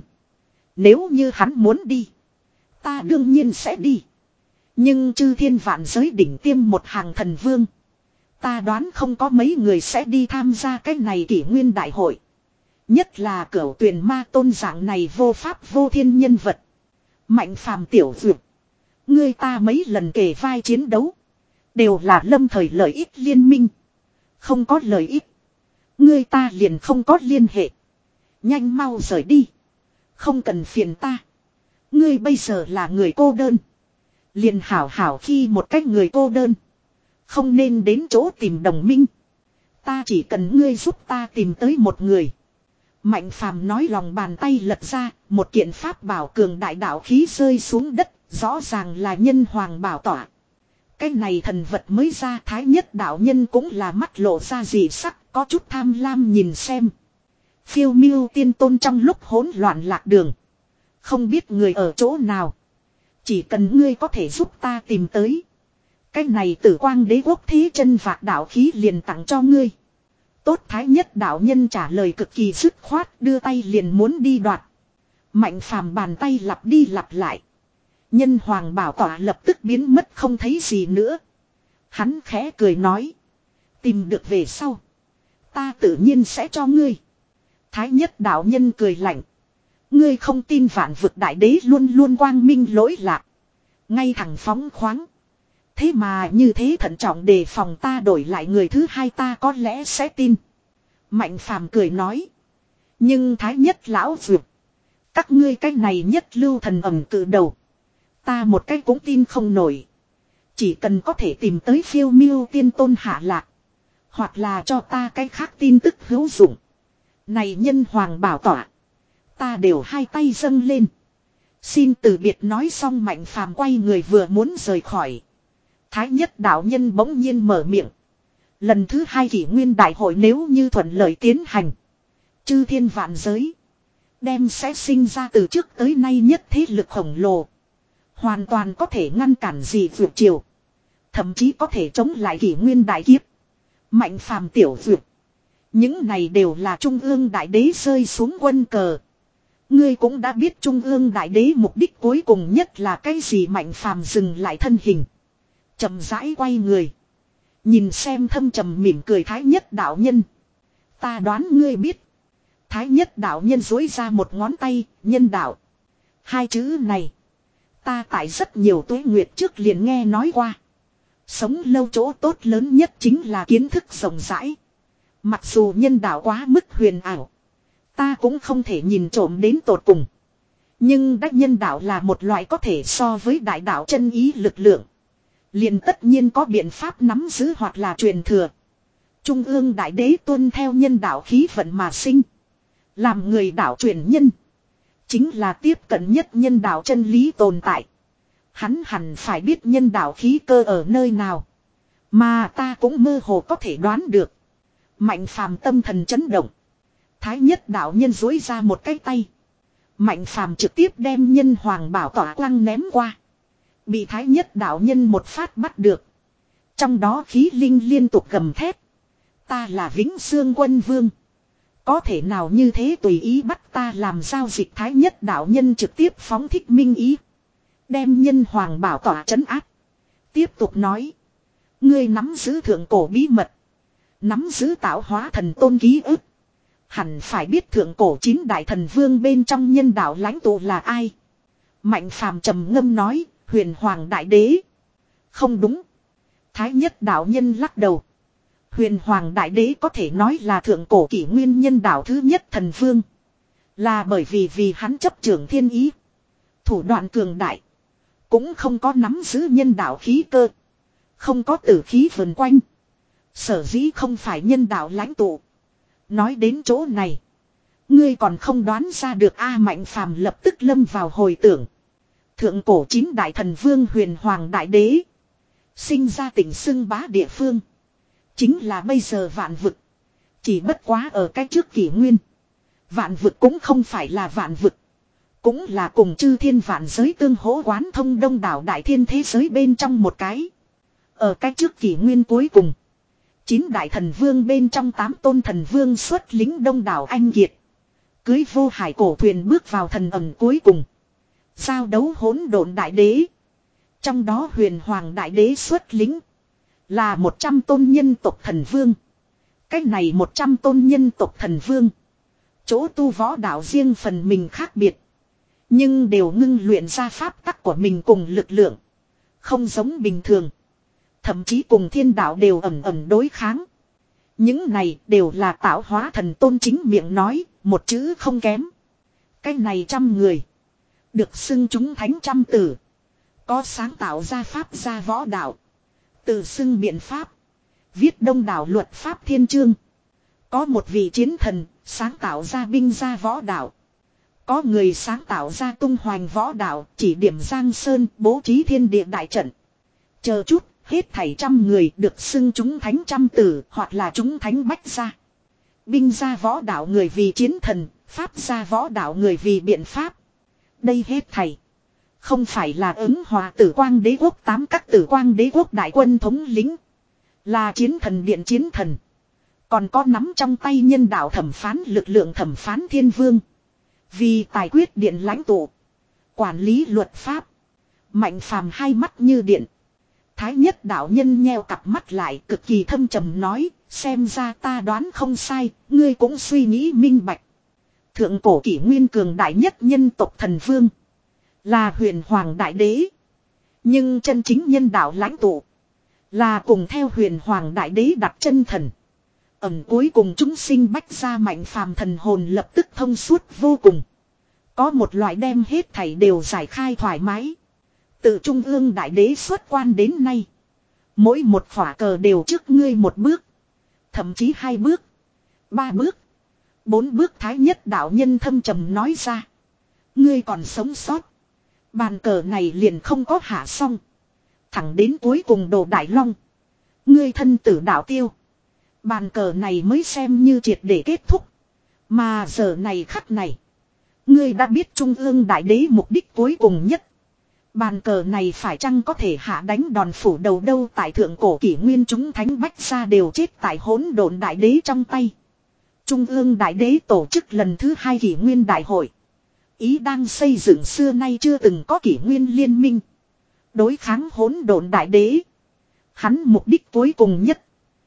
Speaker 1: Nếu như hắn muốn đi. Ta đương nhiên sẽ đi. Nhưng chư thiên vạn giới đỉnh tiêm một hàng thần vương. Ta đoán không có mấy người sẽ đi tham gia cái này kỷ nguyên đại hội. Nhất là Cửu Tuyền Ma Tôn dạng này vô pháp vô thiên nhân vật. Mạnh phàm tiểu dược. Ngươi ta mấy lần kề vai chiến đấu. Đều là lâm thời lợi ích liên minh. Không có lợi ích. Ngươi ta liền không có liên hệ. Nhanh mau rời đi. Không cần phiền ta. Ngươi bây giờ là người cô đơn. Liền hảo hảo khi một cách người cô đơn. Không nên đến chỗ tìm đồng minh. Ta chỉ cần ngươi giúp ta tìm tới một người. Mạnh phàm nói lòng bàn tay lật ra. Một kiện pháp bảo cường đại đạo khí rơi xuống đất. Rõ ràng là nhân hoàng bảo tỏa. Cái này thần vật mới ra thái nhất đạo nhân cũng là mắt lộ ra dị sắc. Có chút tham lam nhìn xem. Phiêu miêu tiên tôn trong lúc hỗn loạn lạc đường. Không biết người ở chỗ nào. Chỉ cần ngươi có thể giúp ta tìm tới. Cái này tử quang đế quốc thí chân vạc đạo khí liền tặng cho ngươi. Tốt thái nhất đạo nhân trả lời cực kỳ dứt khoát đưa tay liền muốn đi đoạt. Mạnh phàm bàn tay lặp đi lặp lại. Nhân hoàng bảo tỏa lập tức biến mất không thấy gì nữa. Hắn khẽ cười nói. Tìm được về sau. Ta tự nhiên sẽ cho ngươi. Thái nhất đạo nhân cười lạnh. Ngươi không tin vạn vực đại đế luôn luôn quang minh lỗi lạc. Ngay thẳng phóng khoáng. Thế mà như thế thận trọng đề phòng ta đổi lại người thứ hai ta có lẽ sẽ tin. Mạnh phàm cười nói. Nhưng thái nhất lão dược. Các ngươi cái này nhất lưu thần ẩm cự đầu. Ta một cái cũng tin không nổi. Chỉ cần có thể tìm tới phiêu miêu tiên tôn hạ lạc. Hoặc là cho ta cái khác tin tức hữu dụng. Này nhân hoàng bảo tỏa. Ta đều hai tay dâng lên. Xin từ biệt nói xong Mạnh Phàm quay người vừa muốn rời khỏi. Thái nhất đạo nhân bỗng nhiên mở miệng. Lần thứ hai kỷ nguyên đại hội nếu như thuận lợi tiến hành. Chư thiên vạn giới. Đem sẽ sinh ra từ trước tới nay nhất thế lực khổng lồ. Hoàn toàn có thể ngăn cản gì vượt chiều. Thậm chí có thể chống lại kỷ nguyên đại kiếp. Mạnh Phàm tiểu vượt. Những này đều là trung ương đại đế rơi xuống quân cờ. Ngươi cũng đã biết trung ương đại đế mục đích cuối cùng nhất là cái gì. Mạnh Phàm dừng lại thân hình. Chậm rãi quay người. Nhìn xem thâm trầm mỉm cười thái nhất đạo nhân. Ta đoán ngươi biết. Thái nhất đạo nhân dối ra một ngón tay. Nhân đạo. Hai chữ này. Ta tại rất nhiều tuế nguyệt trước liền nghe nói qua. Sống lâu chỗ tốt lớn nhất chính là kiến thức rộng rãi. Mặc dù nhân đạo quá mức huyền ảo. Ta cũng không thể nhìn trộm đến tột cùng. Nhưng đắc nhân đạo là một loại có thể so với đại đạo chân ý lực lượng. Liền tất nhiên có biện pháp nắm giữ hoặc là truyền thừa. Trung ương đại đế tuân theo nhân đạo khí vận mà sinh. Làm người đạo truyền nhân. Chính là tiếp cận nhất nhân đạo chân lý tồn tại. Hắn hẳn phải biết nhân đạo khí cơ ở nơi nào. Mà ta cũng mơ hồ có thể đoán được. Mạnh Phàm tâm thần chấn động. Thái nhất đạo nhân dối ra một cái tay. Mạnh Phàm trực tiếp đem nhân hoàng bảo tỏa quăng ném qua. Bị thái nhất đạo nhân một phát bắt được. Trong đó khí linh liên tục gầm thét. Ta là Vĩnh Xương Quân Vương. Có thể nào như thế tùy ý bắt ta làm giao dịch. Thái nhất đạo nhân trực tiếp phóng thích minh ý. Đem nhân hoàng bảo tỏa trấn áp. Tiếp tục nói. Ngươi nắm giữ thượng cổ bí mật. Nắm giữ tạo hóa thần tôn ký ức. Hẳn phải biết thượng cổ chín đại thần vương bên trong nhân đạo lãnh tụ là ai. Mạnh Phàm trầm ngâm nói. Huyền hoàng đại đế. Không đúng. Thái nhất đạo nhân lắc đầu. Huyền hoàng đại đế có thể nói là thượng cổ kỷ nguyên nhân đạo thứ nhất thần vương. Là bởi vì vì hắn chấp trưởng thiên ý. Thủ đoạn cường đại. Cũng không có nắm giữ nhân đạo khí cơ. Không có tử khí vần quanh. Sở dĩ không phải nhân đạo lãnh tụ. Nói đến chỗ này. Ngươi còn không đoán ra được A. Mạnh Phàm lập tức lâm vào hồi tưởng. Thượng cổ chín đại thần vương huyền hoàng đại đế. Sinh ra tỉnh xưng bá địa phương. Chính là bây giờ vạn vực. Chỉ bất quá ở cái trước kỷ nguyên. Vạn vực cũng không phải là vạn vực. Cũng là cùng chư thiên vạn giới tương hỗ quán thông đông đảo đại thiên thế giới bên trong một cái. Ở cái trước kỷ nguyên cuối cùng. Chín đại thần vương bên trong tám tôn thần vương xuất lính đông đảo anh kiệt. Cưới vô hải cổ thuyền bước vào thần ẩm cuối cùng. Giao đấu hỗn độn đại đế. Trong đó huyền hoàng đại đế xuất lính. Là một trăm tôn nhân tộc thần vương. Cái này một trăm tôn nhân tộc thần vương. Chỗ tu võ đạo riêng phần mình khác biệt. Nhưng đều ngưng luyện ra pháp tắc của mình cùng lực lượng. Không giống bình thường. Thậm chí cùng thiên đạo đều ẩm ẩm đối kháng. Những này đều là tạo hóa thần tôn chính miệng nói. Một chữ không kém. Cái này trăm người. Được xưng chúng thánh trăm tử. Có sáng tạo ra pháp ra võ đạo. Từ xưng biện pháp. Viết đông đảo luật pháp thiên chương. Có một vị chiến thần. Sáng tạo ra binh ra võ đạo. Có người sáng tạo ra tung hoành võ đạo. Chỉ điểm giang sơn bố trí thiên địa đại trận. Chờ chút. Hết thảy trăm người được xưng chúng thánh trăm tử. Hoặc là chúng thánh bách gia. Binh ra võ đạo người vì chiến thần. Pháp ra võ đạo người vì biện pháp. Đây hết thảy. Không phải là ứng hòa tử quang đế quốc tám các tử quang đế quốc đại quân thống lĩnh. Là chiến thần điện chiến thần. Còn có nắm trong tay nhân đạo thẩm phán lực lượng thẩm phán thiên vương. Vì tài quyết điện lãnh tụ. Quản lý luật pháp. Mạnh Phàm hai mắt như điện. Thái nhất đạo nhân nheo cặp mắt lại cực kỳ thâm trầm nói. Xem ra ta đoán không sai. Ngươi cũng suy nghĩ minh bạch. Thượng cổ kỷ nguyên cường đại nhất nhân tộc thần vương. Là huyền hoàng đại đế. Nhưng chân chính nhân đạo lãnh tụ. Là cùng theo huyền hoàng đại đế đặt chân thần. Ẩm cuối cùng chúng sinh bách ra Mạnh Phàm thần hồn lập tức thông suốt vô cùng. Có một loại đem hết thảy đều giải khai thoải mái. Từ trung ương đại đế xuất quan đến nay. Mỗi một khỏa cờ đều trước ngươi một bước. Thậm chí hai bước. Ba bước. Bốn bước thái nhất đạo nhân thâm trầm nói ra. Ngươi còn sống sót. Bàn cờ này liền không có hạ xong. Thẳng đến cuối cùng đồ đại long. Ngươi thân tử đạo tiêu. Bàn cờ này mới xem như triệt để kết thúc. Mà giờ này khắc này. Ngươi đã biết trung ương đại đế mục đích cuối cùng nhất. Bàn cờ này phải chăng có thể hạ đánh đòn phủ đầu đâu tại thượng cổ kỷ nguyên chúng thánh bách gia đều chết tại hỗn độn đại đế trong tay. Trung ương đại đế tổ chức lần thứ hai kỷ nguyên đại hội. Ý đang xây dựng xưa nay chưa từng có kỷ nguyên liên minh. Đối kháng hỗn độn đại đế. Hắn mục đích cuối cùng nhất.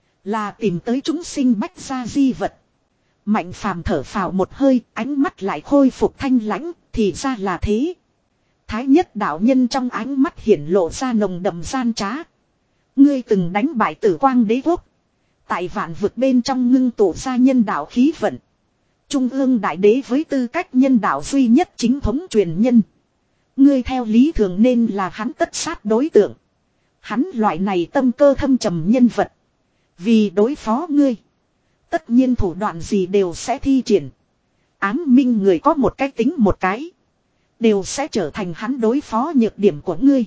Speaker 1: Là tìm tới chúng sinh bách gia di vật. Mạnh phàm thở phào một hơi, ánh mắt lại khôi phục thanh lãnh, thì ra là thế. Thái nhất đạo nhân trong ánh mắt hiển lộ ra nồng đậm gian trá. Ngươi từng đánh bại Tử Quang Đế quốc. Tại vạn vực bên trong ngưng tụ ra nhân đạo khí vận. Trung ương đại đế với tư cách nhân đạo duy nhất chính thống truyền nhân. Ngươi theo lý thường nên là hắn tất sát đối tượng. Hắn loại này tâm cơ thâm trầm nhân vật. Vì đối phó ngươi. Tất nhiên thủ đoạn gì đều sẽ thi triển. Ám minh người có một cái tính một cái. Đều sẽ trở thành hắn đối phó nhược điểm của ngươi.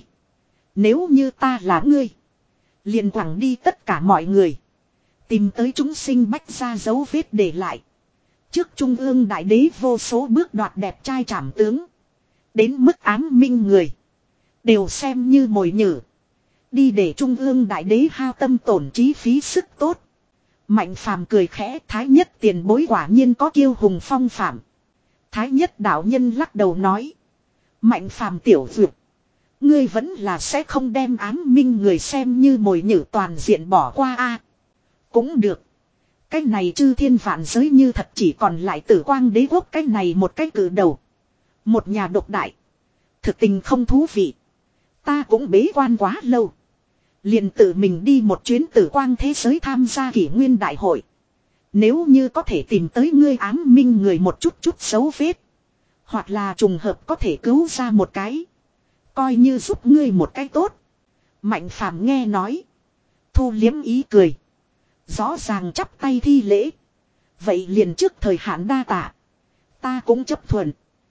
Speaker 1: Nếu như ta là ngươi. Liền quẳng đi tất cả mọi người. Tìm tới chúng sinh bách ra dấu vết để lại. Trước trung ương đại đế vô số bước đoạt đẹp trai trảm tướng. Đến mức ám minh người. Đều xem như mồi nhử. Đi để trung ương đại đế hao tâm tổn trí phí sức tốt. Mạnh phàm cười khẽ, thái nhất tiền bối quả nhiên có kiêu hùng phong phạm. Thái nhất đạo nhân lắc đầu nói. Mạnh phàm tiểu dược. Ngươi vẫn là sẽ không đem ám minh người xem như mồi nhử toàn diện bỏ qua a. Cũng được. Cái này chư thiên vạn giới như thật chỉ còn lại Tử Quang Đế quốc cái này một cái cử đầu. Một nhà độc đại. Thực tình không thú vị. Ta cũng bế quan quá lâu. Liền tự mình đi một chuyến Tử Quang thế giới tham gia kỷ nguyên đại hội. Nếu như có thể tìm tới ngươi ám minh người một chút chút dấu vết. Hoặc là trùng hợp có thể cứu ra một cái. Coi như giúp ngươi một cái tốt. Mạnh phàm nghe nói. Thu liếm ý cười. Rõ ràng chắp tay thi lễ. Vậy liền trước thời hạn đa tạ. Ta cũng chấp thuận.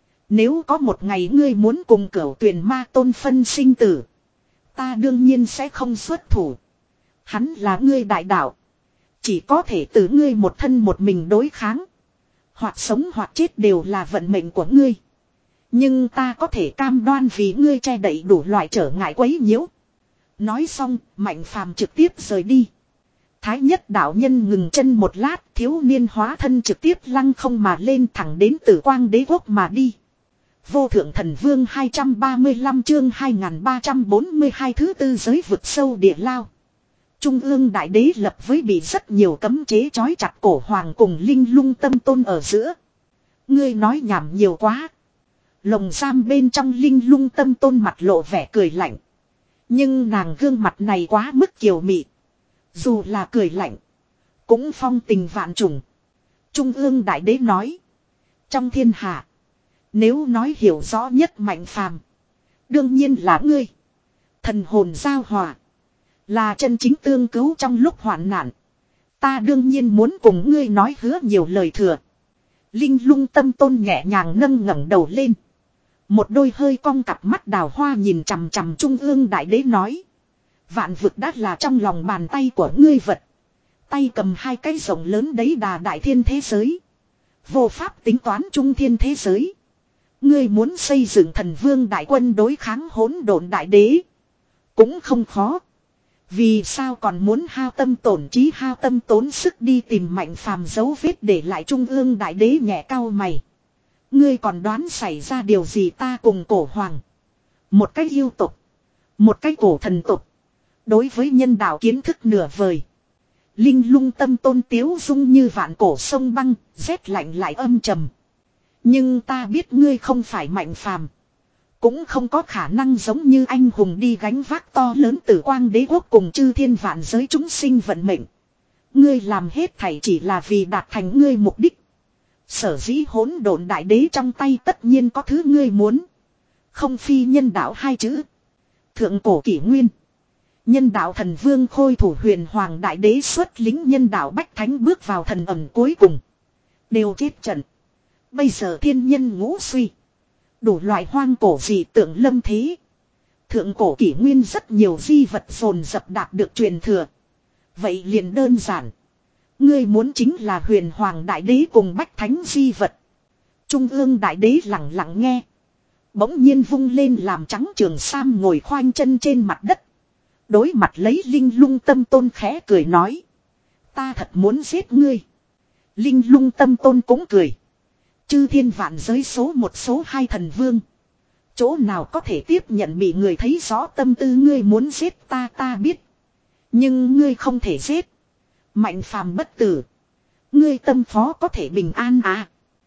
Speaker 1: Nếu có một ngày ngươi muốn cùng cửu tuyển ma tôn phân sinh tử. Ta đương nhiên sẽ không xuất thủ. Hắn là ngươi đại đạo. Chỉ có thể từ ngươi một thân một mình đối kháng. Hoặc sống hoặc chết đều là vận mệnh của ngươi. Nhưng ta có thể cam đoan vì ngươi che đậy đủ loại trở ngại quấy nhiễu. Nói xong, Mạnh phàm trực tiếp rời đi. Thái nhất đạo nhân ngừng chân một lát, thiếu niên hóa thân trực tiếp lăng không mà lên thẳng đến Tử Quang Đế quốc mà đi. Vô thượng thần vương hai trăm ba mươi lăm chương hai nghìn ba trăm bốn mươi hai thứ tư giới vực sâu địa lao. Trung ương đại đế lập với bị rất nhiều cấm chế trói chặt cổ hoàng cùng linh lung tâm tôn ở giữa. Ngươi nói nhảm nhiều quá. Lồng giam bên trong linh lung tâm tôn mặt lộ vẻ cười lạnh. Nhưng nàng gương mặt này quá mức kiều mị. Dù là cười lạnh. Cũng phong tình vạn trùng. Trung ương đại đế nói. Trong thiên hạ. Nếu nói hiểu rõ nhất Mạnh phàm. Đương nhiên là ngươi. Thần hồn giao hòa. Là chân chính tương cứu trong lúc hoạn nạn. Ta đương nhiên muốn cùng ngươi nói hứa nhiều lời thừa. Linh lung tâm tôn nhẹ nhàng nâng ngẩng đầu lên. Một đôi hơi cong cặp mắt đào hoa nhìn chằm chằm trung ương đại đế nói. Vạn vực đã là trong lòng bàn tay của ngươi vật. Tay cầm hai cái rồng lớn đấy đà đại thiên thế giới. Vô pháp tính toán trung thiên thế giới. Ngươi muốn xây dựng thần vương đại quân đối kháng hỗn độn đại đế. Cũng không khó. Vì sao còn muốn hao tâm tổn trí hao tâm tốn sức đi tìm Mạnh phàm dấu vết để lại trung ương đại đế nhẹ cau mày. Ngươi còn đoán xảy ra điều gì ta cùng cổ hoàng. Một cách yêu tục. Một cách cổ thần tục. Đối với nhân đạo kiến thức nửa vời. Linh lung tâm tôn tiếu dung như vạn cổ sông băng, rét lạnh lại âm trầm. Nhưng ta biết ngươi không phải Mạnh phàm. Cũng không có khả năng giống như anh hùng đi gánh vác to lớn Tử Quang Đế quốc cùng chư thiên vạn giới chúng sinh vận mệnh. Ngươi làm hết thảy chỉ là vì đạt thành ngươi mục đích. Sở dĩ hỗn độn đại đế trong tay tất nhiên có thứ ngươi muốn. Không phi nhân đạo hai chữ. Thượng cổ kỷ nguyên. Nhân đạo thần vương khôi thủ huyền hoàng đại đế xuất lính nhân đạo bách thánh bước vào thần ẩm cuối cùng. Đều chết trận. Bây giờ thiên nhân ngũ suy. Đủ loại hoang cổ dị tượng lâm thế. Thượng cổ kỷ nguyên rất nhiều di vật dồn dập đạt được truyền thừa. Vậy liền đơn giản. Ngươi muốn chính là huyền hoàng đại đế cùng bách thánh di vật. Trung ương đại đế lặng lặng nghe. Bỗng nhiên vung lên làm trắng trường sam ngồi khoanh chân trên mặt đất. Đối mặt lấy Linh Lung Tâm Tôn khẽ cười nói. Ta thật muốn giết ngươi. Linh Lung Tâm Tôn cũng cười. Chư thiên vạn giới số một số hai thần vương. Chỗ nào có thể tiếp nhận bị người thấy rõ tâm tư ngươi muốn giết ta ta biết. Nhưng ngươi không thể giết. Mạnh phàm bất tử. Ngươi tâm phó có thể bình an à.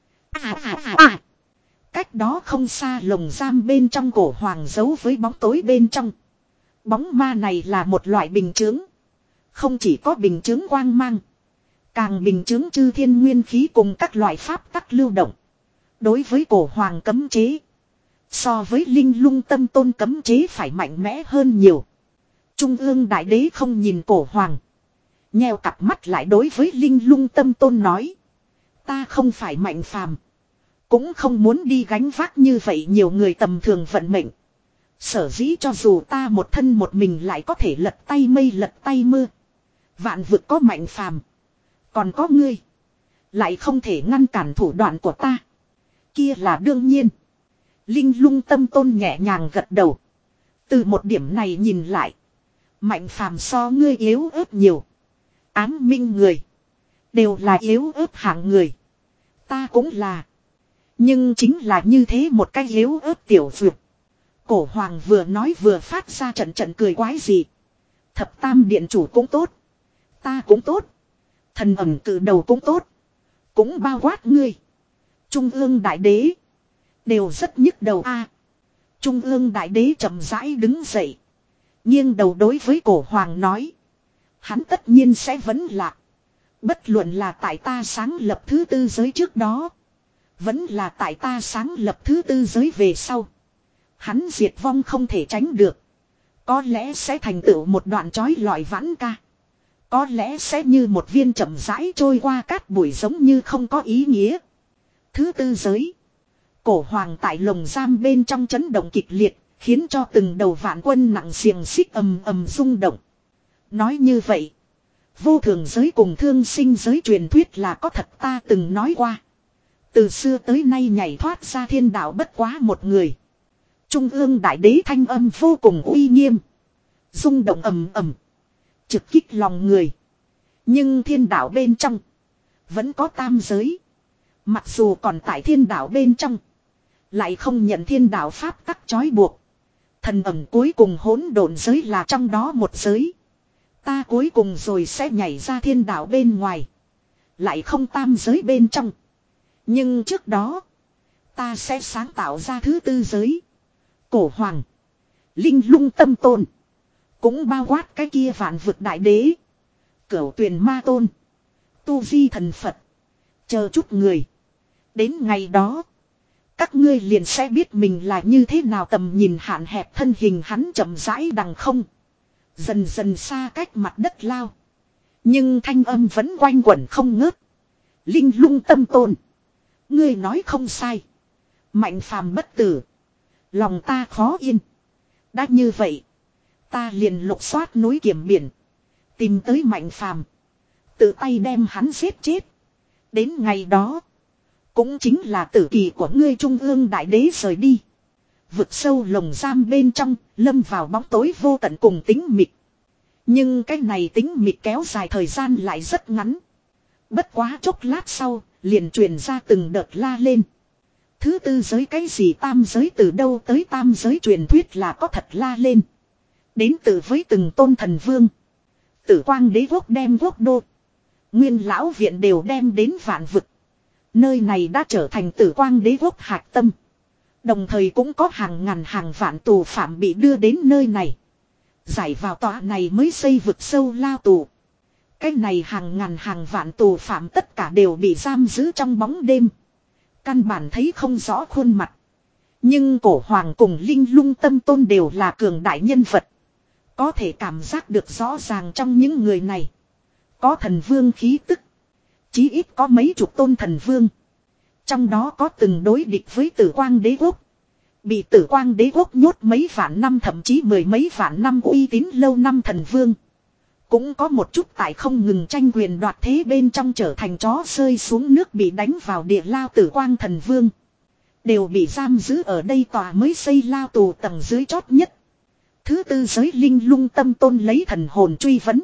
Speaker 1: À à à à. Cách đó không xa lồng giam bên trong cổ hoàng giấu với bóng tối bên trong. Bóng ma này là một loại bình chướng. Không chỉ có bình chướng quang mang. Càng bình chướng chư thiên nguyên khí cùng các loại pháp tắc lưu động. Đối với cổ hoàng cấm chế. So với Linh Lung Tâm Tôn cấm chế phải mạnh mẽ hơn nhiều. Trung ương đại đế không nhìn cổ hoàng. Nheo cặp mắt lại đối với Linh Lung Tâm Tôn nói. Ta không phải mạnh phàm. Cũng không muốn đi gánh vác như vậy nhiều người tầm thường vận mệnh. Sở dĩ cho dù ta một thân một mình lại có thể lật tay mây lật tay mưa. Vạn vực có mạnh phàm. Còn có ngươi. Lại không thể ngăn cản thủ đoạn của ta. Kia là đương nhiên. Linh Lung Tâm Tôn nhẹ nhàng gật đầu. Từ một điểm này nhìn lại. Mạnh phàm so ngươi yếu ớt nhiều. Ám minh người. Đều là yếu ớt hạng người. Ta cũng là. Nhưng chính là như thế một cái yếu ớt tiểu vượt. Cổ hoàng vừa nói vừa phát ra trận trận cười quái gì. Thập tam điện chủ cũng tốt. Ta cũng tốt. Thần ẩm cử đầu cũng tốt. Cũng bao quát ngươi. Trung ương đại đế. Đều rất nhức đầu a. À, Trung ương đại đế chậm rãi đứng dậy. Nghiêng đầu đối với cổ hoàng nói. Hắn tất nhiên sẽ vẫn lạc. Bất luận là tại ta sáng lập thứ tư giới trước đó. Vẫn là tại ta sáng lập thứ tư giới về sau. Hắn diệt vong không thể tránh được. Có lẽ sẽ thành tựu một đoạn chói lọi vãn ca. Có lẽ sẽ như một viên chậm rãi trôi qua cát bụi giống như không có ý nghĩa. Thứ tư giới. Cổ hoàng tại lồng giam bên trong chấn động kịch liệt. Khiến cho từng đầu vạn quân nặng xiềng xích ầm ầm rung động. Nói như vậy. Vô thường giới cùng thương sinh giới truyền thuyết là có thật ta từng nói qua. Từ xưa tới nay nhảy thoát ra thiên đạo bất quá một người. Trung ương đại đế thanh âm vô cùng uy nghiêm. Rung động ầm ầm. Trực kích lòng người. Nhưng thiên đạo bên trong. Vẫn có tam giới. Mặc dù còn tại thiên đạo bên trong. Lại không nhận thiên đạo pháp tắc trói buộc. Thần ẩm cuối cùng hỗn độn giới là trong đó một giới. Ta cuối cùng rồi sẽ nhảy ra thiên đạo bên ngoài. Lại không tam giới bên trong. Nhưng trước đó. Ta sẽ sáng tạo ra thứ tư giới. Cổ hoàng. Linh Lung Tâm Tôn. Cũng bao quát cái kia vạn vực đại đế. Cửu tuyền ma tôn. Tu vi thần Phật. Chờ chút người. Đến ngày đó. Các ngươi liền sẽ biết mình là như thế nào tầm nhìn hạn hẹp thân hình hắn chậm rãi đằng không. Dần dần xa cách mặt đất lao. Nhưng thanh âm vẫn quanh quẩn không ngớt. Linh Lung Tâm Tôn. Ngươi nói không sai. Mạnh phàm bất tử. Lòng ta khó yên. Đã như vậy. Ta liền lục soát núi kiểm biển. Tìm tới mạnh phàm. Tự tay đem hắn giết chết. Đến ngày đó. Cũng chính là tử kỳ của ngươi trung ương đại đế rời đi. Vực sâu lồng giam bên trong. Lâm vào bóng tối vô tận cùng tính mịt. Nhưng cái này tính mịt kéo dài thời gian lại rất ngắn. Bất quá chốc lát sau. Liền truyền ra từng đợt la lên. Thứ tư giới cái gì tam giới từ đâu tới tam giới truyền thuyết là có thật la lên. Đến từ với từng tôn thần vương. Tử quang đế quốc đem quốc đô. Nguyên lão viện đều đem đến vạn vực. Nơi này đã trở thành tử quang đế quốc hạt tâm. Đồng thời cũng có hàng ngàn hàng vạn tù phạm bị đưa đến nơi này. Giải vào tòa này mới xây vực sâu lao tù. Cái này hàng ngàn hàng vạn tù phạm tất cả đều bị giam giữ trong bóng đêm. Căn bản thấy không rõ khuôn mặt. Nhưng cổ hoàng cùng linh lung tâm tôn đều là cường đại nhân vật. Có thể cảm giác được rõ ràng trong những người này. Có thần vương khí tức. Chí ít có mấy chục tôn thần vương. Trong đó có từng đối địch với tử quang đế quốc. Bị tử quang đế quốc nhốt mấy vạn năm thậm chí mười mấy vạn năm uy tín lâu năm thần vương. Cũng có một chút tại không ngừng tranh quyền đoạt thế bên trong trở thành chó rơi xuống nước bị đánh vào địa lao tử quang thần vương. Đều bị giam giữ ở đây tòa mới xây lao tù tầng dưới chót nhất. Thứ tư giới linh lung tâm tôn lấy thần hồn truy vấn.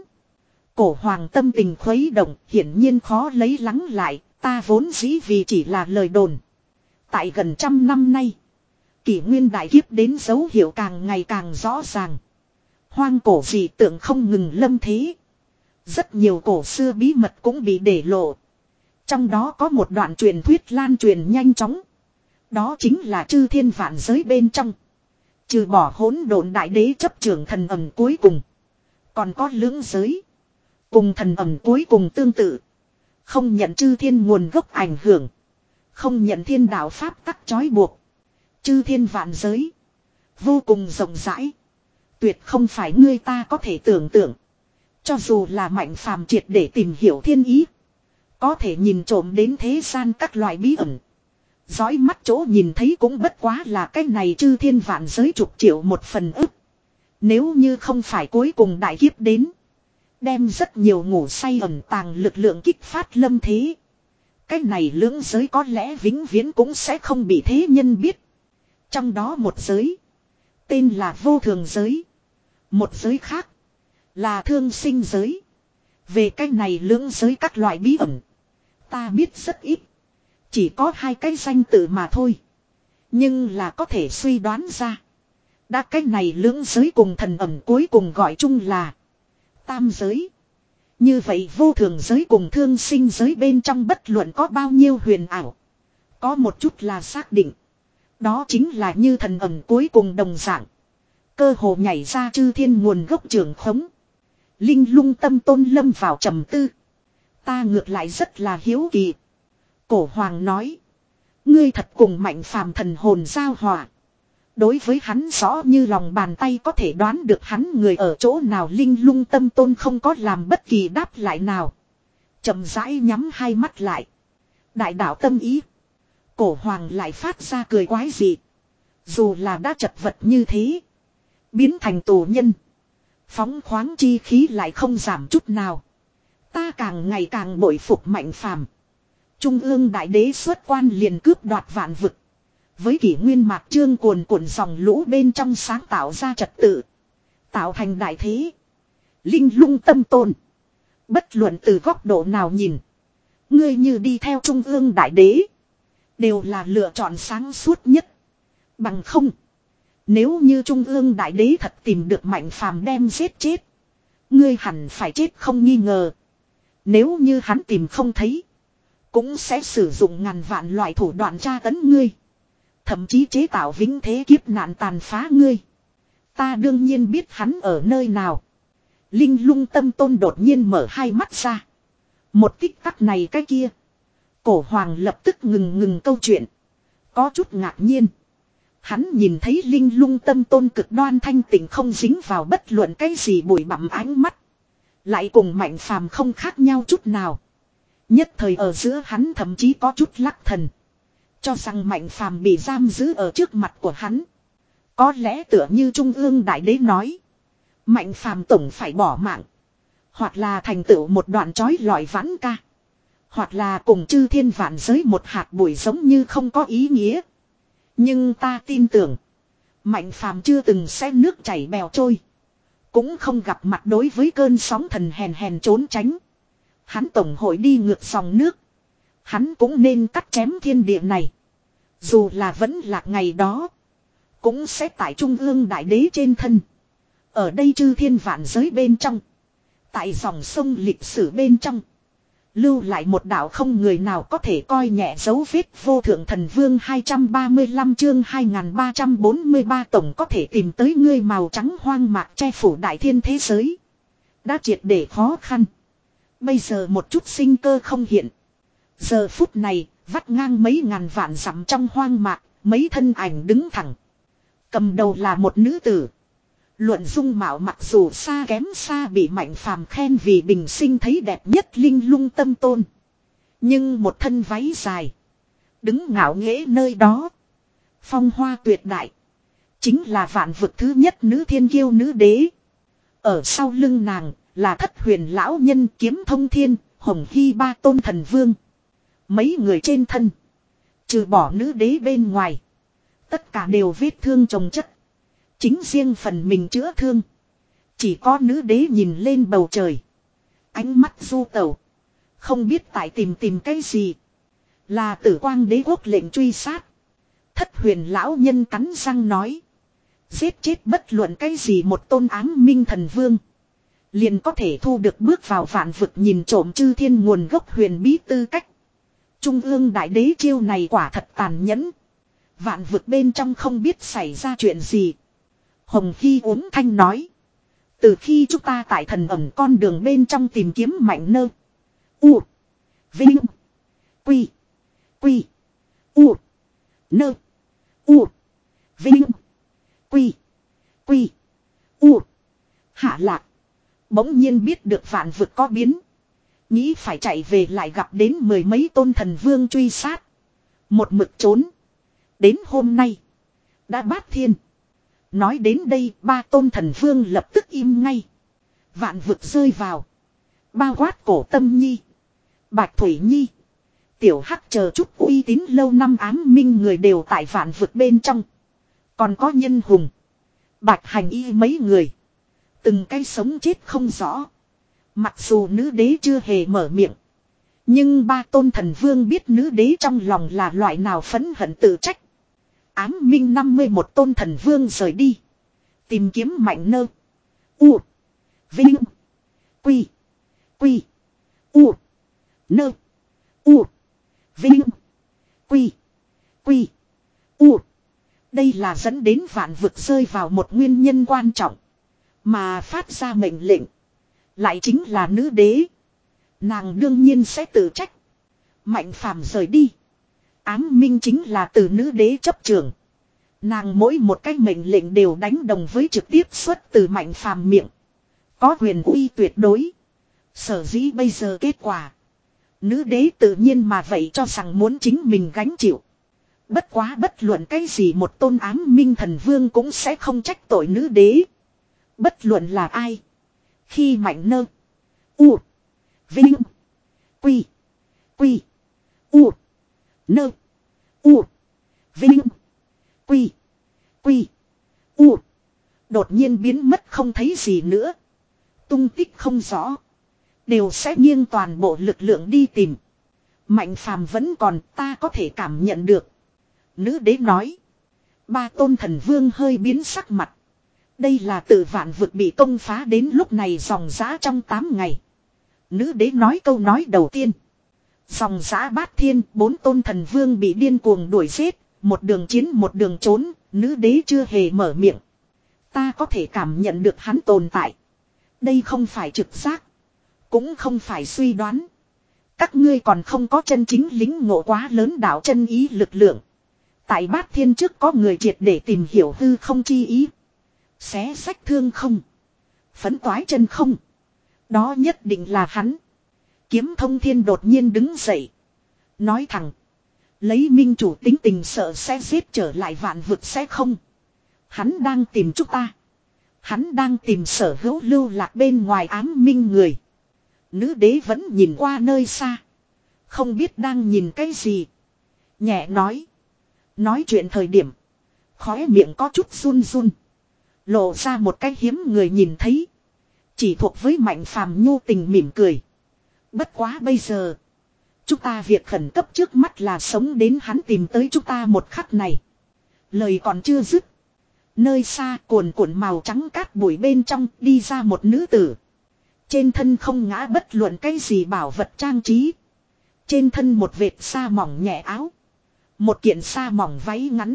Speaker 1: Cổ hoàng tâm tình khuấy động, hiển nhiên khó lấy lắng lại, ta vốn dĩ vì chỉ là lời đồn. Tại gần trăm năm nay, kỷ nguyên đại kiếp đến dấu hiệu càng ngày càng rõ ràng. Hoang cổ dị tượng không ngừng lâm thế. Rất nhiều cổ xưa bí mật cũng bị để lộ. Trong đó có một đoạn truyền thuyết lan truyền nhanh chóng. Đó chính là chư thiên vạn giới bên trong. Trừ bỏ hỗn độn đại đế chấp trưởng thần ẩm cuối cùng. Còn có lưỡng giới. Cùng thần ẩm cuối cùng tương tự. Không nhận chư thiên nguồn gốc ảnh hưởng. Không nhận thiên đạo pháp tắc trói buộc. Chư thiên vạn giới. Vô cùng rộng rãi. Tuyệt không phải ngươi ta có thể tưởng tượng. Cho dù là mạnh phàm triệt để tìm hiểu thiên ý. Có thể nhìn trộm đến thế gian các loại bí ẩn. Dõi mắt chỗ nhìn thấy cũng bất quá là cái này chư thiên vạn giới chục triệu một phần ức. Nếu như không phải cuối cùng đại kiếp đến. Đem rất nhiều ngủ say ẩn tàng lực lượng kích phát lâm thế. Cái này lưỡng giới có lẽ vĩnh viễn cũng sẽ không bị thế nhân biết. Trong đó một giới. Tên là vô thường giới. Một giới khác. Là thương sinh giới. Về cái này lưỡng giới các loại bí ẩn. Ta biết rất ít. Chỉ có hai cái danh tự mà thôi. Nhưng là có thể suy đoán ra. Đã cái này lưỡng giới cùng thần ẩn cuối cùng gọi chung là tam giới. Như vậy vô thường giới cùng thương sinh giới bên trong bất luận có bao nhiêu huyền ảo. Có một chút là xác định. Đó chính là như thần ẩn cuối cùng đồng dạng. Cơ hồ nhảy ra chư thiên nguồn gốc trường khống. Linh lung tâm tôn lâm vào trầm tư. Ta ngược lại rất là hiếu kỳ. Cổ hoàng nói. Ngươi thật cùng mạnh phàm thần hồn giao hòa. Đối với hắn rõ như lòng bàn tay có thể đoán được hắn người ở chỗ nào. Linh lung tâm tôn không có làm bất kỳ đáp lại nào. Chậm rãi nhắm hai mắt lại. Đại đạo tâm ý. Cổ hoàng lại phát ra cười quái dị. Dù là đã chật vật như thế. Biến thành tù nhân. Phóng khoáng chi khí lại không giảm chút nào. Ta càng ngày càng bội phục mạnh phàm. Trung ương đại đế xuất quan liền cướp đoạt vạn vực. Với kỷ nguyên mạc trương cuồn cuộn dòng lũ bên trong sáng tạo ra trật tự. Tạo thành đại thế. Linh lung tâm tôn. Bất luận từ góc độ nào nhìn. Ngươi như đi theo trung ương đại đế. Đều là lựa chọn sáng suốt nhất. Bằng không. Nếu như trung ương đại đế thật tìm được mạnh phàm đem giết chết. Ngươi hẳn phải chết không nghi ngờ. Nếu như hắn tìm không thấy. Cũng sẽ sử dụng ngàn vạn loại thủ đoạn tra tấn ngươi. Thậm chí chế tạo vĩnh thế kiếp nạn tàn phá ngươi. Ta đương nhiên biết hắn ở nơi nào. Linh lung tâm tôn đột nhiên mở hai mắt ra. Một tích tắc này cái kia. Cổ hoàng lập tức ngừng ngừng câu chuyện. Có chút ngạc nhiên. Hắn nhìn thấy linh lung tâm tôn cực đoan thanh tịnh không dính vào bất luận cái gì bụi bặm ánh mắt. Lại cùng mạnh phàm không khác nhau chút nào. Nhất thời ở giữa hắn thậm chí có chút lắc thần. Cho rằng mạnh phàm bị giam giữ ở trước mặt của hắn. Có lẽ tựa như trung ương đại đế nói. Mạnh phàm tổng phải bỏ mạng. Hoặc là thành tựu một đoạn chói lọi vãn ca. Hoặc là cùng chư thiên vạn giới một hạt bụi giống như không có ý nghĩa. Nhưng ta tin tưởng. Mạnh phàm chưa từng xem nước chảy bèo trôi. Cũng không gặp mặt đối với cơn sóng thần hèn hèn trốn tránh. Hắn tổng hội đi ngược dòng nước. Hắn cũng nên cắt chém thiên địa này. Dù là vẫn lạc ngày đó. Cũng sẽ tại trung ương đại đế trên thân. Ở đây chư thiên vạn giới bên trong. Tại dòng sông lịch sử bên trong. Lưu lại một đạo không người nào có thể coi nhẹ dấu vết. Vô thượng thần vương hai trăm ba mươi lăm chương hai nghìn ba trăm bốn mươi ba tổng có thể tìm tới ngươi màu trắng hoang mạc che phủ đại thiên thế giới. Đã triệt để khó khăn. Bây giờ một chút sinh cơ không hiện. Giờ phút này, vắt ngang mấy ngàn vạn dặm trong hoang mạc, Mấy thân ảnh đứng thẳng. Cầm đầu là một nữ tử. Luận dung mạo mặc dù xa kém xa bị Mạnh Phàm khen vì bình sinh thấy đẹp nhất linh lung tâm tôn. Nhưng một thân váy dài. Đứng ngạo nghễ nơi đó. Phong hoa tuyệt đại. Chính là vạn vực thứ nhất nữ thiên kiêu nữ đế. Ở sau lưng nàng là Thất Huyền lão nhân Kiếm Thông Thiên, Hồng Hy ba tôn thần vương. Mấy người trên thân. Trừ bỏ nữ đế bên ngoài. Tất cả đều vết thương chồng chất. Chính riêng phần mình chữa thương. Chỉ có nữ đế nhìn lên bầu trời. Ánh mắt du tẩu. Không biết tại tìm tìm cái gì. Là Tử Quang đế quốc lệnh truy sát. Thất Huyền lão nhân cắn răng nói. Giết chết bất luận cái gì một tôn ám minh thần vương. Liền có thể thu được bước vào vạn vực nhìn trộm chư thiên nguồn gốc huyền bí tư cách. Trung ương đại đế chiêu này quả thật tàn nhẫn. Vạn vực bên trong không biết xảy ra chuyện gì. Hồng Hy uống thanh nói. Từ khi chúng ta tại thần ẩn con đường bên trong tìm kiếm mạnh nơ. U. Vinh. Quy. Quy. U. Nơ. U. Vinh. Quy. Quy. U. Hạ lạc. Bỗng nhiên biết được vạn vực có biến. Nghĩ phải chạy về lại gặp đến mười mấy tôn thần vương truy sát. Một mực trốn. Đến hôm nay. Đã bát thiên. Nói đến đây ba tôn thần vương lập tức im ngay. Vạn vực rơi vào. Bao quát Cổ Tâm Nhi. Bạch Thủy Nhi. Tiểu Hắc chờ chút uy tín lâu năm ám minh người đều tại vạn vực bên trong. Còn có Nhân Hùng. Bạch Hành Y mấy người. Từng cái sống chết không rõ. Mặc dù nữ đế chưa hề mở miệng. Nhưng ba tôn thần vương biết nữ đế trong lòng là loại nào phẫn hận tự trách. Ám minh năm mươi mốt tôn thần vương rời đi. Tìm kiếm mạnh nơ. U. Vinh. Quy. Quy. U. Nơ. U. Vinh. Quy. Quy. U. Đây là dẫn đến vạn vực rơi vào một nguyên nhân quan trọng. Mà phát ra mệnh lệnh. Lại chính là nữ đế. Nàng đương nhiên sẽ tự trách. Mạnh Phàm rời đi. Ám minh chính là từ nữ đế chấp trường. Nàng mỗi một cái mệnh lệnh đều đánh đồng với trực tiếp xuất từ Mạnh Phàm miệng. Có quyền uy tuyệt đối. Sở dĩ bây giờ kết quả. Nữ đế tự nhiên mà vậy cho rằng muốn chính mình gánh chịu. Bất quá bất luận cái gì một tôn ám minh thần vương cũng sẽ không trách tội nữ đế. Bất luận là ai. Khi mạnh nơ. U. Vinh. Quy. Quy. U. Nơ. U. Vinh. Quy. Quy. U. Đột nhiên biến mất không thấy gì nữa. Tung tích không rõ. Đều sẽ nghiêng toàn bộ lực lượng đi tìm. Mạnh Phàm vẫn còn, ta có thể cảm nhận được. Nữ đế nói. Ba tôn thần vương hơi biến sắc mặt. Đây là tự vạn vực bị công phá đến lúc này dòng giã trong tám ngày. Nữ đế nói câu nói đầu tiên. Dòng giã bát thiên, bốn tôn thần vương bị điên cuồng đuổi giết. Một đường chiến một đường trốn, nữ đế chưa hề mở miệng. Ta có thể cảm nhận được hắn tồn tại. Đây không phải trực giác. Cũng không phải suy đoán. Các ngươi còn không có chân chính lính ngộ quá lớn đạo chân ý lực lượng. Tại bát thiên trước có người triệt để tìm hiểu hư không chi ý. Xé sách thương không. Phấn toái chân không. Đó nhất định là hắn. Kiếm Thông Thiên đột nhiên đứng dậy. Nói thẳng. Lấy minh chủ tính tình sợ sẽ giết trở lại vạn vực sẽ không. Hắn đang tìm chúng ta. Hắn đang tìm sở hữu lưu lạc bên ngoài ám minh người. Nữ đế vẫn nhìn qua nơi xa. Không biết đang nhìn cái gì. Nhẹ nói. Nói chuyện thời điểm. Khóe miệng có chút run run. Lộ ra một cái hiếm người nhìn thấy. Chỉ thuộc với Mạnh Phàm nhu tình mỉm cười. Bất quá bây giờ. Chúng ta việc khẩn cấp trước mắt là sống đến hắn tìm tới chúng ta một khắc này. Lời còn chưa dứt. Nơi xa cuồn cuộn màu trắng cát bụi bên trong đi ra một nữ tử. Trên thân không ngã bất luận cái gì bảo vật trang trí. Trên thân một vệt sa mỏng nhẹ áo. Một kiện sa mỏng váy ngắn.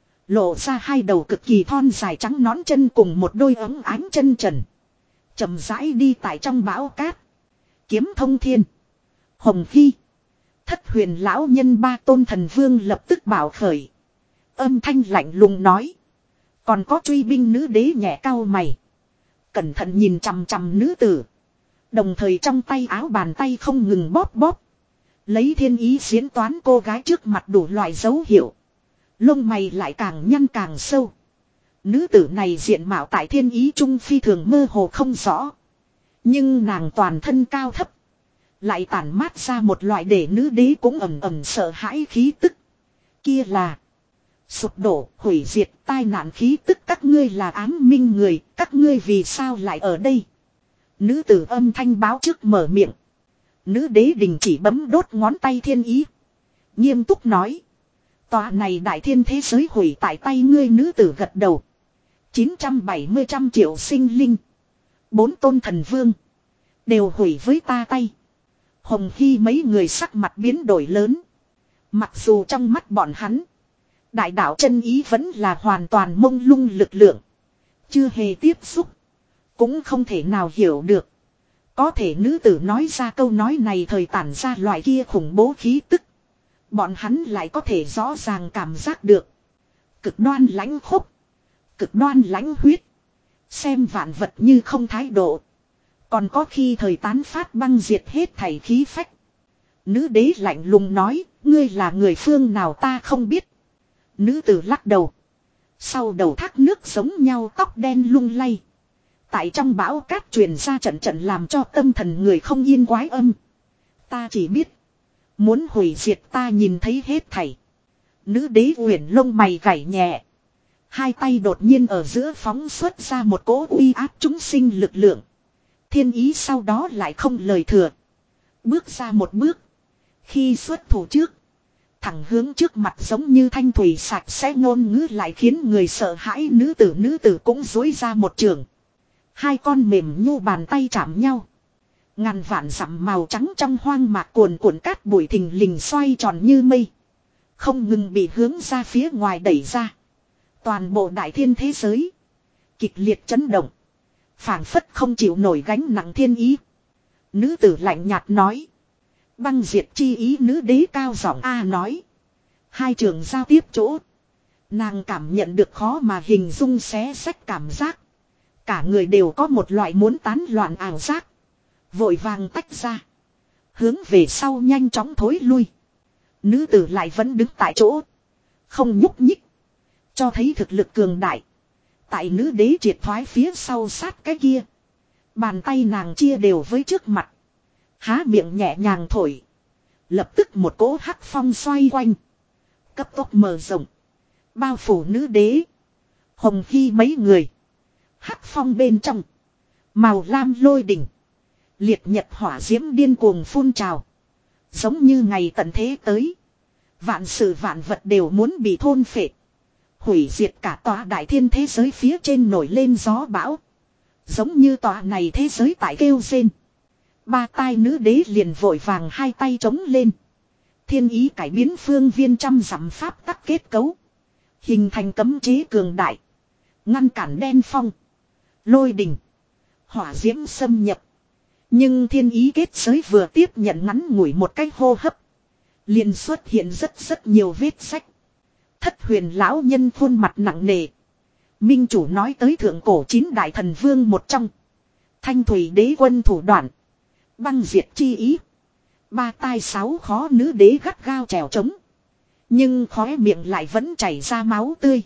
Speaker 1: Lộ ra hai đầu cực kỳ thon dài trắng nón chân cùng một đôi ống ánh chân trần. Chậm rãi đi tại trong bão cát. Kiếm Thông Thiên. Hồng Hy. Thất Huyền lão nhân ba tôn thần vương lập tức bảo khởi. Âm thanh lạnh lùng nói. Còn có truy binh nữ đế nhẹ cau mày. Cẩn thận nhìn chằm chằm nữ tử. Đồng thời trong tay áo bàn tay không ngừng bóp bóp. Lấy thiên ý diễn toán cô gái trước mặt đủ loại dấu hiệu. Lông mày lại càng nhăn càng sâu. Nữ tử này diện mạo tại thiên ý trung phi thường mơ hồ không rõ. Nhưng nàng toàn thân cao thấp. Lại tản mát ra một loại để nữ đế cũng ầm ầm sợ hãi khí tức. Kia là sụp đổ, hủy diệt, tai nạn khí tức. Các ngươi là ám minh người, các ngươi vì sao lại ở đây? Nữ tử âm thanh báo trước mở miệng. Nữ đế đình chỉ bấm đốt ngón tay thiên ý. Nghiêm túc nói. Tòa này đại thiên thế giới hủy tại tay ngươi. Nữ tử gật đầu. chín trăm bảy mươi trăm triệu sinh linh. Bốn tôn thần vương. Đều hủy với ta tay. Hồng Hy mấy người sắc mặt biến đổi lớn. Mặc dù trong mắt bọn hắn. Đại đạo chân ý vẫn là hoàn toàn mông lung lực lượng. Chưa hề tiếp xúc. Cũng không thể nào hiểu được. Có thể nữ tử nói ra câu nói này thời tản ra loại kia khủng bố khí tức. Bọn hắn lại có thể rõ ràng cảm giác được. Cực đoan lãnh khốc. Cực đoan lãnh huyết. Xem vạn vật như không thái độ. Còn có khi thời tán phát băng diệt hết thảy khí phách. Nữ đế lạnh lùng nói, ngươi là người phương nào ta không biết. Nữ tử lắc đầu. Sau đầu thác nước giống nhau tóc đen lung lay. Tại trong bão cát truyền ra trận trận làm cho tâm thần người không yên quái âm. Ta chỉ biết. Muốn hủy diệt ta nhìn thấy hết thảy. Nữ đế uyển lông mày gảy nhẹ. Hai tay đột nhiên ở giữa phóng xuất ra một cỗ uy áp chúng sinh lực lượng. Thiên ý sau đó lại không lời thừa. Bước ra một bước. Khi xuất thủ trước. Thẳng hướng trước mặt giống như thanh thủy sạch sẽ ngôn ngữ lại khiến người sợ hãi. Nữ tử nữ tử cũng dối ra một trường. Hai con mềm nhu bàn tay chạm nhau. Ngàn vạn dặm màu trắng trong hoang mạc cuồn cuộn cát bụi thình lình xoay tròn như mây. Không ngừng bị hướng ra phía ngoài đẩy ra. Toàn bộ đại thiên thế giới. Kịch liệt chấn động. Phảng phất không chịu nổi gánh nặng thiên ý. Nữ tử lạnh nhạt nói. Băng diệt chi ý. Nữ đế cao giọng A nói. Hai trường giao tiếp chỗ. Nàng cảm nhận được khó mà hình dung xé xách cảm giác. Cả người đều có một loại muốn tán loạn ảo giác. Vội vàng tách ra. Hướng về sau nhanh chóng thối lui. Nữ tử lại vẫn đứng tại chỗ. Không nhúc nhích. Cho thấy thực lực cường đại. Tại nữ đế triệt thoái phía sau sát cái kia. Bàn tay nàng chia đều với trước mặt. Há miệng nhẹ nhàng thổi. Lập tức một cỗ hắc phong xoay quanh. Cấp tốc mở rộng. Bao phủ nữ đế. Hồng Hy mấy người. Hắc phong bên trong. Màu lam lôi đỉnh. Liệt nhật hỏa diễm điên cuồng phun trào. Giống như ngày tận thế tới. Vạn sự vạn vật đều muốn bị thôn phệ. Hủy diệt cả tòa đại thiên thế giới phía trên nổi lên gió bão. Giống như tòa này thế giới tại kêu rên. Ba tai nữ đế liền vội vàng hai tay trống lên. Thiên ý cải biến phương viên trăm dặm pháp tắc kết cấu. Hình thành cấm chế cường đại. Ngăn cản đen phong. Lôi đình. Hỏa diễm xâm nhập. Nhưng thiên ý kết giới vừa tiếp nhận ngắn ngủi một cái hô hấp. Liền xuất hiện rất rất nhiều vết sách. Thất huyền lão nhân khuôn mặt nặng nề. Minh chủ nói tới thượng cổ chín đại thần vương một trong. Thanh thủy đế quân thủ đoạn. Băng diệt chi ý. Ba tai sáu khó nữ đế gắt gao trèo trống. Nhưng khóe miệng lại vẫn chảy ra máu tươi.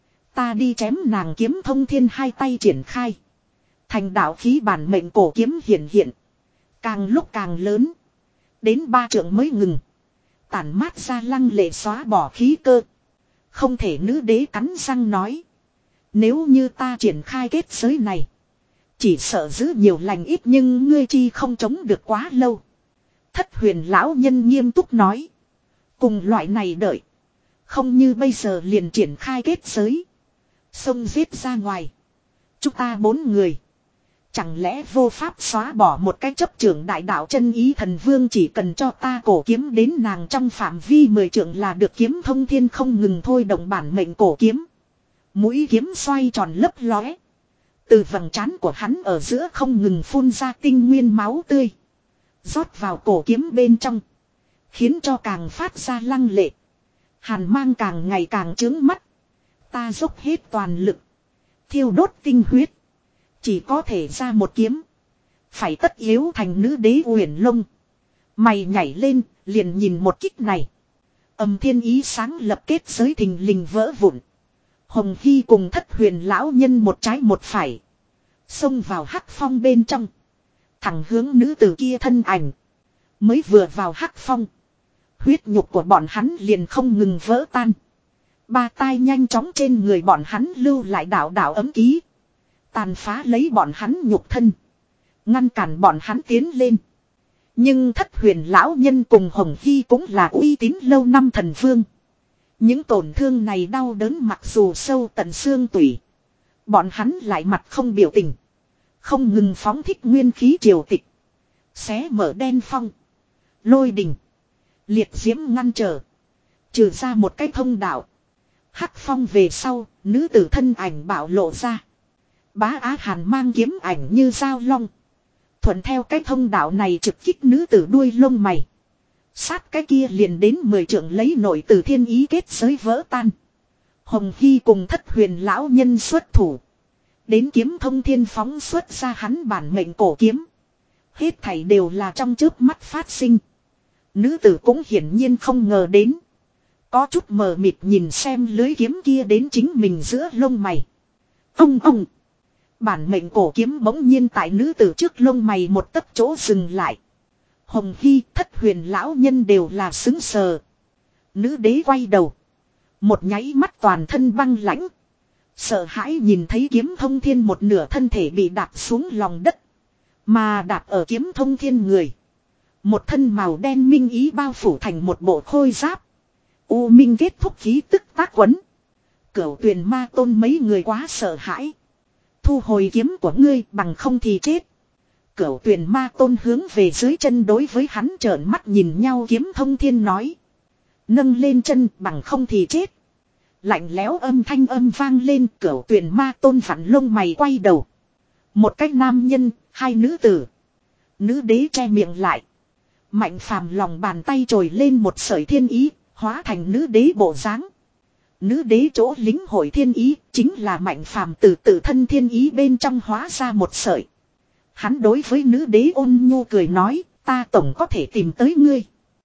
Speaker 1: Ta đi chém nàng kiếm thông thiên hai tay triển khai. Thành đạo khí bản mệnh cổ kiếm hiện hiện. Càng lúc càng lớn. Đến ba trượng mới ngừng. Tản mát ra lăng lệ xóa bỏ khí cơ. Không thể nữ đế cắn răng nói. Nếu như ta triển khai kết giới này. Chỉ sợ giữ nhiều lành ít nhưng ngươi chi không chống được quá lâu. Thất huyền lão nhân nghiêm túc nói. Cùng loại này đợi. Không như bây giờ liền triển khai kết giới. Xông giết ra ngoài. Chúng ta bốn người. Chẳng lẽ vô pháp xóa bỏ một cái chấp trưởng đại đạo chân ý thần vương chỉ cần cho ta cổ kiếm đến nàng trong phạm vi mười trượng là được kiếm thông thiên không ngừng thôi động bản mệnh cổ kiếm. Mũi kiếm xoay tròn lấp lóe. Từ vầng trán của hắn ở giữa không ngừng phun ra tinh nguyên máu tươi. Rót vào cổ kiếm bên trong. Khiến cho càng phát ra lăng lệ. Hàn mang càng ngày càng trướng mắt. Ta dốc hết toàn lực. Thiêu đốt tinh huyết. Chỉ có thể ra một kiếm. Phải tất yếu thành nữ đế Uyển Lông. Mày nhảy lên, liền nhìn một kích này. Âm thiên ý sáng lập kết giới thình lình vỡ vụn. Hồng Hy cùng Thất Huyền lão nhân một trái một phải. Xông vào hắc phong bên trong. Thẳng hướng nữ tử kia thân ảnh. Mới vừa vào hắc phong. Huyết nhục của bọn hắn liền không ngừng vỡ tan. Ba tai nhanh chóng trên người bọn hắn lưu lại đạo đạo ấm ký. Tàn phá lấy bọn hắn nhục thân. Ngăn cản bọn hắn tiến lên. Nhưng Thất Huyền lão nhân cùng Hồng Hy cũng là uy tín lâu năm thần vương. Những tổn thương này đau đớn mặc dù sâu tận xương tủy. Bọn hắn lại mặt không biểu tình. Không ngừng phóng thích nguyên khí triều tịch. Xé mở đen phong. Lôi đình. Liệt diễm ngăn trở. Trừ ra một cái thông đạo. Hắc phong về sau, nữ tử thân ảnh bạo lộ ra. Bá Á Hàn mang kiếm ảnh như dao long. Thuận theo cái thông đạo này trực kích nữ tử đuôi lông mày. Sát cái kia liền đến mười trượng lấy nội từ thiên ý kết giới vỡ tan. Hồng Hy cùng Thất Huyền lão nhân xuất thủ. Đến kiếm thông thiên phóng xuất ra hắn bản mệnh cổ kiếm. Hết thảy đều là trong chớp mắt phát sinh. Nữ tử cũng hiển nhiên không ngờ đến. Có chút mờ mịt nhìn xem lưới kiếm kia đến chính mình giữa lông mày. Ông ông. Bản mệnh cổ kiếm bỗng nhiên tại nữ tử trước lông mày một tấc chỗ dừng lại. Hồng Hy, Thất Huyền lão nhân đều là xứng sờ. Nữ đế quay đầu. Một nháy mắt toàn thân băng lãnh. Sợ hãi nhìn thấy kiếm thông thiên một nửa thân thể bị đạp xuống lòng đất. Mà đạp ở kiếm thông thiên người. Một thân màu đen minh ý bao phủ thành một bộ khôi giáp. U minh kết thúc khí tức tác quấn. Cửu Tuyền Ma Tôn mấy người quá sợ hãi. Thu hồi kiếm của ngươi bằng không thì chết. Cửu Tuyền Ma Tôn hướng về dưới chân đối với hắn trợn mắt nhìn nhau kiếm thông thiên nói. Nâng lên chân bằng không thì chết. Lạnh lẽo âm thanh âm vang lên Cửu Tuyền Ma Tôn vặn lông mày quay đầu. Một cách nam nhân, hai nữ tử. Nữ đế che miệng lại. Mạnh phàm lòng bàn tay trồi lên một sợi thiên ý, hóa thành nữ đế bộ dáng. Nữ đế chỗ lính hội thiên ý, chính là mạnh phàm từ tự thân thiên ý bên trong hóa ra một sợi. Hắn đối với nữ đế ôn nhu cười nói, ta tổng có thể tìm tới ngươi.